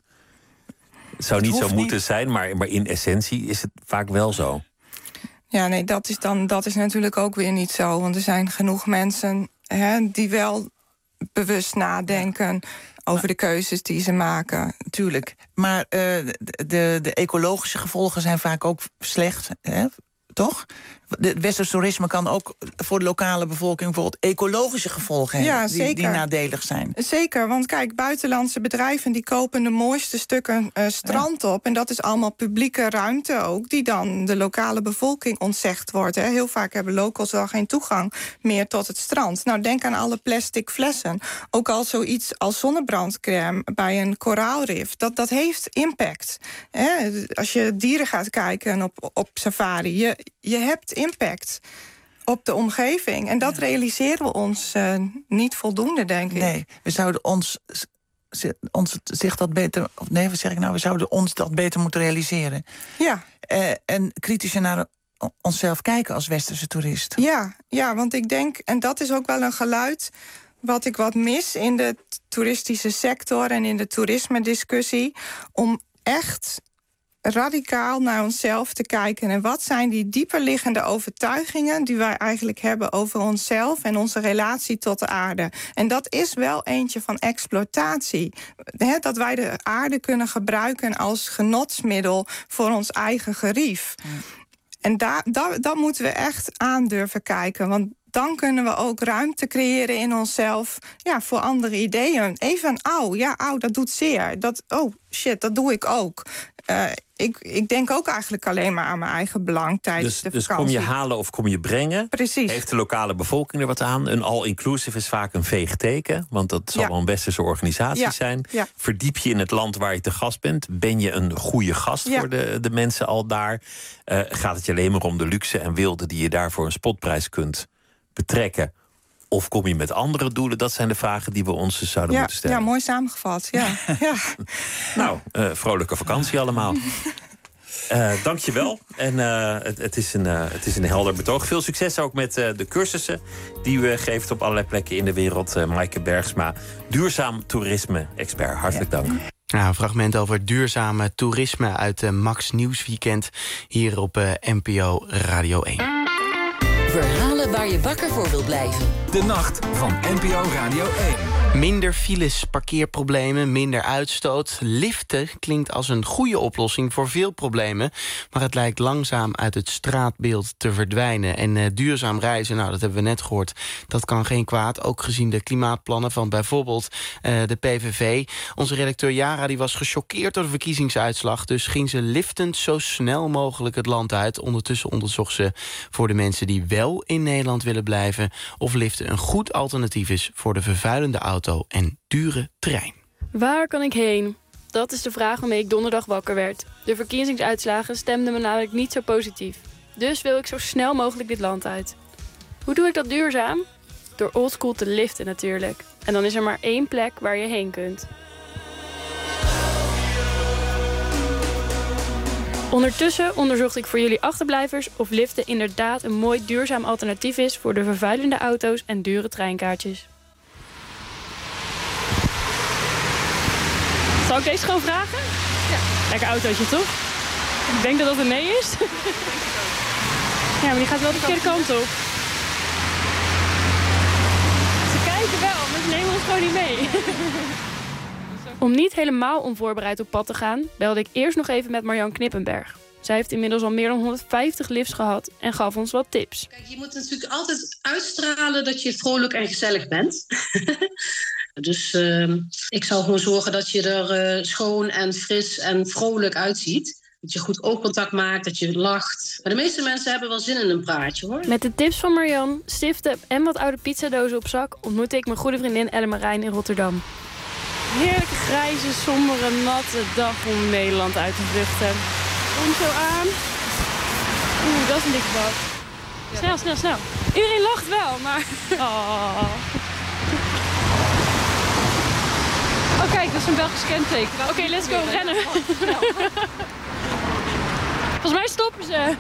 Het zou Het niet zo hoeft moeten niet. zijn, maar, maar in essentie is het vaak wel zo. Ja, nee, dat is, dan, dat is natuurlijk ook weer niet zo. Want er zijn genoeg mensen hè, die wel bewust nadenken over de keuzes die ze maken. Tuurlijk. Maar uh, de, de ecologische gevolgen zijn vaak ook slecht, hè? Toch? Het westers toerisme kan ook voor de lokale bevolking bijvoorbeeld ecologische gevolgen Ja, hebben die, die zeker. nadelig zijn. Zeker, want kijk, buitenlandse bedrijven die kopen de mooiste stukken uh, strand op. En dat is allemaal publieke ruimte ook, die dan de lokale bevolking ontzegd wordt. Hè. Heel vaak hebben locals wel geen toegang meer tot het strand. Nou, denk aan alle plastic flessen. Ook al zoiets als zonnebrandcrème bij een koraalrif. Dat, dat heeft impact. Hè. Als je dieren gaat kijken op, op safari, je, je hebt impact op de omgeving. En dat realiseren we ons uh, niet voldoende, denk ik. Nee, we zouden ons, ons zich dat beter... Of nee, wat zeg ik nou? We zouden ons dat beter moeten realiseren. Ja. Uh, en kritischer naar onszelf kijken als westerse toerist. Ja, ja, want ik denk, en dat is ook wel een geluid wat ik wat mis in de toeristische sector en in de toerisme-discussie, om echt radicaal naar onszelf te kijken. En wat zijn die dieperliggende overtuigingen die wij eigenlijk hebben over onszelf en onze relatie tot de aarde? En dat is wel eentje van exploitatie. He, dat wij de aarde kunnen gebruiken als genotsmiddel voor ons eigen gerief. Ja. En daar, daar, daar moeten we echt aan durven kijken. Want dan kunnen we ook ruimte creëren in onszelf, ja, voor andere ideeën. Even, auw, ja, auw, dat doet zeer. Dat, oh, shit, dat doe ik ook. Uh, ik, ik denk ook eigenlijk alleen maar aan mijn eigen belang tijdens dus, de dus vakantie. kom je halen of kom je brengen? Precies. Heeft de lokale bevolking er wat aan? Een all-inclusive is vaak een veeg teken, want dat zal Ja. wel een westerse organisatie Ja. zijn. Ja. Verdiep je in het land waar je te gast bent? Ben je een goede gast Ja. voor de, de mensen al daar? Uh, gaat het je alleen maar om de luxe en wilde die je daar voor een spotprijs kunt betrekken? Of kom je met andere doelen? Dat zijn de vragen die we ons dus zouden Ja, moeten stellen. ja, mooi samengevat. Ja. ja. Nou, uh, vrolijke vakantie allemaal. Uh, Dank je wel. En uh, het, het, is een, uh, het is een helder betoog. Veel succes ook met uh, de cursussen die u uh, geeft op allerlei plekken in de wereld. Uh, Maaike Bergsma, duurzaam toerisme-expert. Hartelijk dank. Nou, een fragment over duurzame toerisme uit de Max Nieuwsweekend hier op uh, N P O Radio één. Verhalen waar je wakker voor wilt blijven. De nacht van N P O Radio één. Minder files, parkeerproblemen, minder uitstoot. Liften klinkt als een goede oplossing voor veel problemen. Maar het lijkt langzaam uit het straatbeeld te verdwijnen. En uh, duurzaam reizen, nou, dat hebben we net gehoord, dat kan geen kwaad. Ook gezien de klimaatplannen van bijvoorbeeld uh, de P V V. Onze redacteur Jara die was gechoqueerd door de verkiezingsuitslag. Dus ging ze liftend zo snel mogelijk het land uit. Ondertussen onderzocht ze voor de mensen die wel in Nederland willen blijven of liften een goed alternatief is voor de vervuilende auto en dure trein. Waar kan ik heen? Dat is de vraag waarmee ik donderdag wakker werd. De verkiezingsuitslagen stemden me namelijk niet zo positief. Dus wil ik zo snel mogelijk dit land uit. Hoe doe ik dat duurzaam? Door oldschool te liften natuurlijk. En dan is er maar één plek waar je heen kunt. Ondertussen onderzocht ik voor jullie achterblijvers of liften inderdaad een mooi duurzaam alternatief is voor de vervuilende auto's en dure treinkaartjes. Zal ik deze gewoon vragen? Ja. Lekker autootje, toch? Ik denk dat dat een nee is. Ja, maar die gaat wel de verkeerde kant op. Ze kijken wel, maar ze nemen ons gewoon niet mee. Om niet helemaal onvoorbereid op pad te gaan, belde ik eerst nog even met Marjan Knippenberg. Zij heeft inmiddels al meer dan honderdvijftig lifts gehad en gaf ons wat tips. Kijk, je moet natuurlijk altijd uitstralen dat je vrolijk en gezellig bent. Dus uh, ik zal gewoon zorgen dat je er uh, schoon en fris en vrolijk uitziet. Dat je goed oogcontact maakt, dat je lacht. Maar de meeste mensen hebben wel zin in een praatje, hoor. Met de tips van Marjan, stiften en wat oude pizzadozen op zak ontmoette ik mijn goede vriendin Elle Marijn in Rotterdam. Heerlijke grijze, sombere, natte dag om Nederland uit te vluchten. Kom zo aan. Oeh, dat is een dikke bak. Snel, snel, snel. Iedereen lacht wel, maar... Oh. Oh kijk, dat is een Belgisch kenteken. Oké, okay, let's go, rennen. Volgens mij stoppen ze.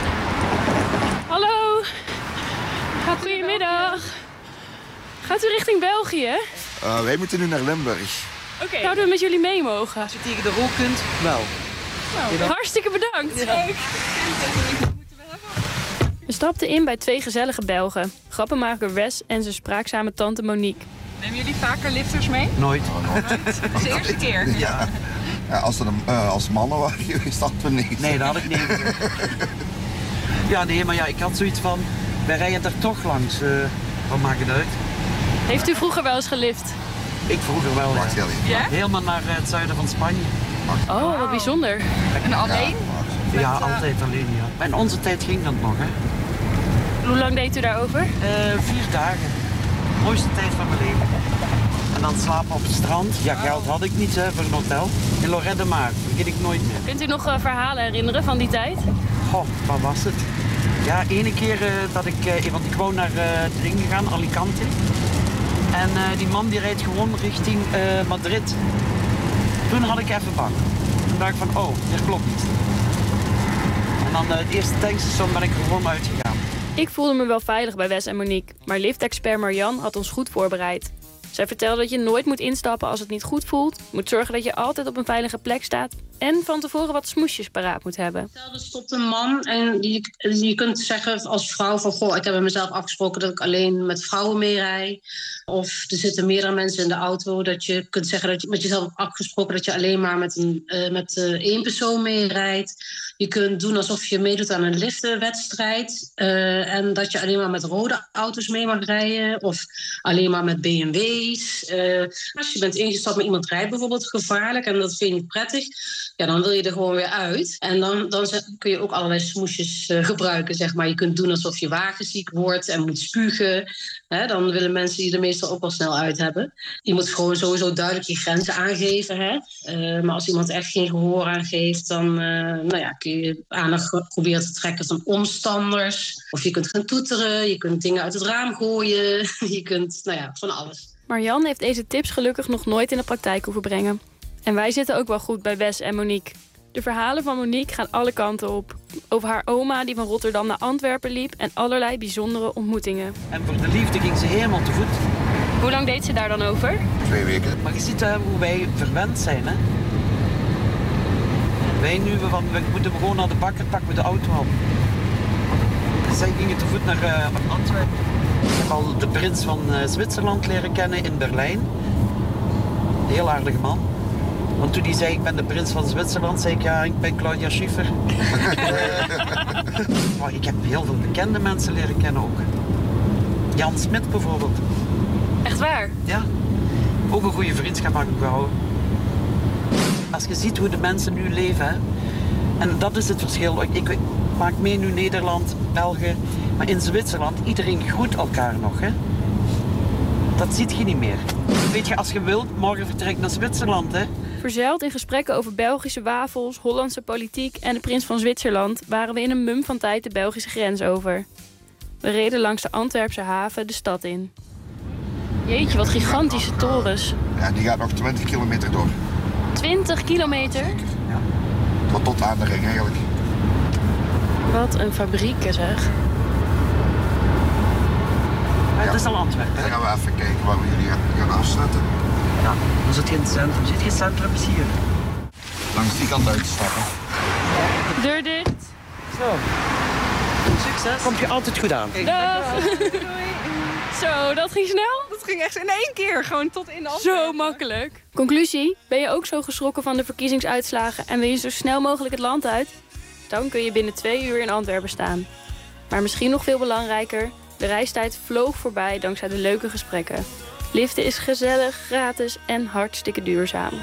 Hallo. Goedemiddag. Gaat u richting België? Uh, wij moeten nu naar Limburg. Oké, okay. Zouden we met jullie mee mogen? Als je tegen de rol kunt, wel. Nou, hartstikke bedankt. Ja. We stapten in bij twee gezellige Belgen. Grappenmaker Wes en zijn spraakzame tante Monique. Nemen jullie vaker lifters mee? Nooit. Oh, nooit. Dat is de eerste keer? Ja. Ja, als, er een, uh, als mannen waren geweest, hadden we niet. Nee, dat had ik niet. Ja, nee, maar ja, ik had zoiets van... Wij rijden er toch langs. Uh, wat maakt het uit? Heeft u vroeger wel eens gelift? Ik vroeger wel, ja. Ja? Helemaal naar het zuiden van Spanje. Oh, wat bijzonder. En alleen? Ja, ja altijd alleen, ja. In onze tijd ging dat nog, hè. Hoe lang deed u daarover? Uh, vier dagen. Mooiste tijd van mijn leven. En dan slapen op het strand. Ja, geld had ik niet, hè, voor een hotel. In Lloret de Mar, vergeet ik nooit meer. Kunt u nog uh, verhalen herinneren van die tijd? Goh, wat was het? Ja, ene keer uh, dat ik... Uh, want ik wou naar uh, ding gegaan, Alicante. En uh, die man die rijdt gewoon richting uh, Madrid. Toen had ik even bang. Toen dacht ik van, oh, dit klopt niet. En dan uh, het eerste tankstation ben ik er gewoon uitgegaan. Ik voelde me wel veilig bij Wes en Monique, maar liftexpert Marjan had ons goed voorbereid. Zij vertelde dat je nooit moet instappen als het niet goed voelt, moet zorgen dat je altijd op een veilige plek staat en van tevoren wat smoesjes paraat moet hebben. Stel, er stopt een man en je, je kunt zeggen als vrouw van... goh, ik heb met mezelf afgesproken dat ik alleen met vrouwen meerij. Of er zitten meerdere mensen in de auto. Dat je kunt zeggen dat je met jezelf hebt afgesproken... dat je alleen maar met, een, uh, met uh, één persoon meerijdt. Je kunt doen alsof je meedoet aan een liftwedstrijd. Uh, en dat je alleen maar met rode auto's mee mag rijden. Of alleen maar met B M W's. Uh, als je bent ingestapt met iemand rijdt bijvoorbeeld gevaarlijk... en dat vind je niet prettig... ja, dan wil je er gewoon weer uit. En dan, dan kun je ook allerlei smoesjes uh, gebruiken, zeg maar. Je kunt doen alsof je wagenziek wordt en moet spugen. Hè, dan willen mensen die er meestal ook wel snel uit hebben. Je moet gewoon sowieso duidelijk je grenzen aangeven. Hè? Uh, maar als iemand echt geen gehoor aangeeft... dan uh, nou ja, kun je aandacht proberen te trekken van omstanders. Of je kunt gaan toeteren, je kunt dingen uit het raam gooien. Je kunt, nou ja, van alles. Marjan heeft deze tips gelukkig nog nooit in de praktijk hoeven brengen. En wij zitten ook wel goed bij Wes en Monique. De verhalen van Monique gaan alle kanten op. Over haar oma die van Rotterdam naar Antwerpen liep... en allerlei bijzondere ontmoetingen. En voor de liefde ging ze helemaal te voet. Hoe lang deed ze daar dan over? Twee weken. Maar je ziet uh, hoe wij verwend zijn, hè? Wij nu, we, van, we moeten gewoon naar de bakker, pakken we de auto op. Zij gingen te voet naar uh, Antwerpen. Ik heb al de prins van uh, Zwitserland leren kennen in Berlijn. Een heel aardige man. Want toen hij zei, ik ben de prins van Zwitserland, zei ik, ja, ik ben Claudia Schiffer. Maar ik heb heel veel bekende mensen leren kennen ook. Jan Smit bijvoorbeeld. Echt waar? Ja. Ook een goede vriendschap had ik gehouden. Als je ziet hoe de mensen nu leven, hè, en dat is het verschil. Ik, ik maak mee nu Nederland, België, maar in Zwitserland, iedereen groet elkaar nog, hè. Dat ziet je niet meer. Weet je, als je wilt, morgen vertrek naar Zwitserland, hè. Verzeild in gesprekken over Belgische wafels, Hollandse politiek en de prins van Zwitserland... waren we in een mum van tijd de Belgische grens over. We reden langs de Antwerpse haven de stad in. Jeetje, wat gigantische torens. Ja, die gaat nog twintig kilometer door. twintig kilometer? Ja. Tot, tot aan de ring eigenlijk. Wat een fabriek, zeg. Maar het is al Antwerpen. Dan gaan we even kijken waar we jullie gaan afzetten. Ja, dan zit je in het centrum. Zit je in het centrum, is hier. Langs die kant uitstappen. Deur dicht. Zo. Succes. Komt je altijd goed aan. Dag. Zo, dat ging snel? Dat ging echt in één keer, gewoon tot in de Antwerpen. Zo makkelijk. Conclusie, ben je ook zo geschrokken van de verkiezingsuitslagen... en wil je zo snel mogelijk het land uit? Dan kun je binnen twee uur in Antwerpen staan. Maar misschien nog veel belangrijker... de reistijd vloog voorbij dankzij de leuke gesprekken. Liften is gezellig, gratis en hartstikke duurzaam.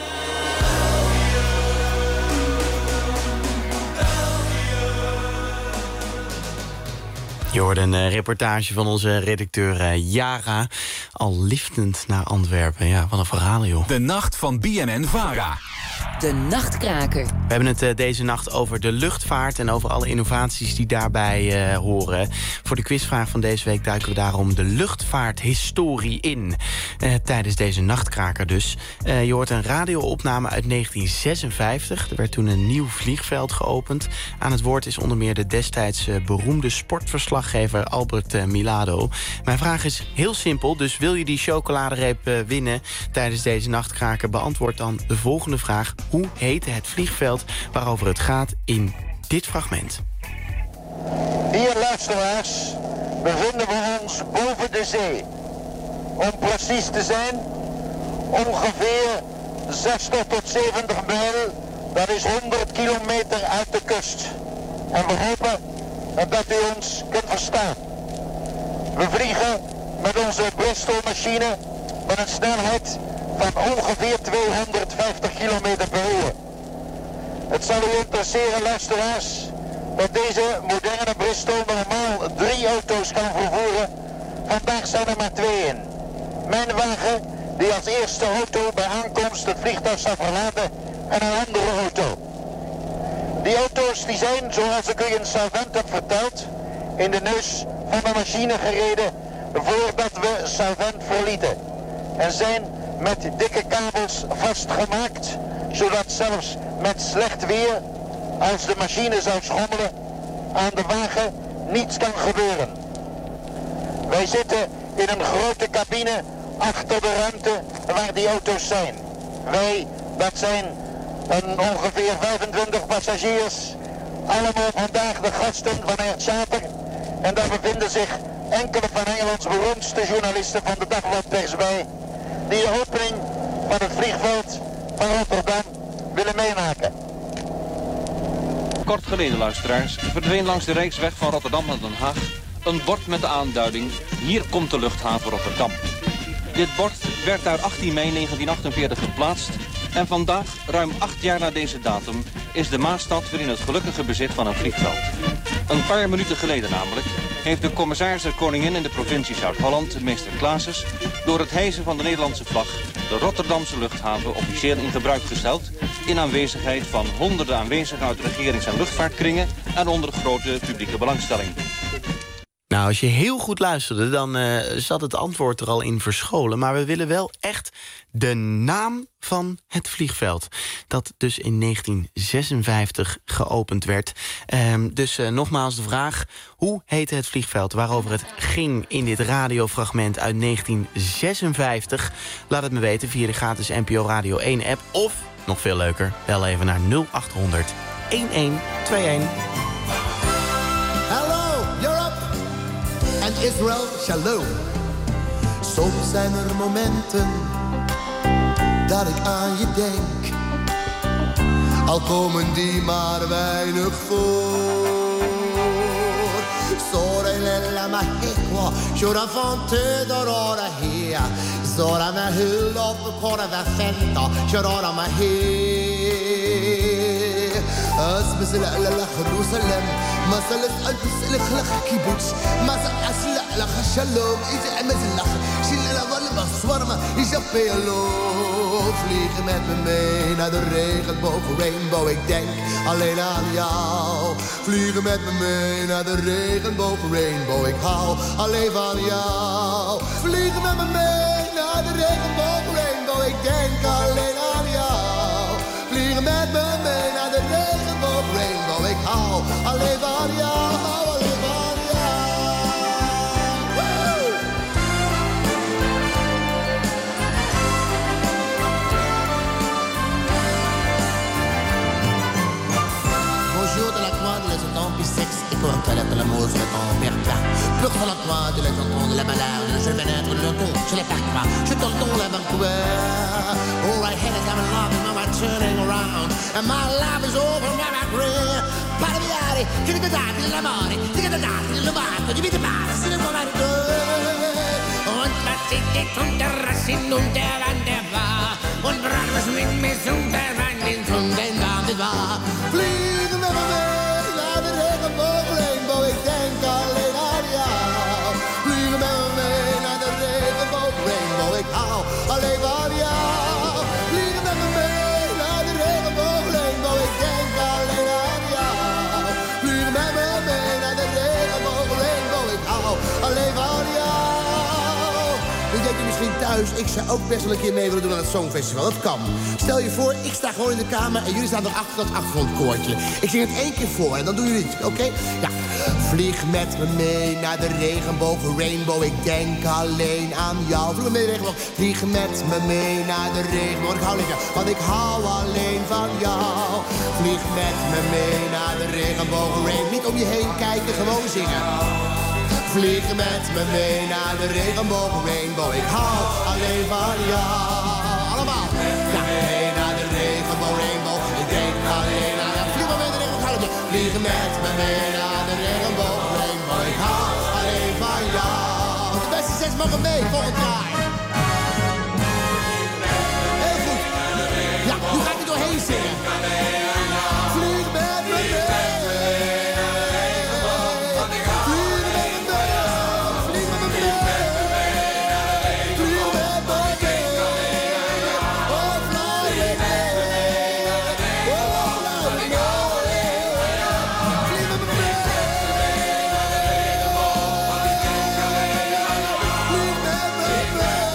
Je hoorde een uh, reportage van onze redacteur uh, Jara. Al liftend naar Antwerpen. Ja, wat een verhaal, joh. De nacht van B N N-Vara. De Nachtkraker. We hebben het uh, deze nacht over de luchtvaart... en over alle innovaties die daarbij uh, horen. Voor de quizvraag van deze week duiken we daarom de luchtvaarthistorie in. Uh, tijdens deze nachtkraker dus. Uh, je hoort een radioopname uit negentien zesenvijftig. Er werd toen een nieuw vliegveld geopend. Aan het woord is onder meer de destijds uh, beroemde sportverslaggever Albert uh, Milado. Mijn vraag is heel simpel, dus wil je die chocoladereep uh, winnen... tijdens deze nachtkraker, beantwoord dan de volgende vraag... Hoe heette het vliegveld waarover het gaat in dit fragment? Hier, luisteraars, bevinden we ons boven de zee. Om precies te zijn, ongeveer zestig tot zeventig mijl, dat is honderd kilometer uit de kust. En we hopen dat u ons kunt verstaan. We vliegen met onze Bristol-machine met een snelheid van ongeveer tweehonderdvijftig kilometer per uur. Het zal u interesseren, luisteraars, dat deze moderne Bristol normaal drie auto's kan vervoeren. Vandaag zijn er maar twee in. Mijn wagen, die als eerste auto bij aankomst het vliegtuig zal verlaten, en een andere auto. Die auto's die zijn, zoals ik u in Salvent heb verteld, in de neus van de machine gereden voordat we Salvent verlieten. En zijn met dikke kabels vastgemaakt, zodat zelfs met slecht weer, als de machine zou schommelen, aan de wagen niets kan gebeuren. Wij zitten in een grote cabine achter de ruimte waar die auto's zijn. Wij, dat zijn een ongeveer vijfentwintig passagiers. Allemaal vandaag de gasten van Air Charter. En daar bevinden zich enkele van Engelands beroemdste journalisten van de dagbladpers bij, die de opening van het vliegveld van Rotterdam willen meemaken. Kort geleden, luisteraars, verdween langs de reisweg van Rotterdam naar Den Haag een bord met de aanduiding: hier komt de luchthaven Rotterdam. Dit bord werd daar achttien mei negentien achtenveertig geplaatst en vandaag, ruim acht jaar na deze datum, is de Maasstad weer in het gelukkige bezit van een vliegveld. Een paar minuten geleden namelijk heeft de commissaris der Koningin in de provincie Zuid-Holland, meester Klaases, door het hijsen van de Nederlandse vlag de Rotterdamse luchthaven officieel in gebruik gesteld, in aanwezigheid van honderden aanwezigen uit regerings- en luchtvaartkringen en onder grote publieke belangstelling. Nou, als je heel goed luisterde, dan uh, zat het antwoord er al in verscholen. Maar we willen wel echt de naam van het vliegveld. Dat dus in negentien zesenvijftig geopend werd. Um, dus uh, nogmaals de vraag: hoe heette het vliegveld waarover het ging in dit radiofragment uit negentien zesenvijftig? Laat het me weten via de gratis N P O Radio één app. Of, nog veel leuker, bel even naar nul acht honderd elf tweeënveertig. En Israël, shalom. Soms zijn er momenten dat ik aan je denk, al komen die maar weinig voor. Sora lella mahekwa, shora fonte dorora hea, sora ma hulop kora va fenta, shora ma he. أسبس لا لا لا خلو سلام ما سلس ألبس لك لخ كيبوتش ما سأس لا لا خشلوم إذا أمز لخ شيل لا ظل بصور ما يجبي لو vliegen met me mee naar de regenboog rainbow. Ik denk alleen aan jou. Vliegen met me mee naar de regenboog rainbow. Ik hou alleen van jou. Vliegen met me mee naar de regenboog rainbow. Ik denk alleen aan jou. Vliegen met me mee naar de regenboog rainbow. Ik hou alleen van jou, hou alleen van jou. Woo! Bonjour de la croix de la zone puis sexe et comme toilette de l'amour sur ton père. Plus que la croix de la zone de la malade, je vais naître le don, je l'ai pas croix, je te le don la Vancouver. All right, head is I'm in love, and I'm turning around, and my life is over, my career. Paraviare, che ne cadate dell'amore, che ne cadate dell'umato, di vita pazza, se ne può mai und was ich dich unterrassen und der Wand der war, und brach was mit mir zum Verwand in zum den Wand war. Vliegen met me mee naar de regenboog rainbow, ik denk alleen aan jou. Vliegen met me mee naar de regenboog rainbow, ik hou alleen van jou. Vliegen met me mee naar de regenboog rainbow, ik denk alleen aan jou. Vliegen met me mee naar de regenboog rainbow, ik hou alleen van jou. Nu denk je misschien thuis, ik zou ook best wel een keer mee willen doen aan het Songfestival. Dat kan. Stel je voor, ik sta gewoon in de kamer en jullie staan er achter dat achtergrondkoortje. Ik zing het één keer voor en dan doen jullie het, oké? Okay? Ja. Vlieg met me mee naar de regenboog rainbow. Ik denk alleen aan jou. Vlieg met de regenboog. Vlieg met me mee naar de regenboog. Ik hou alleen van jou, want ik hou alleen van jou. Vlieg met me mee naar de regenboog rainbow. Niet om je heen kijken, gewoon zingen. Vlieg met me mee naar de regenboog rainbow. Ik hou alleen van jou. Allemaal. Ja, mee naar de regenboog rainbow. Ik denk alleen aan jou. Vlieg maar mee naar de regenboog. Vliegen met me mee naar de regenboog rainbow. Ik hou alleen van jou. De beste zes mogen mee volgend jaar. Heel goed. Ja, nu ga ik er doorheen zingen. Vlieg met me mee. Vlieg met me mee.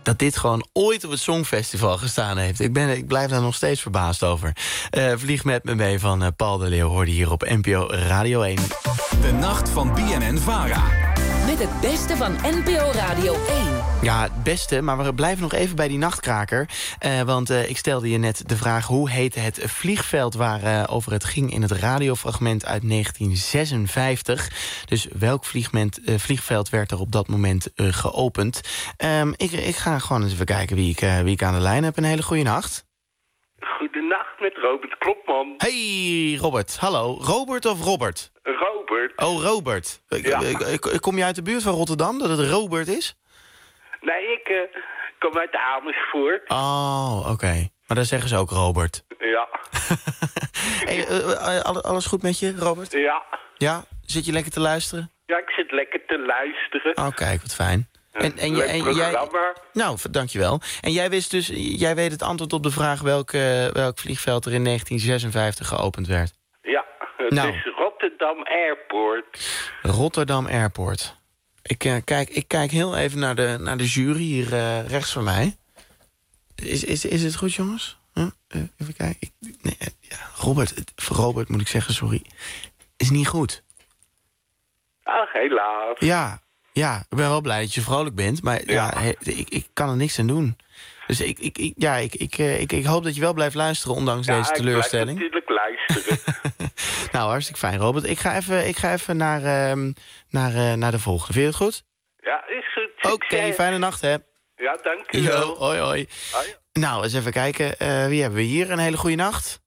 dat dit gewoon ooit op het Songfestival gestaan heeft. Ik, ben, ik blijf daar nog steeds verbaasd over. Uh, Vlieg met me mee van uh, Paul de Leeuw hoorde hier op N P O Radio één. De nacht van B N N-Vara. Met het beste van N P O Radio één. Ja, het beste, maar we blijven nog even bij die nachtkraker. Uh, want uh, ik stelde je net de vraag... hoe heette het vliegveld waarover uh, het ging in het radiofragment uit negentien zesenvijftig. Dus welk vliegment, uh, vliegveld werd er op dat moment uh, geopend? Um, ik, ik ga gewoon eens even kijken wie ik, uh, wie ik aan de lijn heb. Een hele goede nacht. Goedenacht met Robert Klopman. Hey Robert, hallo. Robert of Robert? Robert. Oh, Robert. Ja. Ik, ik, ik, kom je uit de buurt van Rotterdam, dat het Robert is? Nee, ik uh, kom uit Amersfoort. Oh, oké. Okay. Maar daar zeggen ze ook Robert. Ja. Hey, uh, uh, alles goed met je, Robert? Ja. Ja? Zit je lekker te luisteren? Ja, ik zit lekker te luisteren. Oh, kijk, wat fijn. En, en, en, en jij... Nou, dankjewel. En jij wist dus, jij weet het antwoord op de vraag welk, uh, welk vliegveld er in negentien zesenvijftig geopend werd. Ja, het nou. is Rotterdam Airport. Rotterdam Airport. Ik, uh, kijk, ik kijk heel even naar de, naar de jury hier uh, rechts van mij. Is, is, is het goed, jongens? Huh? Uh, even kijken. Ik, nee, uh, ja, Robert, voor Robert moet ik zeggen, sorry. Is niet goed. Ach, helaas. Ja, ja, ik ben wel blij dat je vrolijk bent. Maar ja, ja he, ik, ik kan er niks aan doen. Dus ik, ik, ik, ja, ik, ik, ik, ik hoop dat je wel blijft luisteren, ondanks ja, deze teleurstelling. Ja, ik blijf natuurlijk luisteren. Nou, hartstikke fijn, Robert. Ik ga even, ik ga even naar, um, naar, uh, naar de volgende. Vind je het goed? Ja, is goed. Oké, okay, fijne nacht, hè. Ja, dank je wel. Yo, hoi, hoi. Hoi. Nou, eens even kijken. Uh, wie hebben we hier? Een hele goede nacht.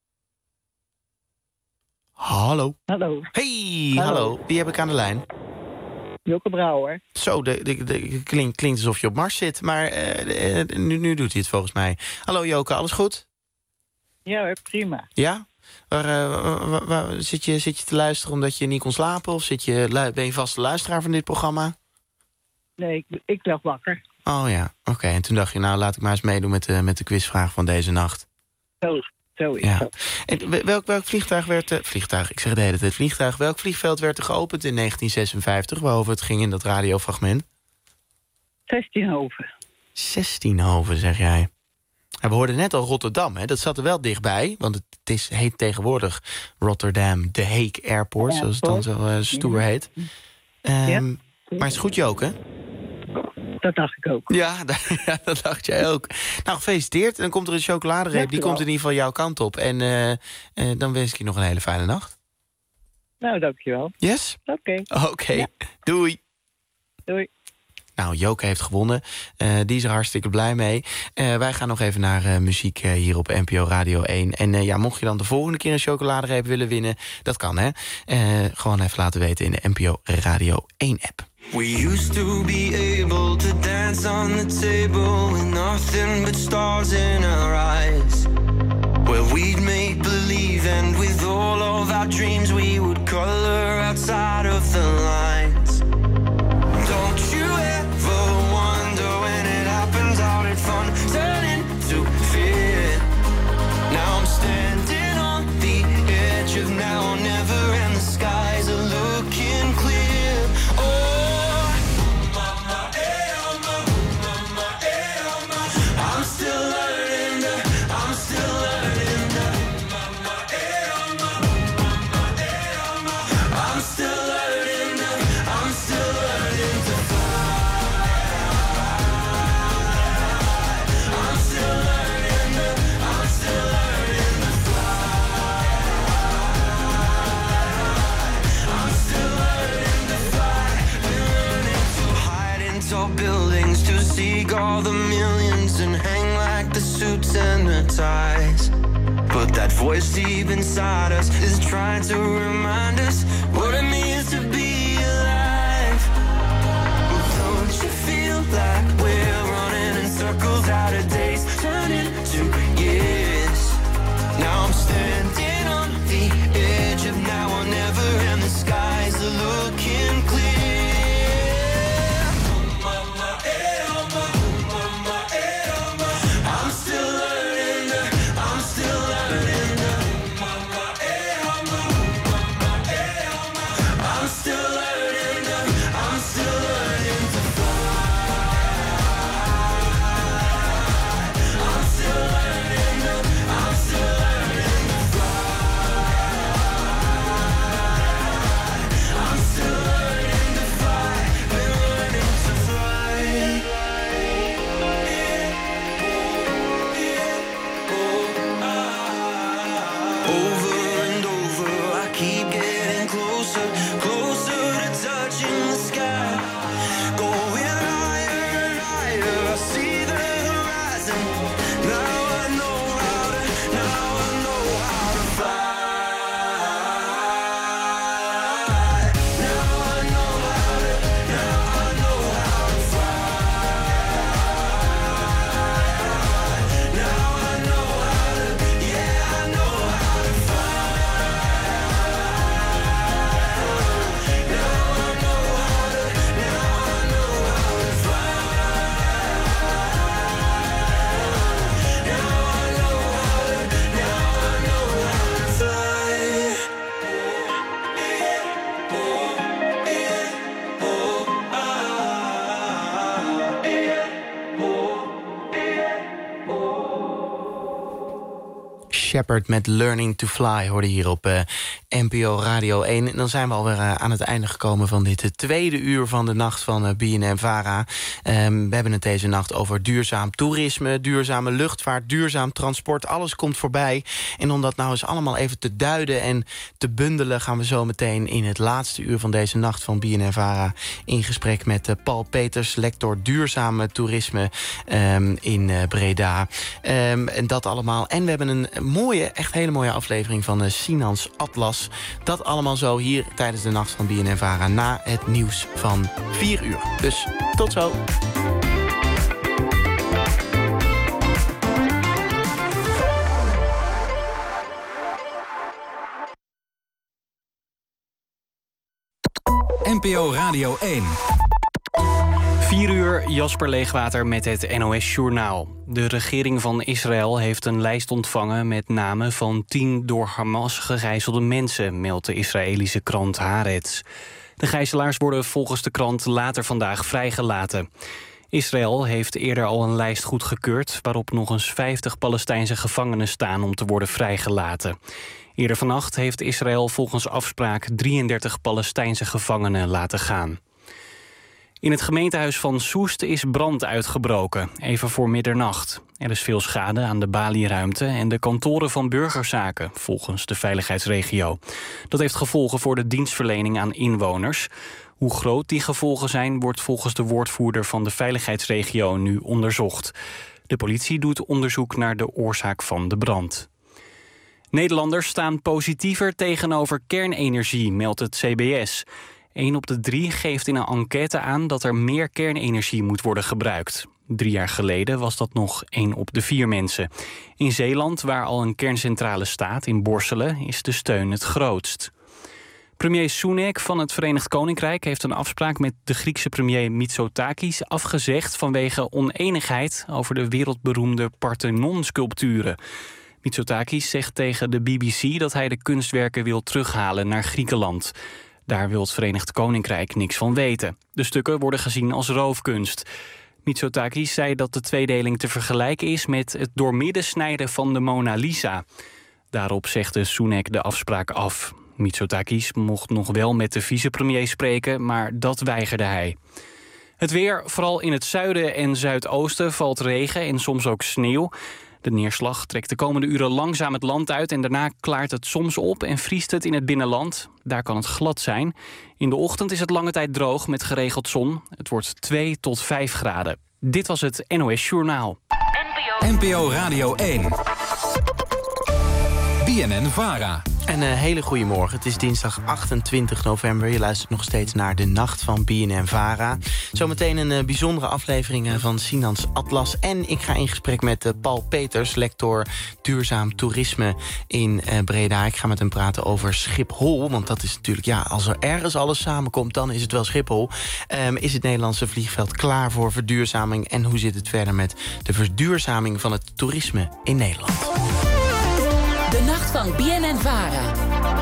Hallo. Hallo. Hey, hallo. hallo. Wie heb ik aan de lijn? Joke Brouwer. Zo, de, de, de, klink, klinkt alsof je op Mars zit, maar uh, uh, nu, nu doet hij het volgens mij. Hallo Joke, alles goed? Ja, prima. Ja? Waar, uh, waar, waar, zit, je, zit je te luisteren omdat je niet kon slapen? Of zit je, ben je vaste luisteraar van dit programma? Nee, ik, ik lag wakker. Oh ja, oké. Okay. En toen dacht je, nou laat ik maar eens meedoen met de, met de quizvraag van deze nacht. Zo, zo is ja. het. En welk, welk vliegtuig werd... Uh, vliegtuig, ik zeg de hele tijd vliegtuig. Welk vliegveld werd er geopend in negentien zesenvijftig... waarover het ging in dat radiofragment? Zestienhoven. Zestienhoven, zeg jij. En we hoorden net al Rotterdam, hè? Dat zat er wel dichtbij. Want het is, heet tegenwoordig Rotterdam The Hague Airport... zoals het dan zo uh, stoer heet. Um, ja. Maar het is goed, Joke, hè? Dat dacht ik ook. Ja, ja, dat dacht jij ook. Nou, gefeliciteerd. Dan komt er een chocoladereep. Die komt in ieder geval jouw kant op. En uh, uh, dan wens ik je nog een hele fijne nacht. Nou, dankjewel. Yes? Oké. Okay. Oké. Okay. Ja. Doei. Doei. Nou, Joke heeft gewonnen. Uh, die is er hartstikke blij mee. Uh, wij gaan nog even naar uh, muziek uh, hier op N P O Radio één. En uh, ja, mocht je dan de volgende keer een chocoladereep willen winnen... dat kan, hè? Uh, gewoon even laten weten in de N P O Radio één app. We used to be able to dance on the table with nothing but stars in our eyes. Where we'd make believe and with all of our dreams we would color outside of the lines. Don't you ever wonder when it happens how did fun turn into fear? Now I'm standing on the edge of now or never and the skies are looking clear. Oh, buildings to seek all the millions and hang like the suits and the ties. But that voice deep inside us is trying to remind us what it means to be alive. Don't you feel like we're running in circles out of days, turning to years? Now I'm standing on the edge of now or never and the skies are looking clear. Shepherd met Learning to Fly hoorde hier op uh, N P O Radio één. En dan zijn we alweer uh, aan het einde gekomen van dit uh, tweede uur van de nacht van uh, B N N Vara. Um, we hebben het deze nacht over duurzaam toerisme, duurzame luchtvaart, duurzaam transport. Alles komt voorbij. En om dat nou eens allemaal even te duiden en te bundelen, gaan we zo meteen in het laatste uur van deze nacht van B N N Vara in gesprek met uh, Paul Peters, lector duurzame toerisme um, in uh, Breda. Um, en dat allemaal. En we hebben een mooie, echt hele mooie aflevering van uh, Sinans Atlas. Dat allemaal zo hier tijdens de nacht van B N N Vara na het nieuws van vier uur. Dus tot zo. N P O Radio één. vier uur, Jasper Leegwater met het N O S-journaal. De regering van Israël heeft een lijst ontvangen met namen van tien door Hamas gegijzelde mensen, meldt de Israëlische krant Haaretz. De gijzelaars worden volgens de krant later vandaag vrijgelaten. Israël heeft eerder al een lijst goedgekeurd waarop nog eens vijftig Palestijnse gevangenen staan om te worden vrijgelaten. Eerder vannacht heeft Israël volgens afspraak drieëndertig Palestijnse gevangenen laten gaan. In het gemeentehuis van Soest is brand uitgebroken, even voor middernacht. Er is veel schade aan de balieruimte en de kantoren van burgerzaken, volgens de veiligheidsregio. Dat heeft gevolgen voor de dienstverlening aan inwoners. Hoe groot die gevolgen zijn, wordt volgens de woordvoerder van de veiligheidsregio nu onderzocht. De politie doet onderzoek naar de oorzaak van de brand. Nederlanders staan positiever tegenover kernenergie, meldt het C B S. Een op de drie geeft in een enquête aan dat er meer kernenergie moet worden gebruikt. Drie jaar geleden was dat nog één op de vier mensen. In Zeeland, waar al een kerncentrale staat, in Borselen, is de steun het grootst. Premier Sunak van het Verenigd Koninkrijk heeft een afspraak met de Griekse premier Mitsotakis afgezegd vanwege oneenigheid over de wereldberoemde Parthenon-sculpturen. Mitsotakis zegt tegen de B B C dat hij de kunstwerken wil terughalen naar Griekenland. Daar wil het Verenigd Koninkrijk niks van weten. De stukken worden gezien als roofkunst. Mitsotakis zei dat de tweedeling te vergelijken is met het doormidden snijden van de Mona Lisa. Daarop zegde Sunak de afspraak af. Mitsotakis mocht nog wel met de vicepremier spreken, maar dat weigerde hij. Het weer, vooral in het zuiden en zuidoosten, valt regen en soms ook sneeuw. De neerslag trekt de komende uren langzaam het land uit en daarna klaart het soms op en vriest het in het binnenland. Daar kan het glad zijn. In de ochtend is het lange tijd droog met geregeld zon. Het wordt twee tot vijf graden. Dit was het N O S-journaal. N P O Radio één. B N N Vara. Een uh, hele goede morgen. Het is dinsdag achtentwintig november. Je luistert nog steeds naar de nacht van B N N Vara. Zometeen een uh, bijzondere aflevering uh, van Sinans Atlas. En ik ga in gesprek met uh, Paul Peters, lector duurzaam toerisme in uh, Breda. Ik ga met hem praten over Schiphol. Want dat is natuurlijk, ja, als er ergens alles samenkomt, dan is het wel Schiphol. Um, is het Nederlandse vliegveld klaar voor verduurzaming? En hoe zit het verder met de verduurzaming van het toerisme in Nederland? De nacht van B N N Vara.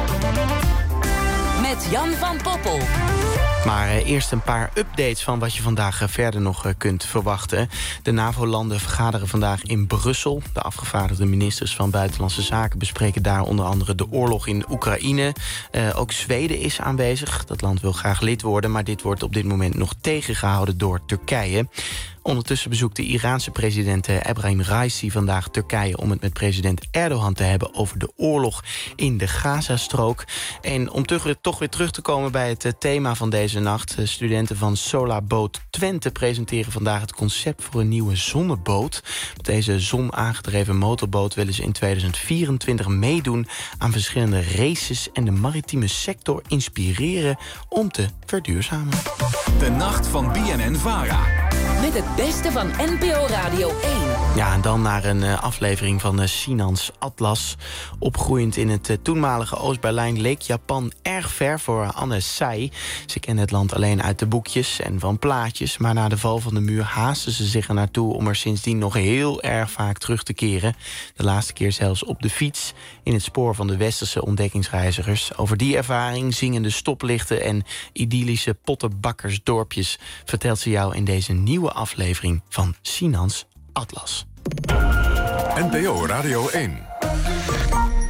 Met Jan van Poppel. Maar uh, eerst een paar updates van wat je vandaag uh, verder nog uh, kunt verwachten. De NAVO-landen vergaderen vandaag in Brussel. De afgevaardigde ministers van Buitenlandse Zaken bespreken daar onder andere de oorlog in Oekraïne. Uh, ook Zweden is aanwezig. Dat land wil graag lid worden, maar dit wordt op dit moment nog tegengehouden door Turkije. Ondertussen bezoekt de Iraanse president Ebrahim Raisi vandaag Turkije om het met president Erdogan te hebben over de oorlog in de Gazastrook. En om terug, toch weer terug te komen bij het thema van deze nacht. Studenten van Solarboot Twente presenteren vandaag het concept voor een nieuwe zonneboot. Met deze zonaangedreven motorboot willen ze in tweeduizend vierentwintig meedoen aan verschillende races en de maritieme sector inspireren om te verduurzamen. De nacht van B N N Vara. Met het beste van N P O Radio één. Ja, en dan naar een uh, aflevering van uh, Sinans Atlas. Opgroeiend in het uh, toenmalige Oost-Berlijn leek Japan erg ver voor uh, Anne Sai. Ze kende het land alleen uit de boekjes en van plaatjes. Maar na de val van de muur haastte ze zich er naartoe om er sindsdien nog heel erg vaak terug te keren. De laatste keer zelfs op de fiets, in het spoor van de westerse ontdekkingsreizigers. Over die ervaring, zingende stoplichten en idyllische pottenbakkersdorpjes vertelt ze jou in deze nieuwe aflevering van Sinans Atlas. N P O Radio één.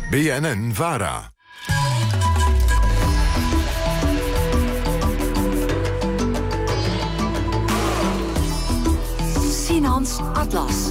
B N N Vara. Sinans Atlas.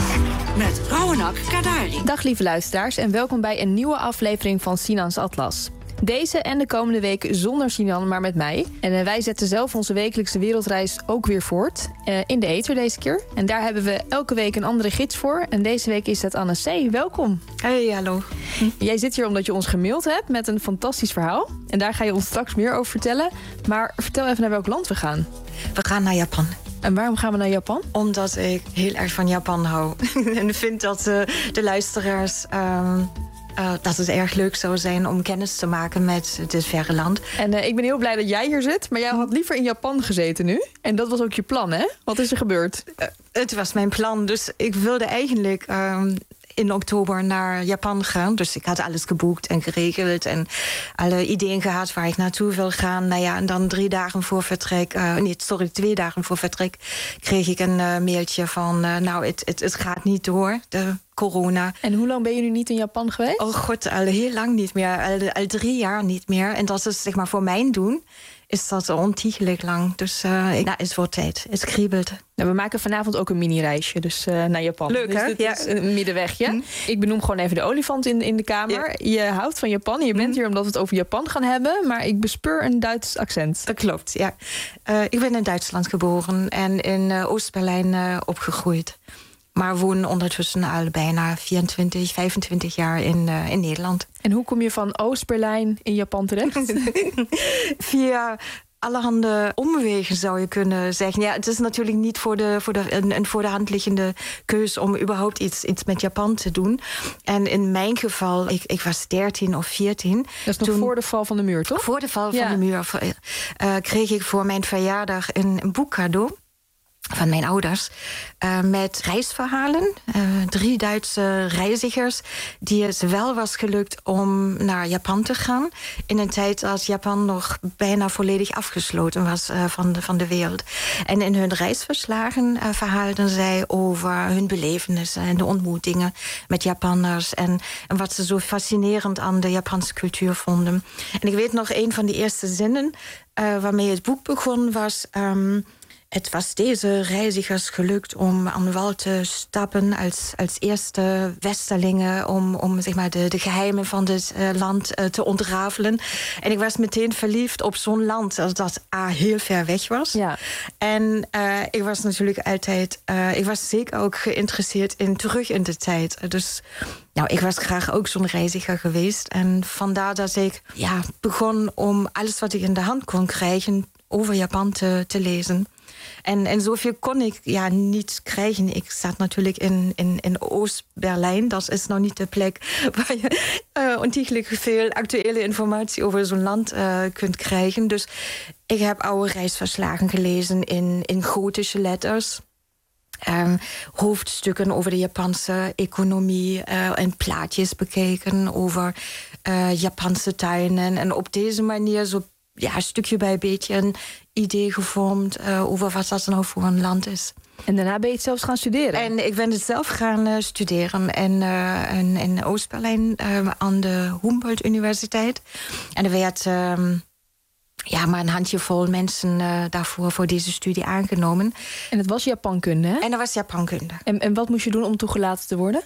Met Rauwenak Kadari. Dag lieve luisteraars en welkom bij een nieuwe aflevering van Sinans Atlas. Deze en de komende week zonder Sinan, maar met mij. En uh, wij zetten zelf onze wekelijkse wereldreis ook weer voort. Uh, in de ether deze keer. En daar hebben we elke week een andere gids voor. En deze week is dat Anne C. Welkom. Hey, hallo. Hm. Jij zit hier omdat je ons gemaild hebt met een fantastisch verhaal. En daar ga je ons straks meer over vertellen. Maar vertel even naar welk land we gaan. We gaan naar Japan. En waarom gaan we naar Japan? Omdat ik heel erg van Japan hou. En ik vind dat uh, de luisteraars... Um, Uh, dat het erg leuk zou zijn om kennis te maken met dit verre land. En uh, ik ben heel blij dat jij hier zit, maar jij had liever in Japan gezeten nu. En dat was ook je plan, hè? Wat is er gebeurd? Uh, het was mijn plan, dus ik wilde eigenlijk... Um, in oktober naar Japan gaan. Dus ik had alles geboekt en geregeld... en alle ideeën gehad waar ik naartoe wil gaan. Nou ja, en dan drie dagen voor vertrek... Uh, nee, sorry, twee dagen voor vertrek... kreeg ik een uh, mailtje van... Uh, nou, het, het, het gaat niet door, de corona. En hoe lang ben je nu niet in Japan geweest? Oh god, al heel lang niet meer. Al, al drie jaar niet meer. En dat is, zeg maar, voor mijn doen... is dat ontiegelijk lang. Dus uh, ik, nou, het wordt tijd. Het kriebelt. Nou, we maken vanavond ook een mini-reisje dus, uh, naar Japan. Leuk, dus hè? dit Ja. is een middenwegje. Mm. Ik benoem gewoon even de olifant in, in de kamer. Ja. Je houdt van Japan. Je bent mm. hier omdat we het over Japan gaan hebben. Maar ik bespeur een Duits accent. Dat klopt, ja. Uh, ik ben in Duitsland geboren en in uh, Oost-Berlijn uh, opgegroeid. Maar woon ondertussen al bijna vierentwintig, vijfentwintig jaar in, uh, in Nederland. En hoe kom je van Oost-Berlijn in Japan terecht? Via... allerhande omwegen zou je kunnen zeggen. Ja, het is natuurlijk niet voor de, voor de, een, een voor de hand liggende keuze... om überhaupt iets, iets met Japan te doen. En in mijn geval, ik, ik was dertien of veertien. Dat is nog toen, voor de val van de muur, toch? Voor de val ja. van de muur uh, kreeg ik voor mijn verjaardag een, een boek cadeau... van mijn ouders, uh, met reisverhalen. Uh, drie Duitse reizigers die het wel was gelukt om naar Japan te gaan... in een tijd dat Japan nog bijna volledig afgesloten was uh, van, de, van de wereld. En in hun reisverslagen uh, verhaalden zij over hun belevenissen... en de ontmoetingen met Japanners... En, en wat ze zo fascinerend aan de Japanse cultuur vonden. En ik weet nog, een van de eerste zinnen uh, waarmee het boek begon was... Um, Het was deze reizigers gelukt om aan wal te stappen als, als eerste westerlingen... om, om zeg maar, de, de geheimen van dit uh, land uh, te ontrafelen. En ik was meteen verliefd op zo'n land dat, dat A, heel ver weg was. Ja. En uh, ik was natuurlijk altijd... Uh, ik was zeker ook geïnteresseerd in terug in de tijd. Dus nou, ik was graag ook zo'n reiziger geweest. En vandaar dat ik ja, begon om alles wat ik in de hand kon krijgen... over Japan te, te lezen. En, en zoveel kon ik ja, niet krijgen. Ik zat natuurlijk in, in, in Oost-Berlijn. Dat is nou niet de plek waar je uh, ontiegelijk veel actuele informatie over zo'n land uh, kunt krijgen. Dus ik heb oude reisverslagen gelezen in, in gotische letters. Um, hoofdstukken over de Japanse economie uh, en plaatjes bekeken over uh, Japanse tuinen. En op deze manier zo ja, stukje bij beetje een idee gevormd uh, over wat dat nou voor een land is. En daarna ben je het zelfs gaan studeren? En ik ben het zelf gaan uh, studeren en, uh, in, in Oost-Berlijn uh, aan de Humboldt-universiteit. En er werd uh, ja, maar een handjevol mensen uh, daarvoor voor deze studie aangenomen. En het was Japankunde, hè? En dat was Japankunde. En, en wat moest je doen om toegelaten te worden?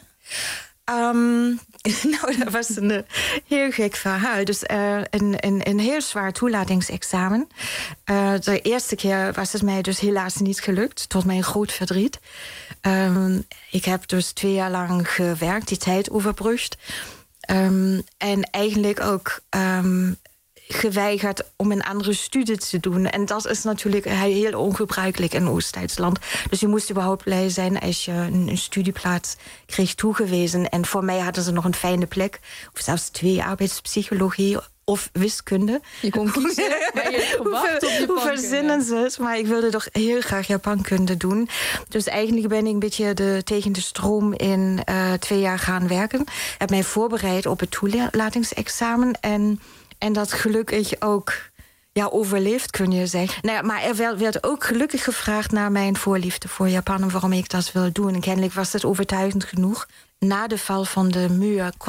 Um, nou, dat was een uh, heel gek verhaal. Dus uh, een, een, een heel zwaar toelatingsexamen. Uh, de eerste keer was het mij dus helaas niet gelukt, tot mijn groot verdriet. Um, ik heb dus twee jaar lang gewerkt, die tijd overbrugd. Um, en eigenlijk ook... Um, geweigerd om een andere studie te doen. En dat is natuurlijk heel ongebruikelijk in Oost-Duitsland. Dus je moest überhaupt blij zijn als je een, een studieplaats kreeg toegewezen. En voor mij hadden ze nog een fijne plek. Of zelfs twee, arbeidspsychologie of wiskunde. Je kon kiezen, maar je hebt gewacht op Japankunde. Hoe verzinnen ze het? Maar ik wilde toch heel graag Japankunde doen. Dus eigenlijk ben ik een beetje de, tegen de stroom in uh, twee jaar gaan werken. Heb mij voorbereid op het toelatingsexamen. En En dat gelukkig ook ja, overleefd, kun je zeggen. Nou ja, maar er werd, werd ook gelukkig gevraagd naar mijn voorliefde voor Japan en waarom ik dat wil doen. En kennelijk was het overtuigend genoeg. Na de val van de muur kon ik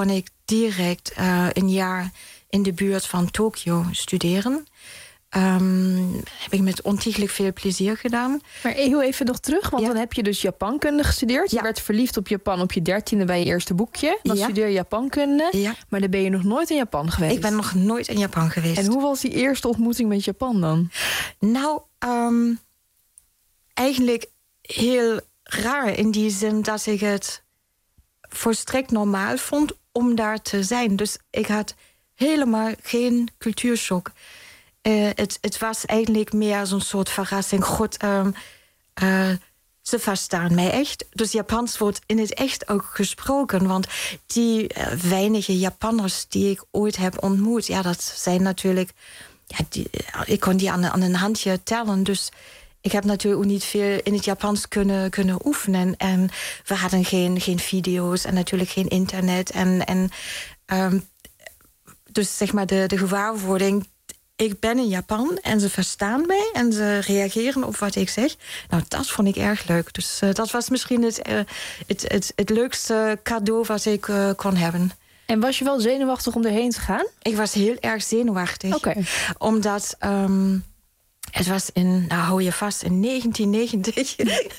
direct uh, een jaar in de buurt van Tokio studeren. Um, heb ik met ontiegelijk veel plezier gedaan. Maar heel even nog terug, want ja. dan heb je dus Japankunde gestudeerd. Je ja. werd verliefd op Japan op je dertiende bij je eerste boekje. Dan ja. studeer je Japankunde, ja. maar dan ben je nog nooit in Japan geweest. Ik ben nog nooit in Japan geweest. En hoe was die eerste ontmoeting met Japan dan? Nou, um, eigenlijk heel raar in die zin dat ik het volstrekt normaal vond om daar te zijn. Dus ik had helemaal geen cultuurshock. Uh, het, het was eigenlijk meer zo'n soort verrassing. God, um, uh, ze verstaan mij echt. Dus Japans wordt in het echt ook gesproken. Want die uh, weinige Japanners die ik ooit heb ontmoet... ja, dat zijn natuurlijk... Ja, die, ik kon die aan, aan een handje tellen. Dus ik heb natuurlijk ook niet veel in het Japans kunnen, kunnen oefenen. En we hadden geen, geen video's en natuurlijk geen internet. En, en, um, dus zeg maar de, de gewaarwording... Ik ben in Japan en ze verstaan mij en ze reageren op wat ik zeg. Nou, dat vond ik erg leuk. Dus uh, dat was misschien het, uh, het, het, het leukste cadeau wat ik uh, kon hebben. En was je wel zenuwachtig om erheen te gaan? Ik was heel erg zenuwachtig. Okay. Omdat um, het was in, nou hou je vast, in negentien negentig.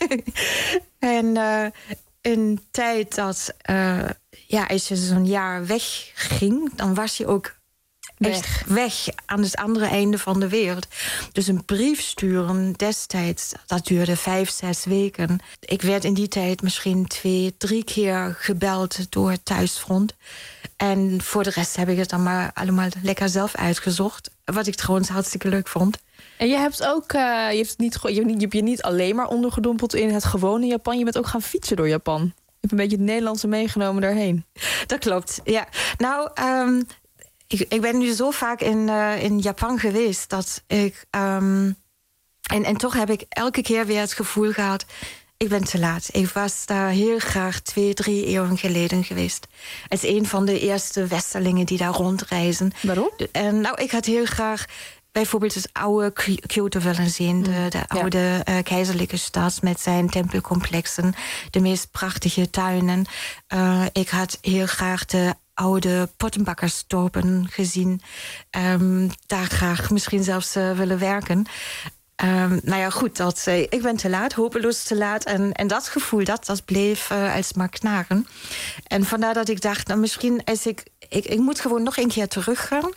En uh, een tijd dat, uh, ja, als je zo'n jaar wegging, dan was je ook echt weg aan het andere einde van de wereld. Dus een brief sturen destijds, dat duurde vijf, zes weken. Ik werd in die tijd misschien twee, drie keer gebeld door het thuisfront. En voor de rest heb ik het dan maar allemaal lekker zelf uitgezocht. Wat ik trouwens hartstikke leuk vond. En je hebt ook, uh, je hebt, niet, je, hebt niet, je hebt je niet alleen maar ondergedompeld in het gewone Japan. Je bent ook gaan fietsen door Japan. Je hebt een beetje het Nederlandse meegenomen daarheen. Dat klopt, ja. Nou, um, Ik, ik ben nu zo vaak in, uh, in Japan geweest dat ik... Um, en, en toch heb ik elke keer weer het gevoel gehad... ik ben te laat. Ik was daar heel graag twee, drie eeuwen geleden geweest. Het is een van de eerste westerlingen die daar rondreizen. Waarom? En nou, ik had heel graag bijvoorbeeld het oude Kyoto willen zien. De, de oude ja. uh, keizerlijke stad met zijn tempelcomplexen. De meest prachtige tuinen. Uh, ik had heel graag de oude pottenbakkersdorpen gezien. Um, daar graag misschien zelfs uh, willen werken. Um, nou ja, goed, dat, uh, ik ben te laat, hopeloos te laat. En, en dat gevoel, dat, dat bleef uh, alsmaar knagen. En vandaar dat ik dacht, nou misschien als ik, ik... Ik moet gewoon nog een keer teruggaan.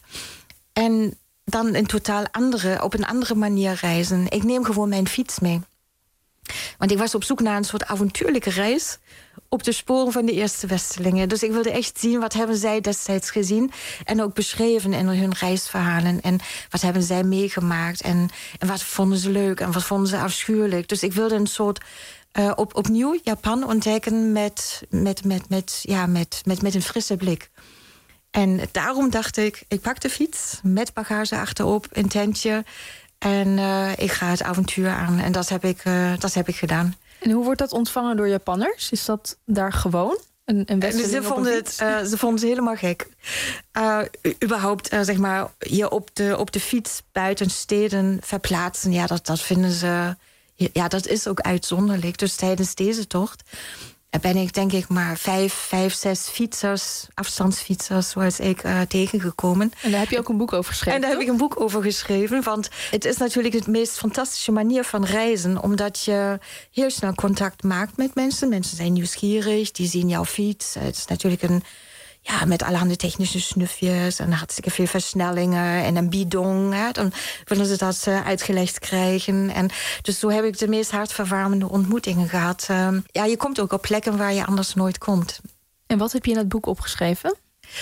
En dan een totaal andere, op een andere manier reizen. Ik neem gewoon mijn fiets mee. Want ik was op zoek naar een soort avontuurlijke reis... op de sporen van de eerste Westerlingen. Dus ik wilde echt zien, wat hebben zij destijds gezien... en ook beschreven in hun reisverhalen. En wat hebben zij meegemaakt. En, en wat vonden ze leuk en wat vonden ze afschuwelijk. Dus ik wilde een soort... Uh, op, opnieuw Japan ontdekken met, met, met, met, ja, met, met, met een frisse blik. En daarom dacht ik, ik pak de fiets met bagage achterop, een tentje... en uh, ik ga het avontuur aan. En dat heb ik, uh, dat heb ik gedaan. En hoe wordt dat ontvangen door Japanners? Is dat daar gewoon? Een, een dus ze, vonden het, uh, ze vonden het helemaal gek. Uh, überhaupt, uh, zeg maar, je op de, op de fiets buiten steden verplaatsen... ja, dat, dat vinden ze... Ja, dat is ook uitzonderlijk. Dus tijdens deze tocht ben ik denk ik maar vijf, vijf, zes fietsers, afstandsfietsers, zoals ik, uh, tegengekomen. En daar heb je ook een boek over geschreven? En daar toch? heb ik een boek over geschreven. Want het is natuurlijk de meest fantastische manier van reizen, omdat je heel snel contact maakt met mensen. Mensen zijn nieuwsgierig, die zien jouw fiets. Het is natuurlijk een... Ja, met allerhande technische snufjes en hartstikke veel versnellingen en een bidon. Hè. Dan willen ze dat uh, uitgelegd krijgen. En dus zo heb ik de meest hartverwarmende ontmoetingen gehad. Uh, ja, je komt ook op plekken waar je anders nooit komt. En wat heb je in het boek opgeschreven?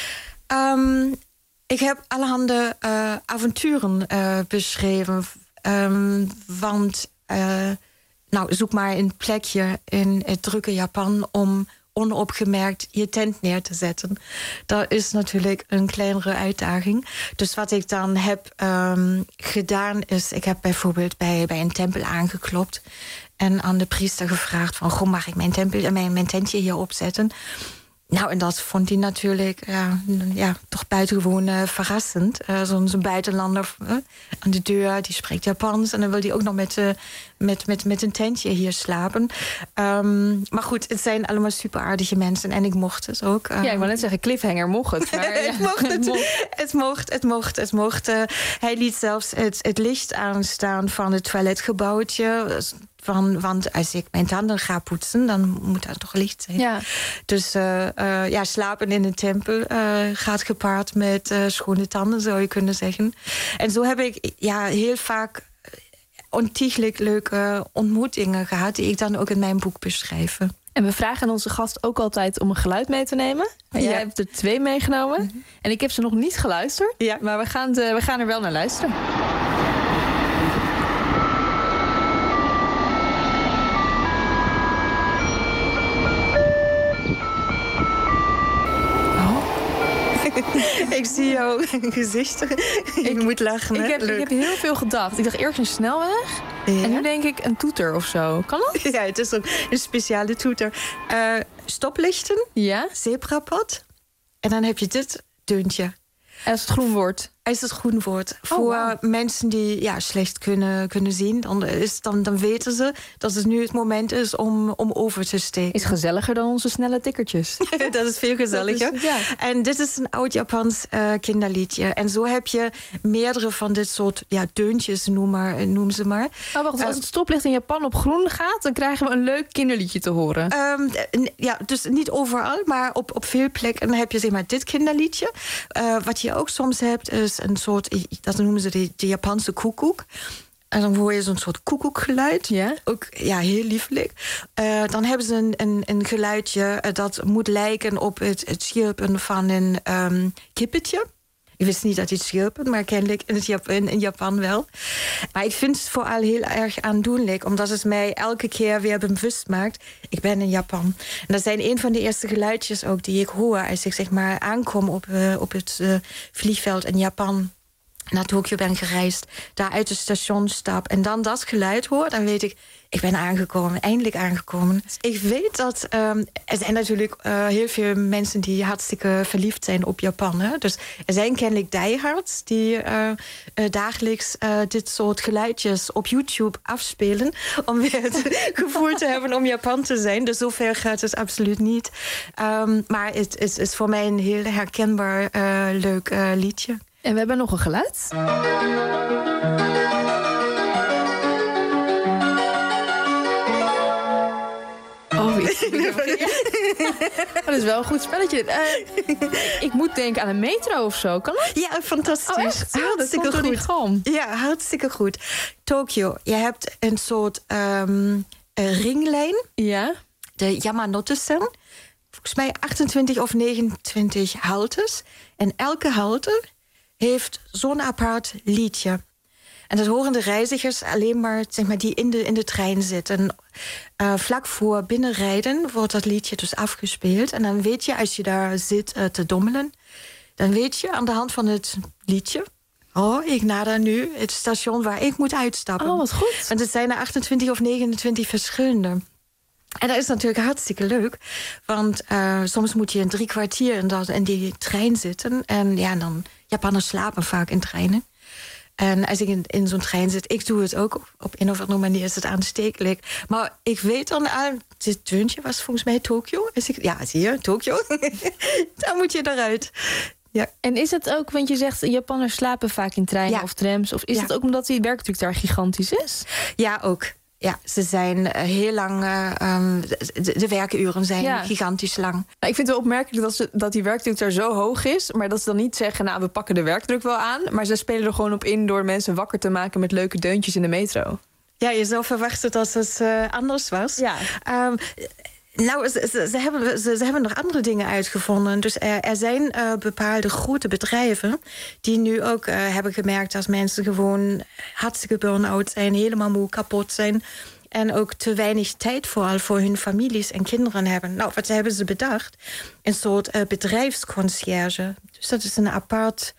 Um, ik heb allerhande uh, avonturen uh, beschreven. Um, want, uh, nou, zoek maar een plekje in het drukke Japan om onopgemerkt je tent neer te zetten. Dat is natuurlijk een kleinere uitdaging. Dus wat ik dan heb um, gedaan is... ik heb bijvoorbeeld bij, bij een tempel aangeklopt... en aan de priester gevraagd van... goh, mag ik mijn, tempel, mijn, mijn tentje hier opzetten? Nou, en dat vond hij natuurlijk ja, ja, toch buitengewoon uh, verrassend. Uh, Zo'n zo buitenlander uh, aan de deur, die spreekt Japans. En dan wil hij ook nog met, uh, met, met, met een tentje hier slapen. Um, maar goed, het zijn allemaal super aardige mensen. En ik mocht het ook. Uh, ja, ik wou net zeggen, cliffhanger mocht het. Maar, ja, het mocht het. Het mocht, het mocht, het mocht. Uh, hij liet zelfs het, het licht aanstaan van het toiletgebouwtje. Van, want als ik mijn tanden ga poetsen, dan moet dat toch licht zijn. Ja. Dus uh, uh, ja, slapen in een tempel uh, gaat gepaard met uh, schone tanden, zou je kunnen zeggen. En zo heb ik ja, heel vaak ontiegelijk leuke ontmoetingen gehad, die ik dan ook in mijn boek beschrijf. En we vragen onze gast ook altijd om een geluid mee te nemen. Maar jij ja. hebt er twee meegenomen. Mm-hmm. En ik heb ze nog niet geluisterd. Ja. Maar we gaan, de, we gaan er wel naar luisteren. Ik zie jouw gezicht. Ik moet lachen. Ik heb, ik heb heel veel gedacht. Ik dacht eerst een snelweg. Ja. En nu denk ik een toeter of zo. Kan dat? Ja, het is ook een speciale toeter. Uh, stoplichten. Ja. Zebrapad. En dan heb je dit deuntje. Als het groen wordt. Als het groen wordt. Oh, Voor wow. mensen die ja, slecht kunnen, kunnen zien. Dan, is, dan, dan weten ze dat het nu het moment is om, om over te steken. Is gezelliger dan onze snelle tikkertjes. Dat is veel gezelliger. Is, ja. En dit is een oud Japans uh, kinderliedje. En zo heb je meerdere van dit soort ja, deuntjes, noem, maar, noem ze maar. Oh, wacht, als het stoplicht in Japan op groen gaat, dan krijgen we een leuk kinderliedje te horen. Um, ja, dus niet overal, maar op, op veel plekken heb je zeg maar dit kinderliedje. Uh, wat je ook soms hebt, is een soort, dat noemen ze de, de Japanse koekoek. En dan hoor je zo'n soort koekoekgeluid. Ja? Ook ja, heel liefelijk. Uh, dan hebben ze een, een, een geluidje dat moet lijken op het, het chirpen van een um, kippetje. Ik wist niet dat die chirpen, maar kennelijk in, het Jap- in, in Japan wel. Maar ik vind het vooral heel erg aandoenlijk, omdat het mij elke keer weer bewust maakt. Ik ben in Japan. En dat zijn een van de eerste geluidjes ook die ik hoor als ik zeg maar aankom op, uh, op het uh, vliegveld in Japan. Naar Tokio ben gereisd, daar uit het station stap en dan dat geluid hoor, dan weet ik, ik ben aangekomen, eindelijk aangekomen. Ik weet dat um, er zijn natuurlijk uh, heel veel mensen die hartstikke verliefd zijn op Japan. Hè? Dus er zijn kennelijk diehards die uh, uh, dagelijks uh, dit soort geluidjes op YouTube afspelen om weer het gevoel te hebben om Japan te zijn. Dus zover gaat het absoluut niet. Um, maar het is, is voor mij een heel herkenbaar uh, leuk uh, liedje. En we hebben nog een geluid. Oh, dat is wel een goed spelletje. Uh, ik moet denken aan een metro of zo. Kan dat? Ja, fantastisch. Oh, echt? Ja, hartstikke goed. Ja, hartstikke goed. Tokio, je hebt een soort um, een ringlijn. Ja. De Yamanote-sen. Volgens mij achtentwintig of negenentwintig haltes. En elke halte heeft zo'n apart liedje. En dat horen de reizigers alleen maar, zeg maar die in de, in de trein zitten. Uh, vlak voor binnenrijden wordt dat liedje dus afgespeeld. En dan weet je, als je daar zit uh, te dommelen, dan weet je aan de hand van het liedje, oh, ik nader nu het station waar ik moet uitstappen. Oh, wat goed. Want het zijn er achtentwintig of negenentwintig verschillende. En dat is natuurlijk hartstikke leuk. Want uh, soms moet je een drie kwartier in, dat, in die trein zitten. En ja, dan Japanners slapen vaak in treinen. En als ik in, in zo'n trein zit, ik doe het ook. Op, op een of andere manier is het aanstekelijk. Maar ik weet dan al, dit deuntje was volgens mij Tokio. Als ik, ja, zie je, Tokio. Daar moet je eruit. Ja. En is het ook, want je zegt Japanners slapen vaak in treinen ja. of trams. Of is ja. het ook omdat die werkdruk daar gigantisch is? Ja, ook. Ja, ze zijn heel lang, uh, um, de, de werkuren zijn ja. gigantisch lang. Nou, ik vind het wel opmerkelijk dat, ze, dat die werkdruk daar zo hoog is. Maar dat ze dan niet zeggen, nou, we pakken de werkdruk wel aan. Maar ze spelen er gewoon op in door mensen wakker te maken met leuke deuntjes in de metro. Ja, je zou verwachten dat het uh, anders was. Ja. Um, Nou, ze, ze, ze, hebben, ze, ze hebben nog andere dingen uitgevonden. Dus er, er zijn uh, bepaalde grote bedrijven die nu ook uh, hebben gemerkt dat mensen gewoon hartstikke burn-out zijn, helemaal moe, kapot zijn. En ook te weinig tijd vooral voor hun families en kinderen hebben. Nou, wat hebben ze bedacht? Een soort uh, bedrijfsconcierge. Dus dat is een apart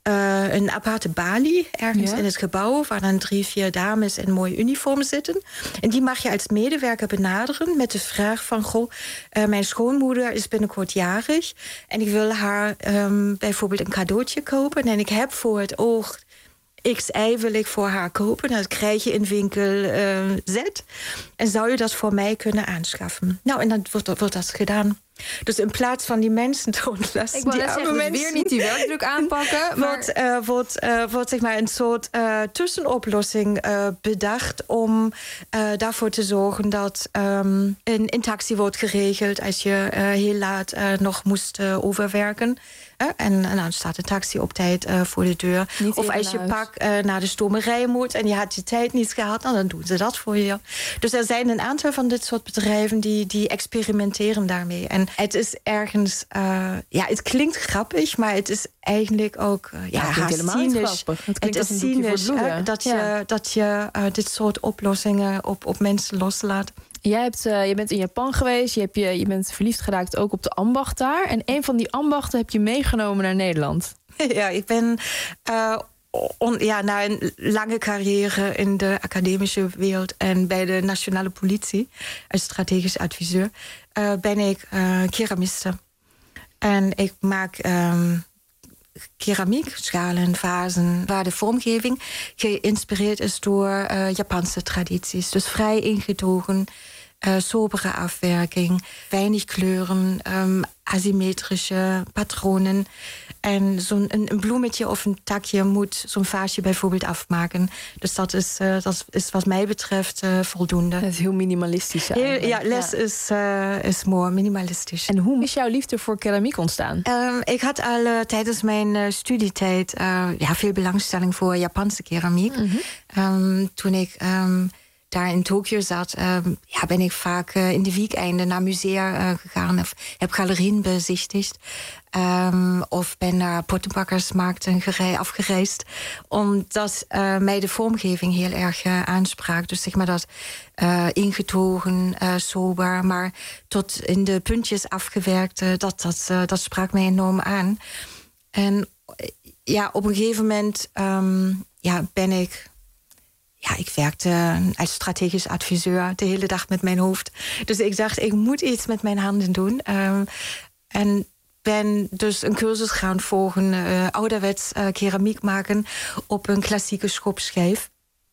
uh, een aparte balie ergens ja. in het gebouw, waar dan drie, vier dames in mooie uniformen zitten. En die mag je als medewerker benaderen met de vraag van, goh, uh, mijn schoonmoeder is binnenkort jarig en ik wil haar um, bijvoorbeeld een cadeautje kopen. En ik heb voor het oog X Y wil ik voor haar kopen. Dat krijg je in winkel uh, Z. En zou je dat voor mij kunnen aanschaffen? Nou, en dan wordt, wordt dat gedaan. Dus in plaats van die mensen te ontlasten... Ik wil die net zeggen, dus weer niet die werkdruk aanpakken. Maar... Wordt, uh, wordt, uh, wordt zeg maar een soort uh, tussenoplossing uh, bedacht... om uh, daarvoor te zorgen dat um, een, een taxi wordt geregeld... als je uh, heel laat uh, nog moest uh, overwerken... Uh, en, en dan staat de taxi op tijd uh, voor de deur. Niet of als je pak uh, naar de stomerij moet en je had je tijd niet gehad... Nou, dan doen ze dat voor je. Dus er zijn een aantal van dit soort bedrijven... die, die experimenteren daarmee. En het is ergens... Uh, ja, het klinkt grappig, maar het is eigenlijk ook... Uh, ja, ja, het klinkt helemaal niet cynisch. grappig. Het, Het is cynisch uh, dat, ja. je, dat je uh, dit soort oplossingen op, op mensen loslaat. Jij hebt, uh, je bent in Japan geweest, je, hebt je, je bent verliefd geraakt ook op de ambacht daar. En een van die ambachten heb je meegenomen naar Nederland. Ja, ik ben uh, on, ja, na een lange carrière in de academische wereld... en bij de nationale politie als strategisch adviseur... Uh, ben ik uh, keramiste. En ik maak... Um, keramiek, schalen, vazen... waar de vormgeving geïnspireerd is door uh, Japanse tradities. Dus vrij ingetogen, uh, sobere afwerking... weinig kleuren, um, asymmetrische patronen... en zo'n een, een bloemetje of een takje moet zo'n vaasje bijvoorbeeld afmaken. Dus dat is, uh, dat is wat mij betreft uh, voldoende. Het is heel minimalistisch heel, Ja, les ja. Is, uh, is mooi minimalistisch. En hoe is jouw liefde voor keramiek ontstaan? Um, ik had al uh, tijdens mijn uh, studietijd uh, ja, veel belangstelling voor Japanse keramiek. Mm-hmm. Um, toen ik... Um, daar in Tokio zat, uh, ja, ben ik vaak uh, in de weekenden naar musea uh, gegaan... of heb galerieën bezichtigd. Um, of ben naar pottenbakkersmarkten gerei- afgereisd... omdat uh, mij de vormgeving heel erg uh, aansprak. Dus zeg maar dat uh, ingetogen, uh, sober... maar tot in de puntjes afgewerkt, uh, dat, dat, uh, dat sprak mij enorm aan. En ja, op een gegeven moment um, ja, ben ik... Ja, ik werkte als strategisch adviseur de hele dag met mijn hoofd. Dus ik dacht, ik moet iets met mijn handen doen. Um, en ben dus een cursus gaan volgen, uh, ouderwets uh, keramiek maken op een klassieke schopschijf.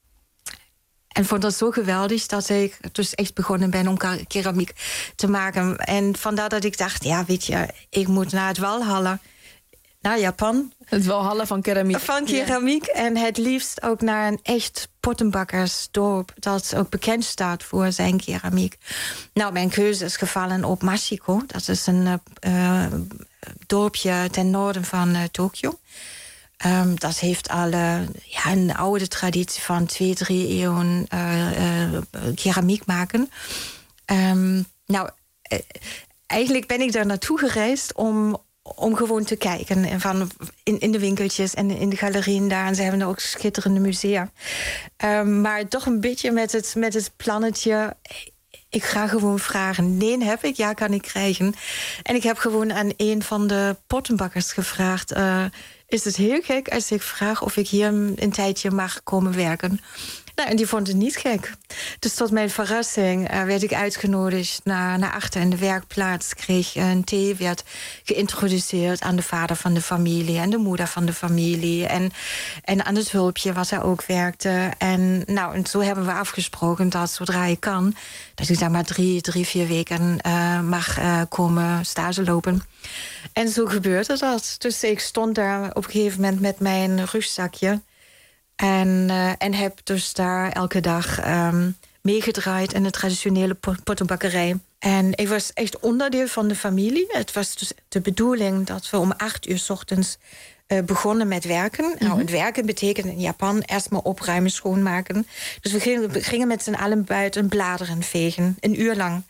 En vond dat zo geweldig dat ik dus echt begonnen ben om keramiek te maken. En vandaar dat ik dacht, ja, weet je, ik moet naar het Walhalla, naar Japan. Het Walhalla van keramiek. Van keramiek. Ja. En het liefst ook naar een echt pottenbakkersdorp... dat ook bekend staat voor zijn keramiek. Nou, mijn keuze is gevallen op Mashiko. Dat is een uh, dorpje ten noorden van uh, Tokio. Um, dat heeft al uh, ja, een oude traditie van twee, drie eeuwen uh, uh, keramiek maken. Um, nou, uh, eigenlijk ben ik daar naartoe gereisd om... om gewoon te kijken en van in, in de winkeltjes en in de galerieën daar. En ze hebben ook schitterende musea. Um, maar toch een beetje met het, met het plannetje... ik ga gewoon vragen. Nee, heb ik? Ja, kan ik krijgen. En ik heb gewoon aan een van de pottenbakkers gevraagd... Uh, is het heel gek als ik vraag of ik hier een tijdje mag komen werken... Nou, en die vond het niet gek. Dus tot mijn verrassing uh, werd ik uitgenodigd naar, naar achter in de werkplaats. Kreeg een thee, werd geïntroduceerd aan de vader van de familie... en de moeder van de familie. En, en aan het hulpje wat er ook werkte. En, nou, en zo hebben we afgesproken dat zodra ik kan... dat ik daar maar drie, drie vier weken uh, mag uh, komen stage lopen. En zo gebeurde dat. Dus ik stond daar op een gegeven moment met mijn rugzakje... En, uh, en heb dus daar elke dag um, meegedraaid in de traditionele pottenbakkerij. En ik was echt onderdeel van de familie. Het was dus de bedoeling dat we om acht uur 's ochtends uh, begonnen met werken. Mm-hmm. Nou, het werken betekent in Japan eerstmaal opruimen, schoonmaken. Dus we gingen, we gingen met z'n allen buiten bladeren vegen, een uur lang.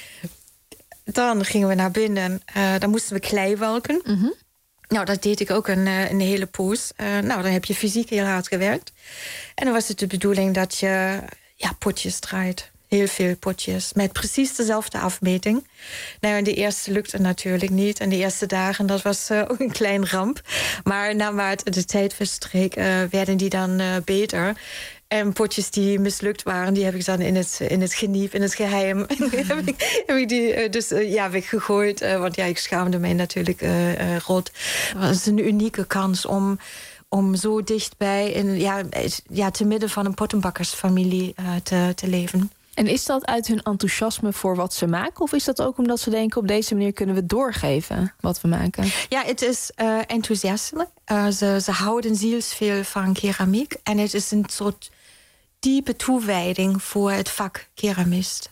Dan gingen we naar binnen, uh, dan moesten we klei welken. Mm-hmm. Nou, dat deed ik ook een, een hele poos. Uh, nou, dan heb je fysiek heel hard gewerkt. En dan was het de bedoeling dat je ja, potjes draait. Heel veel potjes met precies dezelfde afmeting. Nou, en de eerste lukte natuurlijk niet. En de eerste dagen, dat was uh, ook een klein ramp. Maar naarmate de tijd verstreek, uh, werden die dan uh, beter. En potjes die mislukt waren, die heb ik dan in het, in het geniep, in het geheim. heb, ik, heb ik die uh, dus uh, ja, weggegooid. Uh, want ja, ik schaamde mij natuurlijk uh, uh, rot. Het was een unieke kans om... om zo dichtbij, in, ja, ja, te midden van een pottenbakkersfamilie uh, te, te leven. En is dat uit hun enthousiasme voor wat ze maken? Of is dat ook omdat ze denken, op deze manier kunnen we doorgeven wat we maken? Ja, het is uh, enthousiasme. Uh, ze, ze houden zielsveel van keramiek. En het is een soort diepe toewijding voor het vak keramist.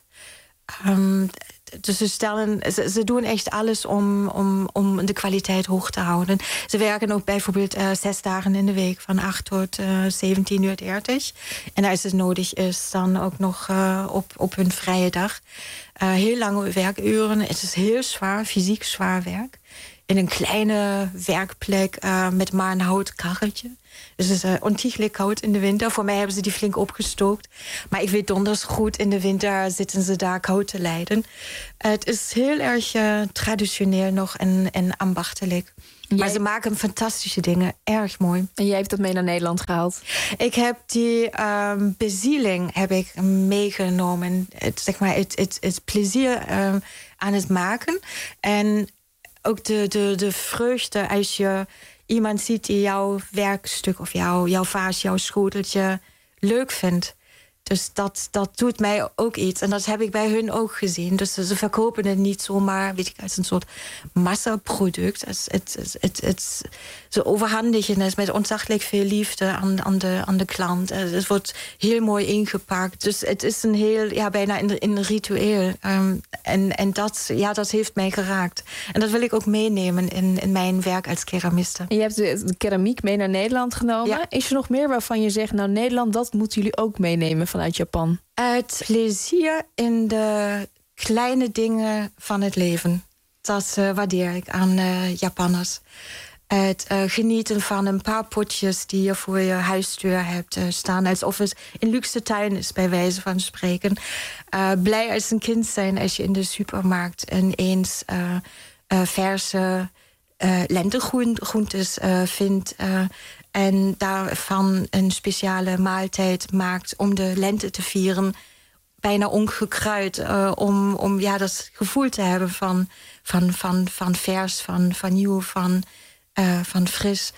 Um, Dus ze, stellen, ze, ze doen echt alles om, om, om de kwaliteit hoog te houden. Ze werken ook bijvoorbeeld uh, zes dagen in de week, van acht tot uh, zeventien uur dertig. En als het nodig is, dan ook nog uh, op, op hun vrije dag. Uh, heel lange werkuren. Het is heel zwaar, fysiek zwaar werk. In een kleine werkplek uh, met maar een houten kacheltje. Dus het is uh, ontiegelijk koud in de winter. Voor mij hebben ze die flink opgestookt. Maar ik weet donders goed, in de winter zitten ze daar koud te lijden. Uh, het is heel erg uh, traditioneel nog en, en ambachtelijk. Jij... Maar ze maken fantastische dingen. Erg mooi. En jij hebt dat mee naar Nederland gehaald? Ik heb die um, bezieling heb ik meegenomen. Het, zeg maar, het, het, het plezier um, aan het maken. En ook de, de, de vreugde als je iemand ziet die jouw werkstuk of jouw, jouw vaas, jouw schoteltje leuk vindt. Dus dat, dat doet mij ook iets. En dat heb ik bij hun ook gezien. Dus ze verkopen het niet zomaar, weet ik, als een soort massaproduct. Het, het, het, het, het, ze overhandigen het met ontzaglijk veel liefde aan, aan, de, aan de klant. Het wordt heel mooi ingepakt. Dus het is een heel, ja, bijna een, een ritueel. Um, en en dat, ja, dat heeft mij geraakt. En dat wil ik ook meenemen in, in mijn werk als keramiste. En je hebt de, de keramiek mee naar Nederland genomen. Ja. Is er nog meer waarvan je zegt, nou, Nederland, dat moeten jullie ook meenemen vanuit Japan? Het plezier in de kleine dingen van het leven. Dat uh, waardeer ik aan uh, Japanners. Het uh, genieten van een paar potjes die je voor je huisdeur hebt uh, staan. Alsof het een luxe tuin is, bij wijze van spreken. Uh, blij als een kind zijn als je in de supermarkt ineens uh, uh, verse uh, lentegroentes uh, vindt. Uh, en daarvan een speciale maaltijd maakt om de lente te vieren. Bijna ongekruid, uh, om, om ja, dat gevoel te hebben van, van, van, van vers, van, van nieuw, van, uh, van fris.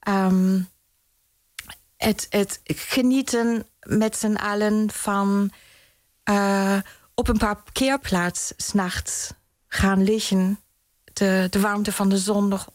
Um, het, het genieten met z'n allen van uh, op een parkeerplaats 's nachts gaan liggen. De, de warmte van de zon nog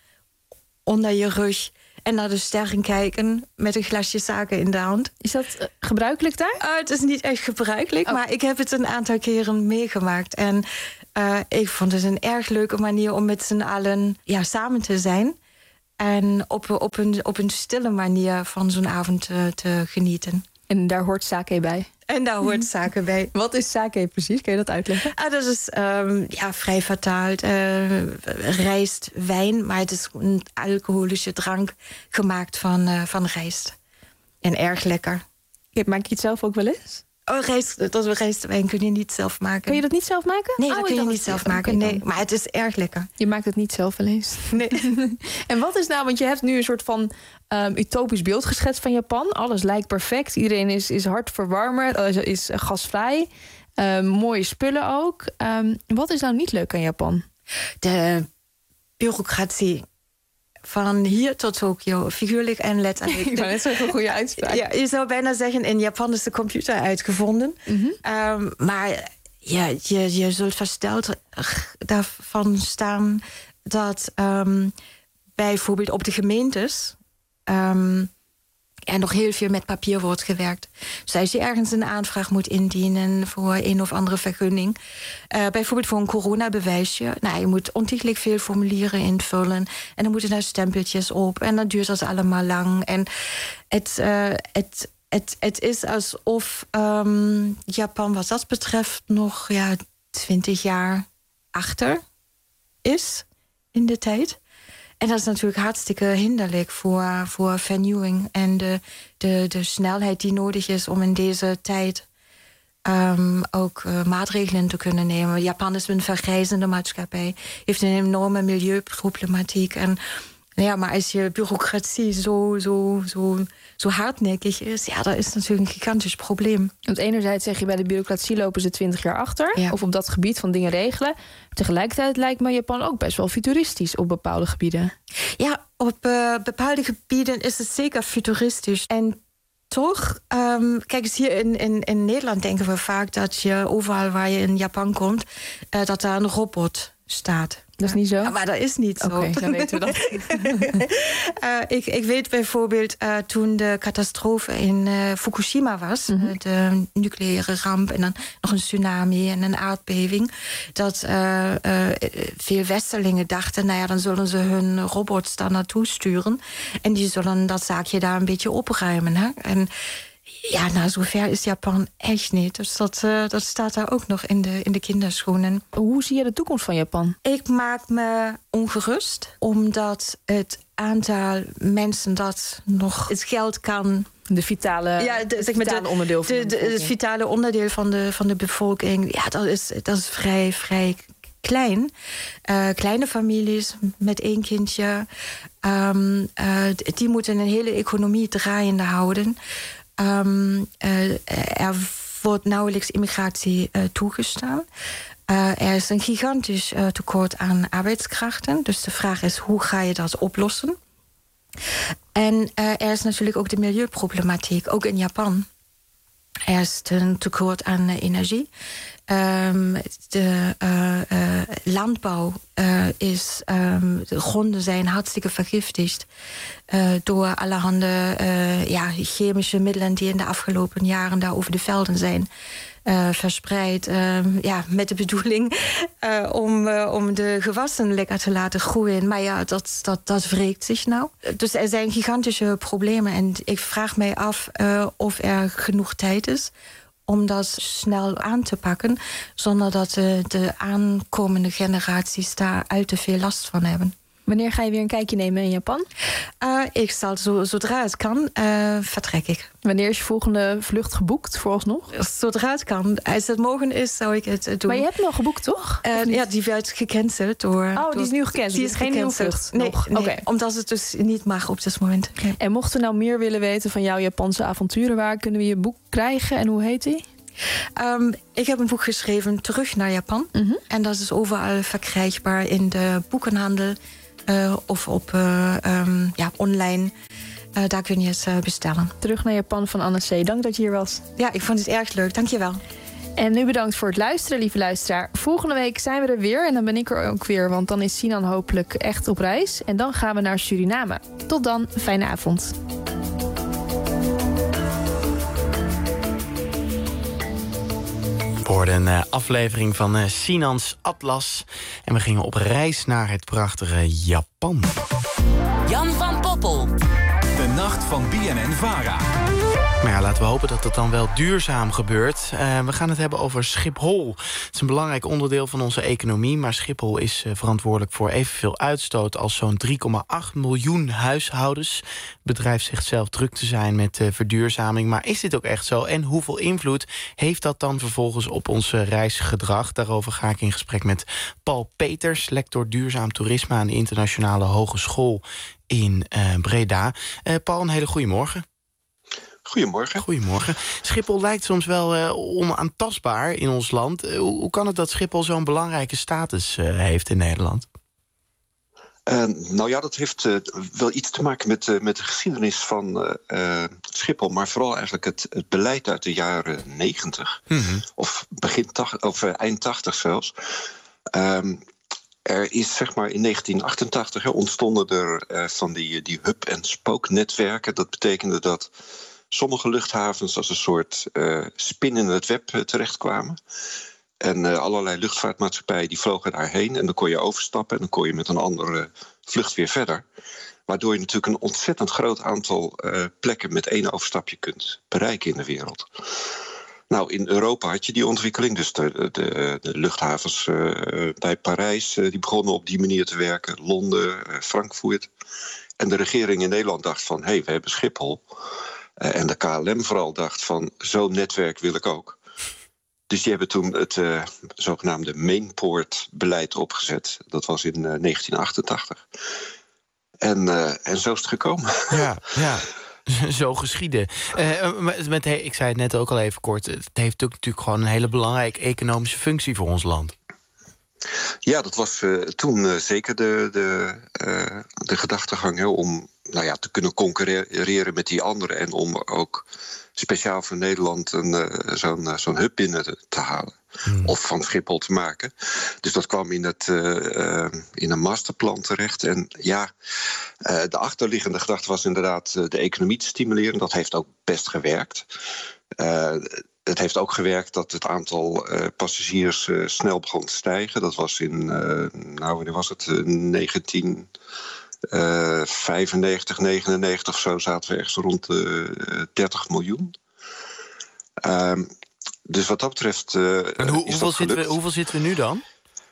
onder je rug. En naar de sterren kijken met een glasje suiker in de hand. Is dat uh, gebruikelijk daar? Uh, het is niet echt gebruikelijk, oh. maar ik heb het een aantal keren meegemaakt. En uh, ik vond het een erg leuke manier om met z'n allen ja, samen te zijn. En op, op, een, op een stille manier van zo'n avond te, te genieten. En daar hoort sake bij? En daar hoort sake bij. Wat is sake precies? Kun je dat uitleggen? Ah, dat is um, ja, vrij vertaald. Uh, rijst, wijn, maar het is een alcoholische drank gemaakt van, uh, van rijst. En erg lekker. Maak je het zelf ook wel eens? Oh, rijst, dat rijstwijn kun je niet zelf maken. Kun je dat niet zelf maken? Nee, oh, dat kun je niet zelf maken. Nee, maar het is erg lekker. Je maakt het niet zelf wel eens? Nee. En wat is nou, want je hebt nu een soort van um, utopisch beeld geschetst van Japan. Alles lijkt perfect. Iedereen is, is hartverwarmer, is, is gasvrij. Um, mooie spullen ook. Um, wat is nou niet leuk aan Japan? De bureaucratie. Van hier tot Tokio, figuurlijk en letterlijk. Ik wou net zeggen, een goede uitspraak. Ja, je zou bijna zeggen, in Japan is de computer uitgevonden. Mm-hmm. Um, maar ja, je, je zult versteld daarvan staan dat um, bijvoorbeeld op de gemeentes Um, er nog heel veel met papier wordt gewerkt. Dus als je ergens een aanvraag moet indienen voor een of andere vergunning, Uh, bijvoorbeeld voor een coronabewijsje. Nou, je moet ontiegelijk veel formulieren invullen. En dan moeten daar stempeltjes op. En dan duurt dat allemaal lang. En het, uh, het, het, het is alsof um, Japan wat dat betreft nog ja, twintig jaar achter is in de tijd. En dat is natuurlijk hartstikke hinderlijk voor, voor vernieuwing en de, de, de snelheid die nodig is om in deze tijd Um, ook uh, maatregelen te kunnen nemen. Japan is een vergrijzende maatschappij, heeft een enorme milieuproblematiek. En ja, maar als je bureaucratie zo, zo, zo, zo hardnekkig is, ja, dat is natuurlijk een gigantisch probleem. Want enerzijds zeg je, bij de bureaucratie lopen ze twintig jaar achter. Ja. Of op dat gebied van dingen regelen. Tegelijkertijd lijkt me Japan ook best wel futuristisch op bepaalde gebieden. Ja, op uh, bepaalde gebieden is het zeker futuristisch. En toch, um, kijk eens, hier in, in, in Nederland denken we vaak dat je overal waar je in Japan komt, uh, dat daar een robot staat. Dat is niet zo? Ja, maar dat is niet zo. Oké, okay, dan weten we dat. uh, ik, ik weet bijvoorbeeld, uh, toen de catastrofe in uh, Fukushima was, mm-hmm. uh, de nucleaire ramp en dan nog een tsunami en een aardbeving, dat uh, uh, veel Westerlingen dachten, nou ja, dan zullen ze hun robots daar naartoe sturen en die zullen dat zaakje daar een beetje opruimen. Hè? En ja, nou, zover is Japan echt niet. Dus dat, uh, dat staat daar ook nog in de, in de kinderschoenen. Hoe zie je de toekomst van Japan? Ik maak me ongerust, omdat het aantal mensen dat nog het geld kan. De vitale, ja, de, het zeg vitale maar de, onderdeel van de, de, de, het vitale onderdeel van de, van de bevolking. Ja, dat is, dat is vrij, vrij klein. Uh, kleine families met één kindje. Um, uh, die moeten een hele economie draaiende houden. Um, uh, er wordt nauwelijks immigratie uh, toegestaan. Uh, er is een gigantisch uh, tekort aan arbeidskrachten. Dus de vraag is, hoe ga je dat oplossen? En uh, er is natuurlijk ook de milieuproblematiek, ook in Japan. Er is een tekort aan uh, energie. Um, de uh, uh, landbouw uh, is... Um, de gronden zijn hartstikke vergiftigd uh, door allerhande uh, ja, chemische middelen die in de afgelopen jaren daar over de velden zijn uh, verspreid. Uh, ja, met de bedoeling uh, om, uh, om de gewassen lekker te laten groeien. Maar ja, dat, dat, dat wreekt zich nou. Dus er zijn gigantische problemen. En ik vraag mij af uh, of er genoeg tijd is om dat snel aan te pakken, zonder dat de, de aankomende generaties daar al te veel last van hebben. Wanneer ga je weer een kijkje nemen in Japan? Uh, ik zal zo, zodra het kan, uh, vertrek ik. Wanneer is je volgende vlucht geboekt, vooralsnog? Zodra het kan. Als het morgen is, zou ik het doen. Maar je hebt hem al geboekt, toch? Uh, ja, die werd gecanceld door... Oh, door, die is nu gecanceld? Die is geen nieuwe vlucht? Nee, nog. nee okay. Omdat het dus niet mag op dit moment. Nee. En mochten we nou meer willen weten van jouw Japanse avonturen, waar kunnen we je boek krijgen en hoe heet die? Um, ik heb een boek geschreven, Terug naar Japan. Mm-hmm. En dat is overal verkrijgbaar in de boekenhandel uh, of op uh, um, ja, online. Uh, daar kun je het uh, bestellen. Terug naar Japan van Anne C. Dank dat je hier was. Ja, ik vond het erg leuk. Dank je wel. En nu bedankt voor het luisteren, lieve luisteraar. Volgende week zijn we er weer en dan ben ik er ook weer, want dan is Sinan hopelijk echt op reis. En dan gaan we naar Suriname. Tot dan, fijne avond. We hoorden een uh, aflevering van uh, Sinans Atlas. En we gingen op reis naar het prachtige Japan. Jan van Poppel. De nacht van B N N Vara. Maar ja, laten we hopen dat het dan wel duurzaam gebeurt. Uh, we gaan het hebben over Schiphol. Het is een belangrijk onderdeel van onze economie, maar Schiphol is uh, verantwoordelijk voor evenveel uitstoot als zo'n drie komma acht miljoen huishoudens. Het bedrijf zegt zelf druk te zijn met uh, verduurzaming. Maar is dit ook echt zo? En hoeveel invloed heeft dat dan vervolgens op ons uh, reisgedrag? Daarover ga ik in gesprek met Paul Peters, lector duurzaam toerisme aan de Internationale Hogeschool in uh, Breda. Uh, Paul, een hele goede morgen. Goedemorgen. Goedemorgen. Schiphol lijkt soms wel uh, onaantastbaar in ons land. Uh, hoe, hoe kan het dat Schiphol zo'n belangrijke status uh, heeft in Nederland? Uh, nou ja, dat heeft uh, wel iets te maken met, uh, met de geschiedenis van uh, uh, Schiphol, maar vooral eigenlijk het, het beleid uit de jaren negentig. Mm-hmm. Of begin tachtig, of uh, eind tachtig zelfs. Um, Er is zeg maar in negentien achtentachtig hè, ontstonden er uh, van die, die hub- en spooknetwerken. Dat betekende dat sommige luchthavens als een soort uh, spin in het web uh, terechtkwamen. En uh, allerlei luchtvaartmaatschappijen die vlogen daarheen. En dan kon je overstappen en dan kon je met een andere vlucht weer verder. Waardoor je natuurlijk een ontzettend groot aantal uh, plekken met één overstapje kunt bereiken in de wereld. Nou, in Europa had je die ontwikkeling. Dus de, de, de luchthavens uh, bij Parijs uh, die begonnen op die manier te werken. Londen, uh, Frankfurt. En de regering in Nederland dacht van, hé, hey, we hebben Schiphol. Uh, en de K L M vooral dacht van, zo'n netwerk wil ik ook. Dus die hebben toen het uh, zogenaamde Mainport-beleid opgezet. Dat was in uh, negentien achtentachtig. En, uh, en zo is het gekomen. Ja, ja. Zo geschieden. Uh, met, met, ik zei het net ook al even kort. Het heeft ook natuurlijk gewoon een hele belangrijke economische functie voor ons land. Ja, dat was uh, toen uh, zeker de, de, uh, de gedachtegang, hè, om nou ja, te kunnen concurreren met die anderen en om ook speciaal voor Nederland een, uh, zo'n, uh, zo'n hub binnen te, te halen. Hmm. Of van Schiphol te maken. Dus dat kwam in, het, uh, uh, in een masterplan terecht. En ja, uh, de achterliggende gedachte was inderdaad uh, de economie te stimuleren. Dat heeft ook best gewerkt. Uh, Het heeft ook gewerkt dat het aantal uh, passagiers uh, snel begon te stijgen. Dat was in, uh, nou, wanneer was het? Uh, negentien vijfennegentig, negenennegentig of zo zaten we ergens rond de uh, dertig miljoen. Uh, dus wat dat betreft uh, en hoe, hoeveel, zitten we, hoeveel zitten we nu dan?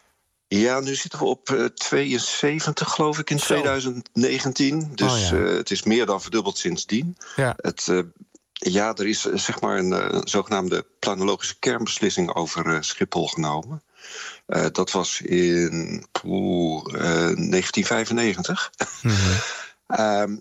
Ja, nu zitten we op uh, tweeënzeventig, geloof ik, in tweeduizend negentien. Dus oh, ja. uh, het is meer dan verdubbeld sindsdien. Ja. Het... Uh, Ja, er is zeg maar een, een zogenaamde planologische kernbeslissing over uh, Schiphol genomen. Uh, dat was in oeh, uh, negentien vijfennegentig. Mm-hmm. um,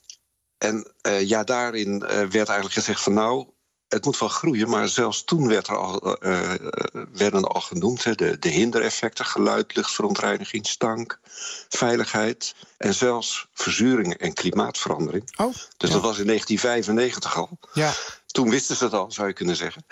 en uh, ja, daarin uh, werd eigenlijk gezegd van nou, het moet wel groeien. Maar zelfs toen werd er al, uh, werden al genoemd hè, de, de hindereffecten, geluid, luchtverontreiniging, stank, veiligheid en zelfs verzuring en klimaatverandering. Oh, dus ja. Dat was in negentien vijfennegentig al. Ja. Toen wisten ze het al, zou je kunnen zeggen.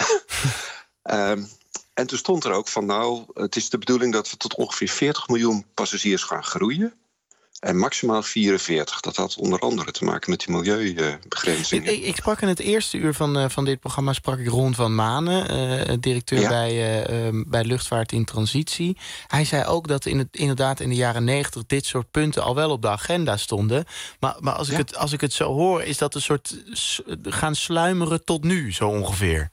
um, en toen stond er ook van nou, het is de bedoeling dat we tot ongeveer veertig miljoen passagiers gaan groeien. En maximaal vierenveertig. Dat had onder andere te maken met die milieubegrenzingen. Ik, ik sprak in het eerste uur van, uh, van dit programma sprak ik Ron van Manen, uh, directeur ja. bij, uh, uh, bij Luchtvaart in Transitie. Hij zei ook dat in het, inderdaad in de jaren negentig dit soort punten al wel op de agenda stonden. Maar, maar als, ik ja. het, als ik het zo hoor, is dat een soort s- gaan sluimeren tot nu, zo ongeveer.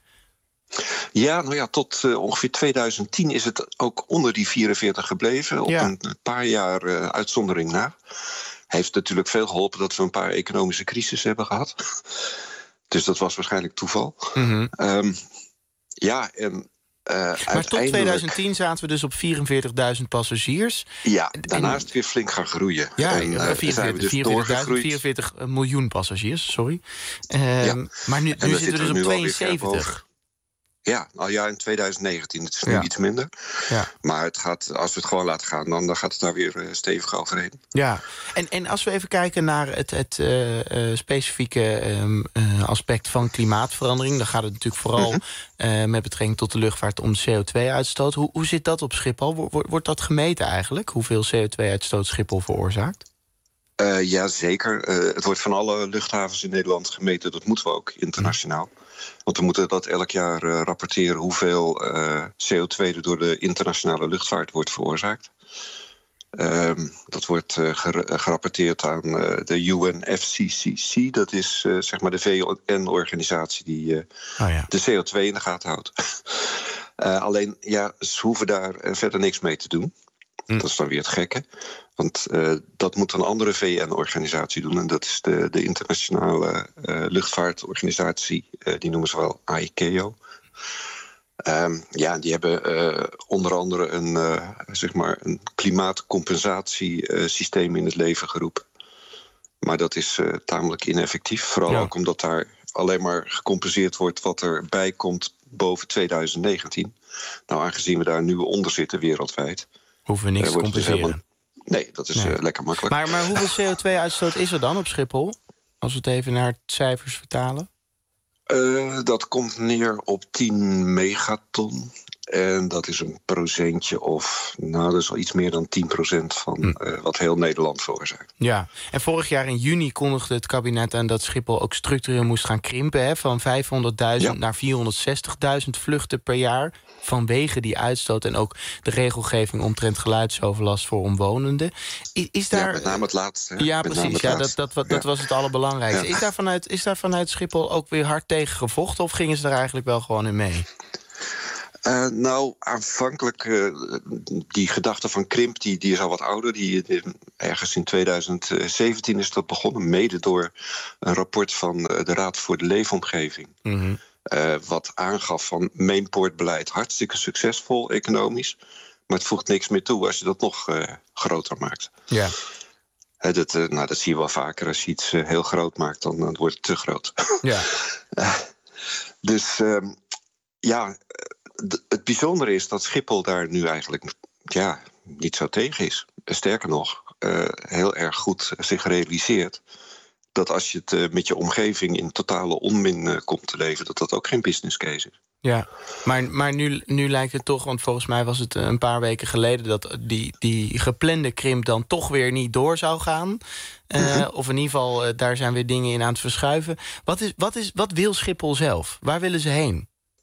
Ja, nou ja, tot uh, ongeveer tweeduizend tien is het ook onder die vierenveertig gebleven. Op ja. een paar jaar uh, uitzondering na. Heeft natuurlijk veel geholpen dat we een paar economische crises hebben gehad. Dus dat was waarschijnlijk toeval. Mm-hmm. Um, ja, en uh, maar uiteindelijk... tot tweeduizend tien zaten we dus op vierenveertigduizend passagiers. Ja, daarna is het weer flink gaan groeien. Ja, en, uh, vierenveertig, dus vierenveertig miljoen passagiers, sorry. Uh, ja. Maar nu, nu zitten we dus op tweeënzeventig. Ja, al ja, in tweeduizend negentien. Het is nu ja. iets minder. Ja. Maar het gaat, als we het gewoon laten gaan, dan, dan gaat het daar weer uh, stevig overheen. Ja, en, en als we even kijken naar het, het uh, uh, specifieke um, uh, aspect van klimaatverandering, dan gaat het natuurlijk vooral mm-hmm. uh, met betrekking tot de luchtvaart om de C O twee uitstoot. Hoe, hoe zit dat op Schiphol? Wordt, wordt dat gemeten eigenlijk? Hoeveel C O twee uitstoot Schiphol veroorzaakt? Uh, ja, zeker. Uh, het wordt van alle luchthavens in Nederland gemeten. Dat moeten we ook internationaal. Want we moeten dat elk jaar uh, rapporteren hoeveel uh, C O twee er door de internationale luchtvaart wordt veroorzaakt. Uh, dat wordt uh, ger- gerapporteerd aan uh, de U N F C C C. Dat is uh, zeg maar de V N-organisatie die uh, oh ja. de C O twee in de gaten houdt. uh, alleen, ja, ze hoeven daar uh, verder niks mee te doen. Mm. Dat is dan weer het gekke. Want uh, dat moet een andere V N-organisatie doen. En dat is de, de internationale uh, luchtvaartorganisatie. Uh, die noemen ze wel I C A O. Um, ja, die hebben uh, onder andere een, uh, zeg maar een klimaatcompensatiesysteem in het leven geroepen. Maar dat is uh, tamelijk ineffectief. Vooral ja. ook omdat daar alleen maar gecompenseerd wordt wat erbij komt boven tweeduizend negentien. Nou, aangezien we daar nu onder zitten wereldwijd, hoeven we niks uh, te compenseren. Dus helemaal... Nee, dat is nee. uh, lekker makkelijk. Maar, maar hoeveel C O twee uitstoot is er dan op Schiphol? Als we het even naar cijfers vertalen. Uh, dat komt neer op tien megaton. En dat is een procentje of, nou, dat is al iets meer dan tien procent van hm. uh, wat heel Nederland veroorzaakt. Ja, en vorig jaar in juni kondigde het kabinet aan dat Schiphol ook structureel moest gaan krimpen. Hè, van vijfhonderdduizend ja. naar vierhonderdzestigduizend vluchten per jaar. Vanwege die uitstoot en ook de regelgeving omtrent geluidsoverlast voor omwonenden. Is, is daar... Ja, met name het laatste. Hè? Ja, met precies. Ja, dat, dat, dat ja. was het allerbelangrijkste. Ja. Is, daar vanuit, is daar vanuit Schiphol ook weer hard tegen gevochten of gingen ze er eigenlijk wel gewoon in mee? Uh, nou, aanvankelijk, uh, die gedachte van krimp, die, die is al wat ouder. Die, die, ergens in tweeduizend zeventien is dat begonnen, mede door een rapport van uh, de Raad voor de Leefomgeving. Mm-hmm. Uh, wat aangaf van mainportbeleid hartstikke succesvol economisch. Maar het voegt niks meer toe als je dat nog uh, groter maakt. Ja. Uh, dat, uh, nou, dat zie je wel vaker. Als je iets uh, heel groot maakt, dan, dan wordt het te groot. Ja. uh, dus uh, ja, d- het bijzondere is dat Schiphol daar nu eigenlijk ja, niet zo tegen is. Sterker nog, uh, heel erg goed zich realiseert dat als je het uh, met je omgeving in totale onmin uh, komt te leven, dat dat ook geen business case is. Ja, maar, maar nu, nu lijkt het toch, want volgens mij was het een paar weken geleden dat die, die geplande krimp dan toch weer niet door zou gaan. Uh, mm-hmm. Of in ieder geval, uh, daar zijn weer dingen in aan het verschuiven. Wat, is, wat, is, wat wil Schiphol zelf? Waar willen ze heen?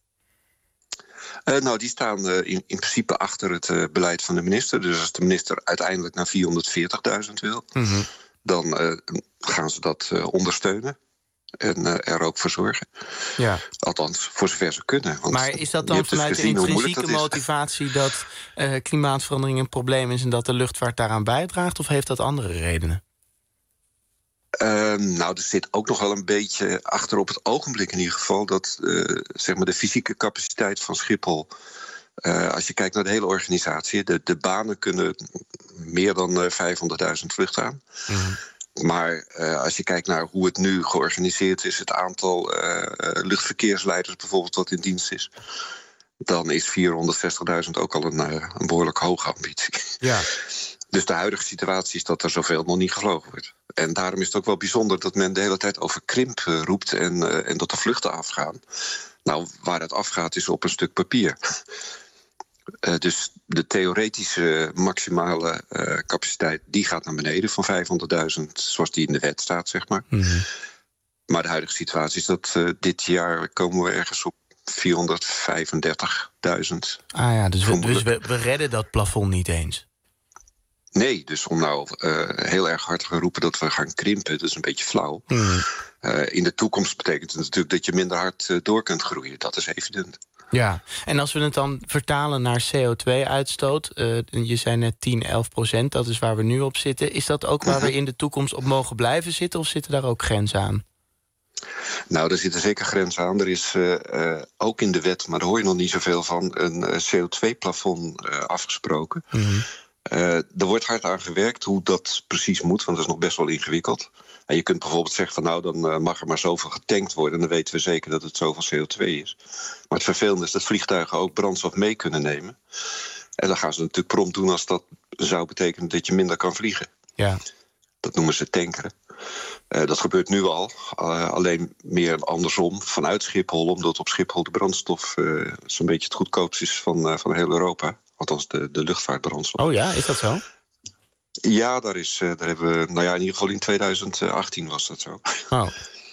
Uh, nou, die staan uh, in, in principe achter het uh, beleid van de minister. Dus als de minister uiteindelijk naar vierhonderdveertigduizend wil, mm-hmm. dan uh, gaan ze dat uh, ondersteunen. En uh, er ook voor zorgen. Ja. Althans, voor zover ze kunnen. Want maar is dat dan vanuit dus de intrinsieke motivatie dat uh, klimaatverandering een probleem is en dat de luchtvaart daaraan bijdraagt? Of heeft dat andere redenen? Uh, nou, er zit ook nog wel een beetje achter op het ogenblik in ieder geval dat uh, zeg maar de fysieke capaciteit van Schiphol. Uh, als je kijkt naar de hele organisatie, de, de banen kunnen meer dan uh, vijfhonderdduizend vluchten aan. Mm-hmm. Maar uh, als je kijkt naar hoe het nu georganiseerd is, het aantal uh, luchtverkeersleiders bijvoorbeeld wat in dienst is, dan is vierhonderdzestigduizend ook al een, uh, een behoorlijk hoge ambitie. Ja. Dus de huidige situatie is dat er zoveel nog niet gevlogen wordt. En daarom is het ook wel bijzonder dat men de hele tijd over krimp uh, roept en, uh, en dat de vluchten afgaan. Nou, waar het afgaat is op een stuk papier. Uh, dus de theoretische maximale uh, capaciteit die gaat naar beneden van vijfhonderdduizend, zoals die in de wet staat, zeg maar. Mm-hmm. Maar de huidige situatie is dat uh, dit jaar komen we ergens op vierhonderdvijfendertigduizend. Ah ja, dus, we, dus we, we redden dat plafond niet eens. Nee, dus om nou uh, heel erg hard te gaan roepen dat we gaan krimpen, dat is een beetje flauw. Mm. Uh, in de toekomst betekent het natuurlijk dat je minder hard uh, door kunt groeien. Dat is evident. Ja, en als we het dan vertalen naar C O twee uitstoot... Uh, je zei net tien, elf procent, dat is waar we nu op zitten. Is dat ook waar we in de toekomst op mogen blijven zitten, of zitten daar ook grenzen aan? Nou, er zitten zeker grenzen aan. Er is uh, uh, ook in de wet, maar daar hoor je nog niet zoveel van, een uh, C O twee plafond uh, afgesproken. Mm-hmm. Uh, er wordt hard aan gewerkt hoe dat precies moet, want dat is nog best wel ingewikkeld. En je kunt bijvoorbeeld zeggen van nou, dan uh, mag er maar zoveel getankt worden, en dan weten we zeker dat het zoveel C O twee is. Maar het vervelende is dat vliegtuigen ook brandstof mee kunnen nemen. En dan gaan ze natuurlijk prompt doen als dat zou betekenen dat je minder kan vliegen. Ja. Dat noemen ze tankeren. Uh, dat gebeurt nu al, uh, alleen meer andersom vanuit Schiphol, omdat op Schiphol de brandstof uh, zo'n beetje het goedkoopst is van, uh, van heel Europa. Althans de, de luchtvaartbrandstof. Oh ja, is dat zo? Ja, daar, is, uh, daar hebben we, nou ja, in ieder geval in twintig achttien was dat zo. Oh.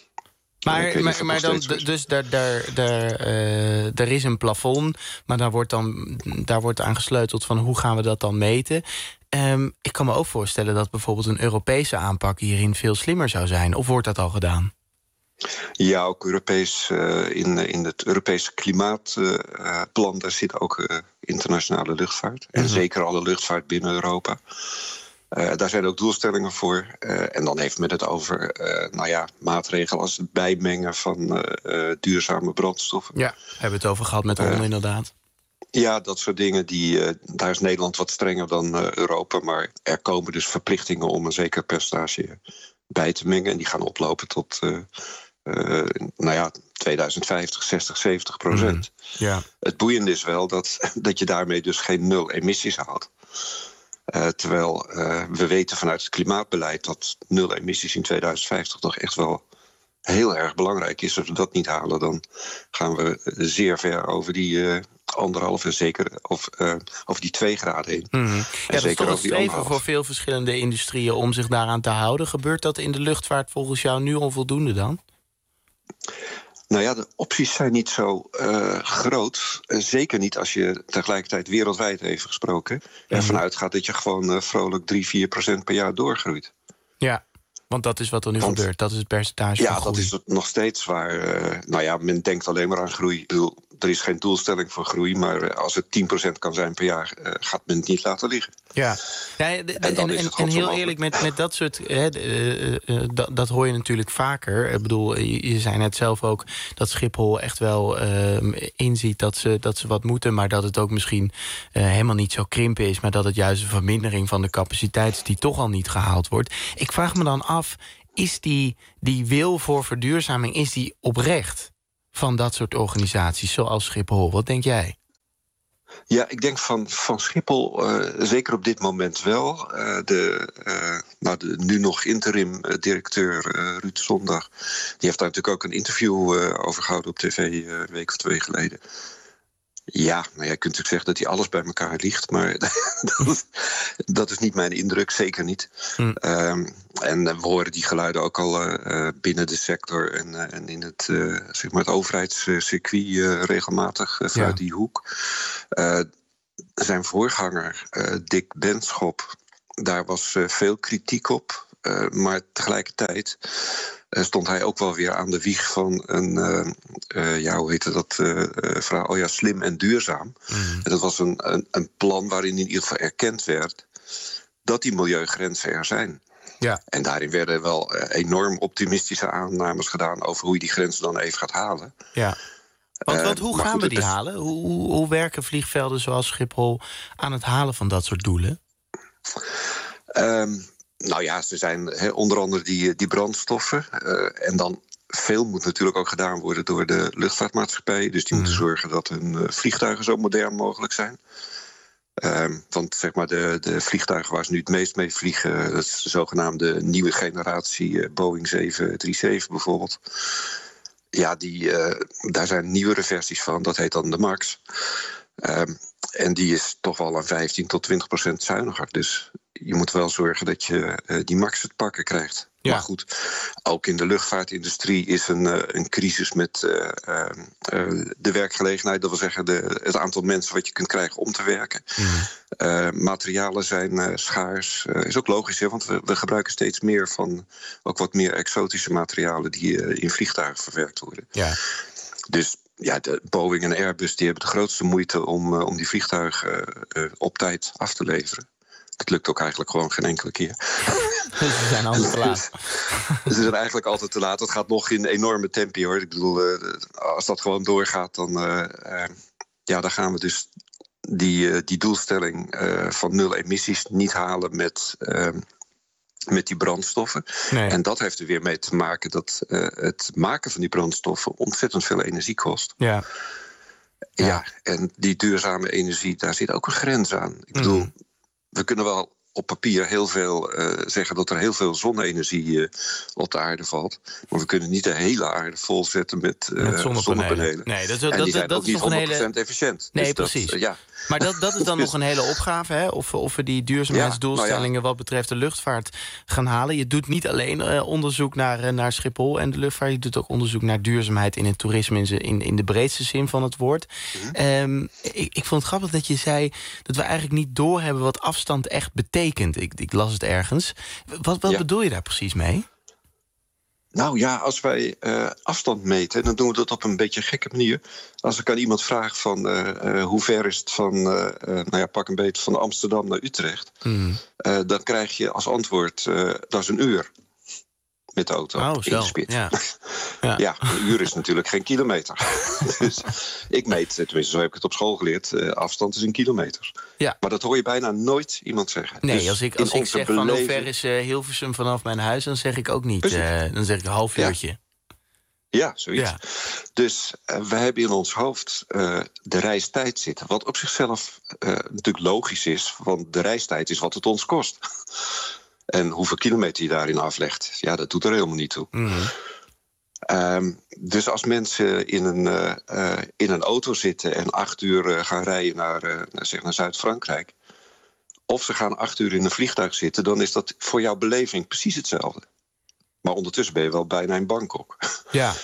Maar, maar, maar dan, dus daar, daar, daar, uh, er is een plafond, maar daar wordt dan daar wordt aan gesleuteld van hoe gaan we dat dan meten. Um, ik kan me ook voorstellen dat bijvoorbeeld een Europese aanpak hierin veel slimmer zou zijn. Of wordt dat al gedaan? Ja, ook Europees, uh, in, in het Europese klimaatplan, uh, daar zit ook uh, internationale luchtvaart. En mm-hmm. zeker alle luchtvaart binnen Europa. Uh, daar zijn ook doelstellingen voor. Uh, en dan heeft men het over uh, nou ja, maatregelen als het bijmengen van uh, uh, duurzame brandstoffen. Ja, hebben we het over gehad met de uh, inderdaad. Ja, dat soort dingen. Die, uh, daar is Nederland wat strenger dan uh, Europa. Maar er komen dus verplichtingen om een zeker percentage bij te mengen. En die gaan oplopen tot uh, uh, nou ja, tweeduizend vijftig, zestig, zeventig procent. Mm, ja. Het boeiende is wel dat, dat je daarmee dus geen nul emissies haalt. Uh, terwijl uh, we weten vanuit het klimaatbeleid dat nul emissies in tweeduizend vijftig toch echt wel heel erg belangrijk is. Als we dat niet halen, dan gaan we zeer ver over die uh, anderhalf en zeker of, uh, over die twee graden heen. Mm-hmm. Ja, en dat is toch een streven voor veel verschillende industrieën om zich daaraan te houden. Gebeurt dat in de luchtvaart volgens jou nu onvoldoende dan? Nou ja, de opties zijn niet zo uh, groot. Zeker niet als je tegelijkertijd wereldwijd even gesproken mm-hmm. ervan uitgaat dat je gewoon uh, vrolijk drie, vier procent per jaar doorgroeit. Ja, want dat is wat er nu want, gebeurt. Dat is het percentage ja, van groei. Ja, dat is het nog steeds waar. Uh, nou ja, men denkt alleen maar aan groei. Ik bedoel, er is geen doelstelling voor groei, maar als het tien procent kan zijn per jaar, uh, gaat men het niet laten liggen. Ja, ja de, de, en, en, en, en heel eerlijk, met, met dat soort... Hè, uh, uh, dat, dat hoor je natuurlijk vaker. Ik bedoel, je, je zei net zelf ook dat Schiphol echt wel uh, inziet dat ze, dat ze wat moeten, maar dat het ook misschien uh, helemaal niet zo krimpen is, maar dat het juist een vermindering van de capaciteit is die toch al niet gehaald wordt. Ik vraag me dan af, is die, die wil voor verduurzaming, is die oprecht van dat soort organisaties zoals Schiphol? Wat denk jij? Ja, ik denk van, van Schiphol, uh, zeker op dit moment wel. Uh, de, uh, nou, de nu nog interim-directeur uh, Ruud Zondag, die heeft daar natuurlijk ook een interview uh, over gehouden op tv uh, een week of twee geleden. Ja, nou, jij kunt natuurlijk zeggen dat hij alles bij elkaar liegt, maar dat, dat is niet mijn indruk, zeker niet. Hm. Um, en we horen die geluiden ook al uh, binnen de sector en, uh, en in het, uh, zeg maar het overheidscircuit uh, regelmatig uh, vanuit ja. die hoek. Uh, zijn voorganger, uh, Dick Benschop, daar was uh, veel kritiek op, uh, maar tegelijkertijd Uh, stond hij ook wel weer aan de wieg van een, uh, uh, ja, hoe heette dat, uh, uh, verhaal? Oh ja, slim en duurzaam. Mm. En dat was een, een, een plan waarin in ieder geval erkend werd dat die milieugrenzen er zijn. Ja. En daarin werden wel uh, enorm optimistische aannames gedaan over hoe je die grenzen dan even gaat halen. Ja. Want, want hoe uh, gaan goed, we die is... halen? Hoe, hoe, hoe werken vliegvelden zoals Schiphol aan het halen van dat soort doelen? Um, Nou ja, ze zijn he, onder andere die, die brandstoffen. Uh, en dan veel moet natuurlijk ook gedaan worden door de luchtvaartmaatschappijen. Dus die mm. moeten zorgen dat hun uh, vliegtuigen zo modern mogelijk zijn. Uh, want zeg maar de, de vliegtuigen waar ze nu het meest mee vliegen, dat is de zogenaamde nieuwe generatie uh, Boeing zeven drie zeven bijvoorbeeld. Ja, die, uh, daar zijn nieuwere versies van. Dat heet dan de MAX. Uh, en die is toch wel aan vijftien tot twintig procent zuiniger. Dus je moet wel zorgen dat je uh, die max het pakken krijgt. Ja. Maar goed, ook in de luchtvaartindustrie is een, uh, een crisis met uh, uh, uh, de werkgelegenheid. Dat wil zeggen de, het aantal mensen wat je kunt krijgen om te werken. Mm. Uh, materialen zijn uh, schaars. Uh, is ook logisch, hè, want we, we gebruiken steeds meer van ook wat meer exotische materialen die uh, in vliegtuigen verwerkt worden. Ja. Dus ja, de Boeing en Airbus die hebben de grootste moeite om, uh, om die vliegtuigen uh, uh, op tijd af te leveren. Het lukt ook eigenlijk gewoon geen enkele keer. Ze zijn altijd te laat. Ze zijn eigenlijk altijd te laat. Het gaat nog in enorme tempi, hoor. Ik bedoel, uh, als dat gewoon doorgaat, dan, uh, uh, ja, dan gaan we dus die, uh, die doelstelling uh, van nul emissies niet halen met, uh, met die brandstoffen. Nee. En dat heeft er weer mee te maken dat uh, het maken van die brandstoffen ontzettend veel energie kost. Ja. Ja, ja, en die duurzame energie, daar zit ook een grens aan. Ik bedoel, mm. we kunnen wel op papier heel veel uh, zeggen dat er heel veel zonne-energie uh, op de aarde valt. Maar we kunnen niet de hele aarde volzetten met, uh, met zonnepanelen. zonnepanelen. Nee, dat, dat, en die zijn dat, ook dat niet honderd procent hele... efficiënt. Nee, dus precies. Dat, uh, ja. Maar dat, dat is dan nog een hele opgave, hè? Of, of we die duurzaamheidsdoelstellingen ja, nou ja. wat betreft de luchtvaart gaan halen. Je doet niet alleen uh, onderzoek naar, uh, naar Schiphol en de luchtvaart. Je doet ook onderzoek naar duurzaamheid in het toerisme in, in, in de breedste zin van het woord. Mm-hmm. Um, ik, ik vond het grappig dat je zei dat we eigenlijk niet doorhebben wat afstand echt betekent. Ik, ik las het ergens. Wat, wat ja. bedoel je daar precies mee? Nou ja, als wij uh, afstand meten, dan doen we dat op een beetje gekke manier. Als ik aan iemand vraag van uh, uh, hoe ver is het van, uh, uh, nou ja, pak een beetje van Amsterdam naar Utrecht. Mm. Uh, dan krijg je als antwoord, uh, dat is een uur. Met de auto, oh, zo. Ja. Ja. ja, een uur is natuurlijk geen kilometer. Dus ik meet, tenminste zo heb ik het op school geleerd, uh, afstand is in kilometers. Ja. Maar dat hoor je bijna nooit iemand zeggen. Nee, dus als ik, als ik zeg beleving... van hoe ver is uh, Hilversum vanaf mijn huis, dan zeg ik ook niet. Uh, dan zeg ik een half uurtje. Ja. Ja, zoiets. Ja. Dus uh, we hebben in ons hoofd uh, de reistijd zitten. Wat op zichzelf uh, natuurlijk logisch is, want de reistijd is wat het ons kost. En hoeveel kilometer je daarin aflegt, ja, dat doet er helemaal niet toe. Mm-hmm. Um, dus als mensen in een, uh, uh, in een auto zitten en acht uur uh, gaan rijden naar, uh, zeg naar Zuid-Frankrijk, of ze gaan acht uur in een vliegtuig zitten, dan is dat voor jouw beleving precies hetzelfde. Maar ondertussen ben je wel bijna in Bangkok. Ja.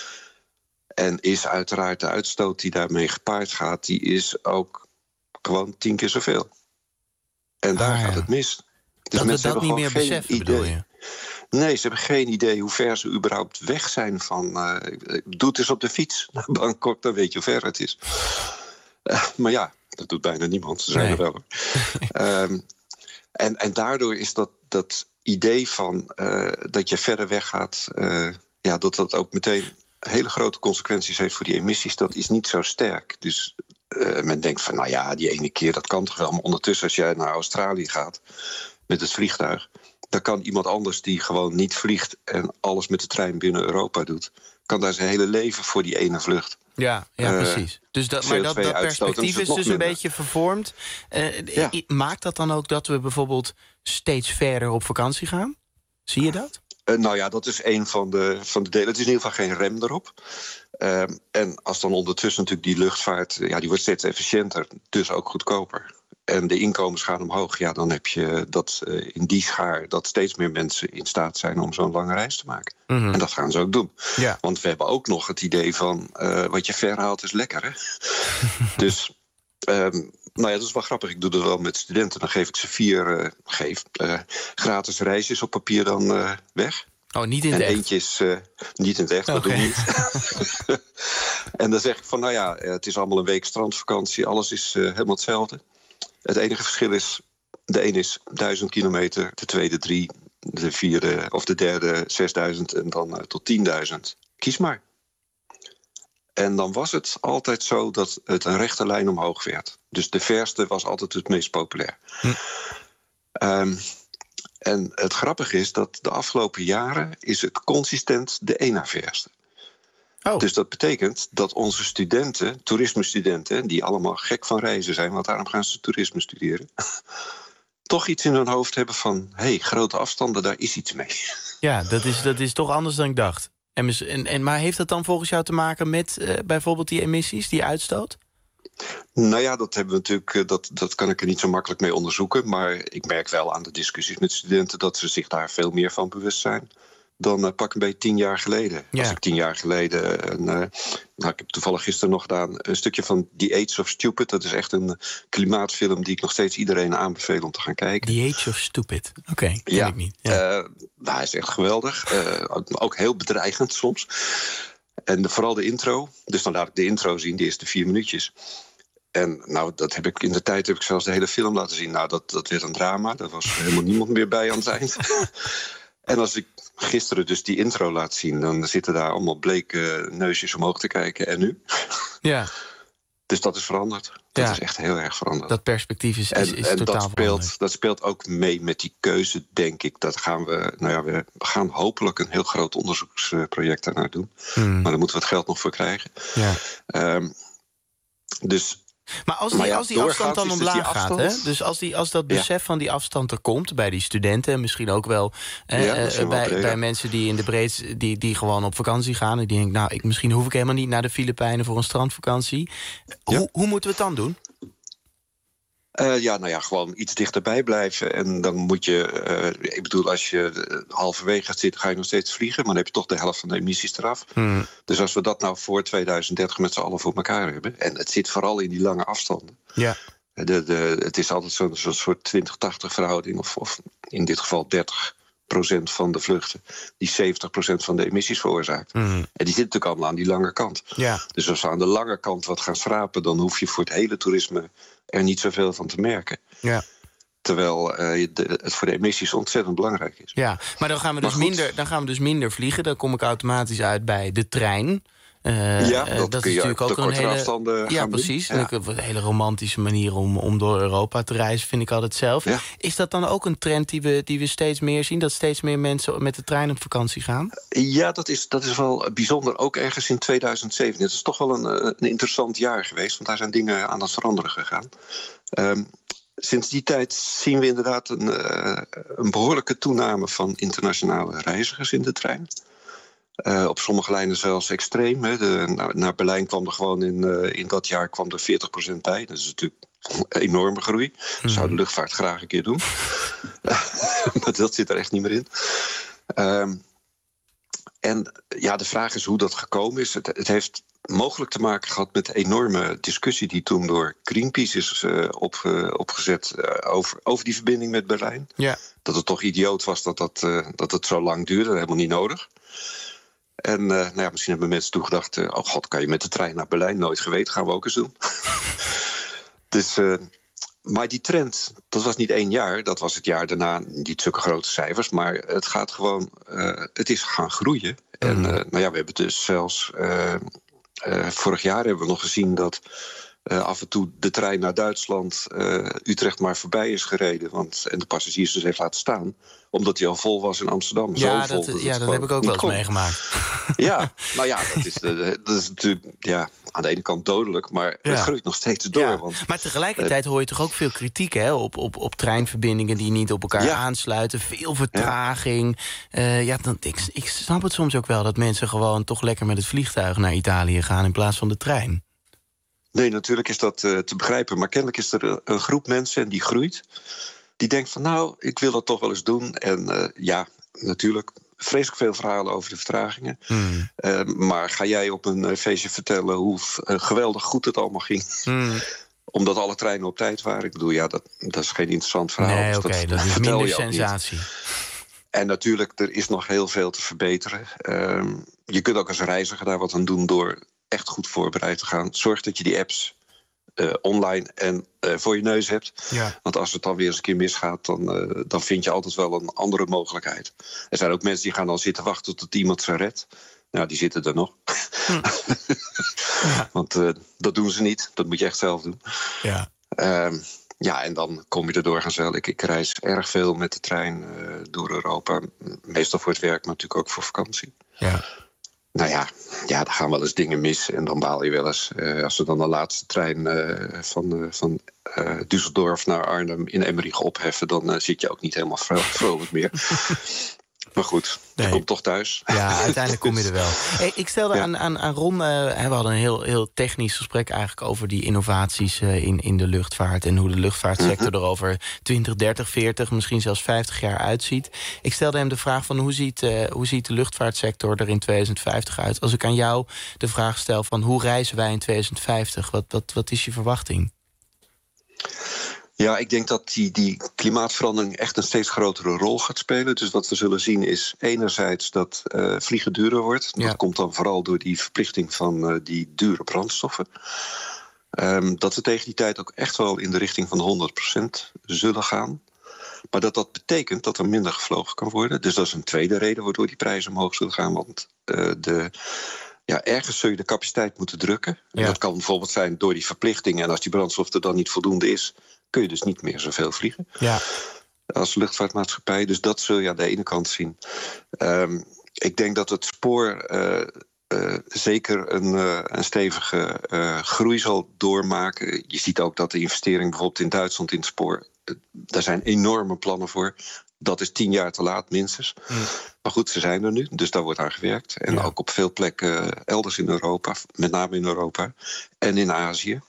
En is uiteraard de uitstoot die daarmee gepaard gaat, die is ook gewoon tien keer zoveel. En daar ah, gaat ja. het mis. Dus dat we dat niet meer beseffen, bedoel je? Nee, ze hebben geen idee hoe ver ze überhaupt weg zijn van... Uh, doe het eens op de fiets naar Bangkok, dan weet je hoe ver het is. Uh, maar ja, dat doet bijna niemand, ze zijn nee. er wel. um, en, en daardoor is dat, dat idee van uh, dat je verder weg gaat... Uh, ja, dat dat ook meteen hele grote consequenties heeft voor die emissies... dat is niet zo sterk. Dus uh, men denkt van, nou ja, die ene keer, dat kan toch wel. Maar ondertussen, als jij naar Australië gaat met het vliegtuig... dan kan iemand anders die gewoon niet vliegt... en alles met de trein binnen Europa doet... kan daar zijn hele leven voor die ene vlucht. Ja, ja uh, precies. Dus dat, maar dat, dat perspectief is, is dus minder. Een beetje vervormd. Uh, ja. Maakt dat dan ook dat we bijvoorbeeld steeds verder op vakantie gaan? Zie je dat? Uh, nou ja, dat is een van de, van de delen. Het is in ieder geval geen rem erop. Uh, en als dan ondertussen natuurlijk die luchtvaart... ja, die wordt steeds efficiënter, dus ook goedkoper... en de inkomens gaan omhoog, ja, dan heb je dat uh, in die schaar... dat steeds meer mensen in staat zijn om zo'n lange reis te maken. Mm-hmm. En dat gaan ze ook doen. Ja. Want we hebben ook nog het idee van... Uh, wat je ver haalt is lekker, hè? Dus, um, nou ja, dat is wel grappig. Ik doe dat wel met studenten. Dan geef ik ze vier uh, geef, uh, gratis reisjes op papier dan uh, weg. Oh, niet in het en echt? eentje is uh, niet in het echt, dat okay. doe ik niet. En dan zeg ik van, nou ja, het is allemaal een week strandvakantie. Alles is uh, helemaal hetzelfde. Het enige verschil is, de een is duizend kilometer, de tweede drie, de vierde of de derde zesduizend en dan uh, tot tienduizend. Kies maar. En dan was het altijd zo dat het een rechte lijn omhoog werd. Dus de verste was altijd het meest populair. Hm. Um, en het grappige is dat de afgelopen jaren is het consistent de één na verste. Oh. Dus dat betekent dat onze studenten, toerismestudenten... die allemaal gek van reizen zijn, want daarom gaan ze toerisme studeren... toch iets in hun hoofd hebben van... hé, hey, grote afstanden, daar is iets mee. Ja, dat is, dat is toch anders dan ik dacht. En, en, en, maar heeft dat dan volgens jou te maken met uh, bijvoorbeeld die emissies, die uitstoot? Nou ja, dat hebben we natuurlijk, dat, dat kan ik er niet zo makkelijk mee onderzoeken. Maar ik merk wel aan de discussies met studenten... dat ze zich daar veel meer van bewust zijn... dan uh, pak een beetje tien jaar geleden. Ja. Als ik tien jaar geleden... Een, uh, nou, ik heb toevallig gisteren nog gedaan... een stukje van The Age of Stupid. Dat is echt een klimaatfilm die ik nog steeds iedereen aanbeveel om te gaan kijken. The Age of Stupid, oké, okay, ken ja, ik niet. Ja. Uh, nou, hij is echt geweldig. Uh, ook heel bedreigend soms. En de, vooral de intro. Dus dan laat ik de intro zien, de eerste vier minuutjes. En nou, dat heb ik in de tijd heb ik zelfs de hele film laten zien. Nou, dat, dat werd een drama. Daar was helemaal niemand meer bij aan het eind. En als ik gisteren dus die intro laat zien... dan zitten daar allemaal bleke neusjes omhoog te kijken. En nu? Ja. Dus dat is veranderd. Dat ja. is echt heel erg veranderd. Dat perspectief is, is, is en, en totaal dat speelt, veranderd. dat speelt ook mee met die keuze, denk ik. Dat gaan we, nou ja, we gaan hopelijk een heel groot onderzoeksproject daarnaar doen. Hmm. Maar daar moeten we het geld nog voor krijgen. Ja. Um, dus... Maar als die, maar ja, als die afstand dan omlaag dus gaat, hè? Dus als, die, als dat besef ja. van die afstand er komt bij die studenten... en misschien ook wel eh, ja, uh, bij, wel bij mensen die in de breedte die, die gewoon op vakantie gaan... en die denken, nou, ik, misschien hoef ik helemaal niet naar de Filipijnen voor een strandvakantie. Ja. Hoe, hoe moeten we het dan doen? Uh, ja, nou ja, gewoon iets dichterbij blijven. En dan moet je, uh, ik bedoel, als je halverwege gaat zitten... ga je nog steeds vliegen, maar dan heb je toch de helft van de emissies eraf. Hmm. Dus als we dat nou voor tweeduizend dertig met z'n allen voor elkaar hebben... en het zit vooral in die lange afstanden. Ja. De, de, het is altijd zo'n zo soort twintig tachtig verhouding... Of, of in dit geval dertig procent van de vluchten... die zeventig procent van de emissies veroorzaakt. Hmm. En die zitten natuurlijk allemaal aan die lange kant. Ja. Dus als we aan de lange kant wat gaan schrapen... dan hoef je voor het hele toerisme... er niet zoveel van te merken. Ja. Terwijl uh, de, het voor de emissies ontzettend belangrijk is. Ja, maar dan gaan we dus, minder, dan gaan we dus minder vliegen. Dan kom ik automatisch uit bij de trein. Uh, ja, dat, uh, dat is natuurlijk ook een hele, ja, precies. Ja. Een hele romantische manier om, om door Europa te reizen, vind ik altijd zelf. Ja. Is dat dan ook een trend die we, die we steeds meer zien? Dat steeds meer mensen met de trein op vakantie gaan? Ja, dat is, dat is wel bijzonder. Ook ergens in tweeduizend zeven. Het is toch wel een, een interessant jaar geweest, want daar zijn dingen aan het veranderen gegaan. Um, Sinds die tijd zien we inderdaad een, uh, een behoorlijke toename van internationale reizigers in de trein. Uh, op sommige lijnen zelfs extreem. Hè. De, naar, naar Berlijn kwam er gewoon in, uh, in dat jaar kwam er veertig procent bij. Dat is natuurlijk een enorme groei. Dat zou de luchtvaart graag een keer doen. Maar dat zit er echt niet meer in. Um, En ja, de vraag is hoe dat gekomen is. Het, het heeft mogelijk te maken gehad met de enorme discussie die toen door Greenpeace is uh, op, uh, opgezet uh, over, over die verbinding met Berlijn. Ja. Dat het toch idioot was dat, dat, uh, dat het zo lang duurde, helemaal niet nodig. En uh, nou ja, misschien hebben mensen toen gedacht, uh, oh god, kan je met de trein naar Berlijn? Nooit geweten, gaan we ook eens doen. dus, uh, maar die trend, dat was niet één jaar, dat was het jaar daarna niet zulke grote cijfers, maar het gaat gewoon, uh, het is gaan groeien. Mm. En uh, nou ja, we hebben dus zelfs, uh, uh, vorig jaar hebben we nog gezien dat uh, af en toe de trein naar Duitsland uh, Utrecht maar voorbij is gereden, want, en de passagiers dus heeft laten staan, omdat hij al vol was in Amsterdam. Ja, Zo vol dat, dat, ja, dat heb ik ook wel eens meegemaakt. Ja, nou ja, dat is, dat is natuurlijk ja, aan de ene kant dodelijk, maar Ja. het groeit nog steeds door. Ja, Want, maar tegelijkertijd hoor je toch ook veel kritiek hè, op, op, op treinverbindingen die niet op elkaar Ja. aansluiten. Veel vertraging. Ja. Uh, ja, dan, ik, ik snap het soms ook wel dat mensen gewoon toch lekker met het vliegtuig naar Italië gaan in plaats van de trein. Nee, natuurlijk is dat uh, te begrijpen. Maar kennelijk is er een, een groep mensen en die groeit. Die denkt van nou, ik wil dat toch wel eens doen. En uh, ja, natuurlijk vreselijk veel verhalen over de vertragingen. Mm. Uh, maar ga jij op een uh, feestje vertellen hoe uh, geweldig goed het allemaal ging? Mm. Omdat alle treinen op tijd waren. Ik bedoel, ja, dat, dat is geen interessant verhaal. Nee, dus oké, dat, dat is vertel minder je ook niet. sensatie. En natuurlijk, er is nog heel veel te verbeteren. Uh, je kunt ook als reiziger daar wat aan doen door echt goed voorbereid te gaan. Zorg dat je die apps uh, online en uh, voor je neus hebt. Ja. Want als het dan weer eens een keer misgaat, dan, uh, dan vind je altijd wel een andere mogelijkheid. Er zijn ook mensen die gaan dan zitten wachten tot iemand ze redt. Nou, die zitten er nog. Hm. ja. Want uh, dat doen ze niet. Dat moet je echt zelf doen. Ja. Uh, Ja, en dan kom je erdoor gaan zeilen. Ik, ik reis erg veel met de trein uh, door Europa. Meestal voor het werk, maar natuurlijk ook voor vakantie. Ja. Nou ja, ja, dan gaan wel eens dingen mis. En dan baal je wel eens. Uh, als ze dan de laatste trein uh, van, uh, van uh, Düsseldorf naar Arnhem in Emmerich opheffen, dan uh, zit je ook niet helemaal vro- vrolijk meer. Maar goed, je Nee. komt toch thuis. Ja, uiteindelijk kom je er wel. Hey, ik stelde Ja. aan, aan, aan Ron, uh, we hadden een heel, heel technisch gesprek eigenlijk over die innovaties uh, in, in de luchtvaart en hoe de luchtvaartsector er over twintig, dertig, veertig, misschien zelfs vijftig jaar uitziet. Ik stelde hem de vraag van hoe ziet, uh, hoe ziet de luchtvaartsector er in tweeduizend vijftig uit? Als ik aan jou de vraag stel van hoe reizen wij in tweeduizend vijftig, wat, wat, wat is je verwachting? Ja, ik denk dat die, die klimaatverandering echt een steeds grotere rol gaat spelen. Dus wat we zullen zien is enerzijds dat uh, vliegen duurder wordt. Ja. Dat komt dan vooral door die verplichting van uh, die dure brandstoffen. Um, dat we tegen die tijd ook echt wel in de richting van de honderd procent zullen gaan. Maar dat dat betekent dat er minder gevlogen kan worden. Dus dat is een tweede reden waardoor die prijzen omhoog zullen gaan. Want uh, de... Ja, ergens zul je de capaciteit moeten drukken. Ja. En dat kan bijvoorbeeld zijn door die verplichtingen. En als die brandstof er dan niet voldoende is, kun je dus niet meer zoveel vliegen. Ja. Als luchtvaartmaatschappij. Dus dat zul je aan de ene kant zien. Um, ik denk dat het spoor uh, uh, zeker een, uh, een stevige uh, groei zal doormaken. Je ziet ook dat de investering bijvoorbeeld in Duitsland in het spoor, uh, daar zijn enorme plannen voor. Dat is tien jaar te laat minstens. Mm. Maar goed, ze zijn er nu, dus daar wordt aan gewerkt. En ja. ook op veel plekken elders in Europa, met name in Europa en in Azië.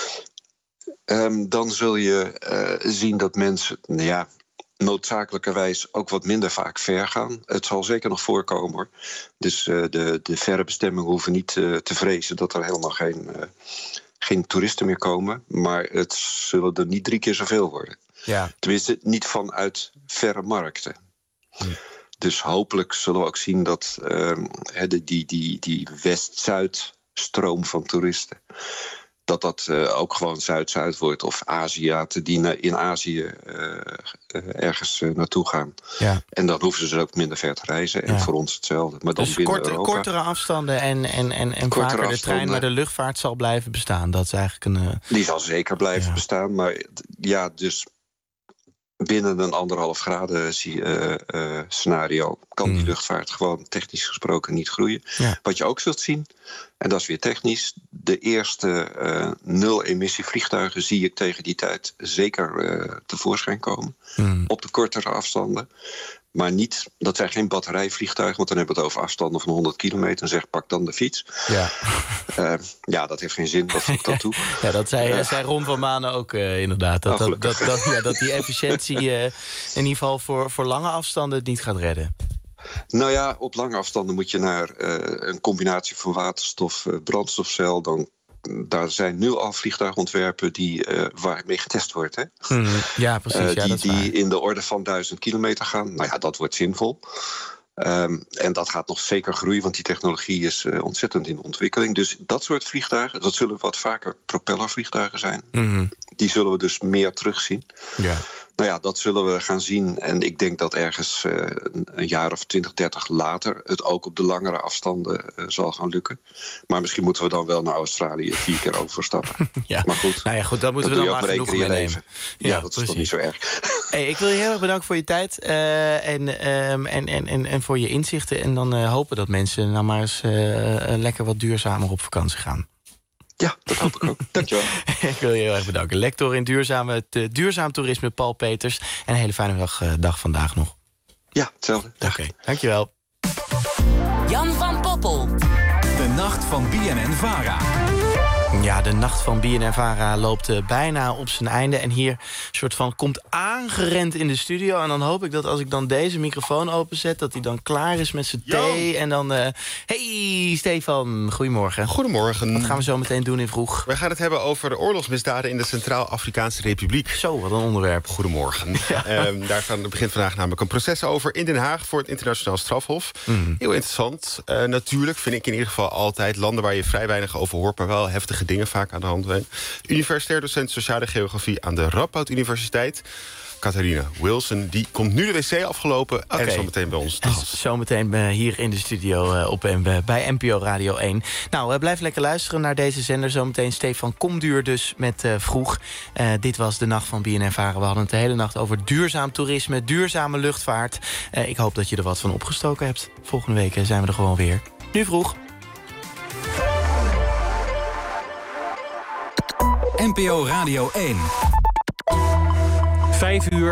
Um, dan zul je uh, zien dat mensen, nou ja, noodzakelijkerwijs ook wat minder vaak ver gaan. Het zal zeker nog voorkomen, hoor. Dus uh, de, de verre bestemmingen hoeven niet uh, te vrezen dat er helemaal geen, uh, geen toeristen meer komen. Maar het zullen er niet drie keer zoveel worden. Ja. Tenminste, niet vanuit verre markten. Hm. Dus hopelijk zullen we ook zien dat uh, die, die, die, die West-Zuid stroom van toeristen, dat dat uh, ook gewoon Zuid-Zuid wordt. Of Aziaten die in Azië uh, uh, ergens uh, naartoe gaan. Ja. En dan hoeven ze ook minder ver te reizen. En ja. voor ons hetzelfde. Maar dan dus binnen kort, Europa. kortere afstanden en, en, en, en Kortere vaker de afstanden. trein. Maar de luchtvaart zal blijven bestaan. Dat is eigenlijk een... Uh... Die zal zeker blijven ja. bestaan. Maar ja, dus binnen een anderhalf graden uh, uh, scenario kan mm. die luchtvaart gewoon technisch gesproken niet groeien. Ja. Wat je ook zult zien, en dat is weer technisch, de eerste uh, nul-emissie vliegtuigen zie ik tegen die tijd zeker uh, tevoorschijn komen. Mm. Op de kortere afstanden. Maar niet, dat zijn geen batterijvliegtuigen, want dan hebben we het over afstanden van honderd kilometer. En zeg, pak dan de fiets. Ja, uh, ja dat heeft geen zin, dat voegt dat toe. Ja, dat zei, uh, zei Ron van Manen ook uh, inderdaad. Dat, dat, dat, dat, ja, dat die efficiëntie uh, in ieder geval voor, voor lange afstanden het niet gaat redden. Nou ja, op lange afstanden moet je naar uh, een combinatie van waterstof, uh, brandstofcel. Dan, daar zijn nu al vliegtuigontwerpen die, uh, waarmee getest wordt. Hè? Mm, ja, precies. Uh, ja, die dat is die in de orde van duizend kilometer gaan. Nou ja, dat wordt zinvol. Um, en dat gaat nog zeker groeien, want die technologie is uh, ontzettend in ontwikkeling. Dus dat soort vliegtuigen, dat zullen wat vaker propellervliegtuigen zijn. Mm-hmm. Die zullen we dus meer terugzien. Ja. Nou ja, dat zullen we gaan zien. En ik denk dat ergens uh, een jaar of twintig, dertig later het ook op de langere afstanden uh, zal gaan lukken. Maar misschien moeten we dan wel naar Australië vier keer overstappen. Ja. Maar goed, nou ja, goed, dat moeten we dan maar genoeg meenemen. Ja, ja, dat is toch niet zo erg. Hey, ik wil je heel erg bedanken voor je tijd uh, en, um, en, en, en, en voor je inzichten. En dan uh, hopen dat mensen nou maar eens uh, uh, lekker wat duurzamer op vakantie gaan. Ja, dat hoop ik ook. Dankjewel. Ik wil je heel erg bedanken. Lector in duurzame, te, duurzaam toerisme, Paul Peters. En een hele fijne dag, uh, dag vandaag nog. Ja, hetzelfde. Oké, okay, dankjewel. Jan van Poppel. De nacht van B N N Vara. Ja, de nacht van B N N Vara loopt uh, bijna op zijn einde. En hier soort van komt aangerend in de studio. En dan hoop ik dat als ik dan deze microfoon openzet, dat hij dan klaar is met zijn thee. En dan... Uh, hey, Stefan, goedemorgen. Goedemorgen. Wat gaan we zo meteen doen in Vroeg? Wij gaan het hebben over de oorlogsmisdaden in de Centraal-Afrikaanse Republiek. Zo, wat een onderwerp. Goedemorgen. Ja. Um, daar gaan, begint vandaag namelijk een proces over in Den Haag voor het Internationaal Strafhof. Mm. Heel interessant. Uh, natuurlijk vind ik in ieder geval altijd landen waar je vrij weinig over hoort, maar wel heftige dingen vaak aan de hand zijn. Universitair docent sociale geografie aan de Radboud Universiteit. Catharina Wilson, die komt nu de wc afgelopen okay. en zo meteen bij ons te gast. Zometeen uh, hier in de studio uh, op, uh, bij N P O Radio één. Nou, uh, blijf lekker luisteren naar deze zender. Zometeen Stefan Komduur dus met uh, Vroeg. Uh, dit was de nacht van B N N Vara. We hadden het de hele nacht over duurzaam toerisme, duurzame luchtvaart. Uh, ik hoop dat je er wat van opgestoken hebt. Volgende week uh, zijn we er gewoon weer. Nu Vroeg. N P O Radio één. Vijf uur.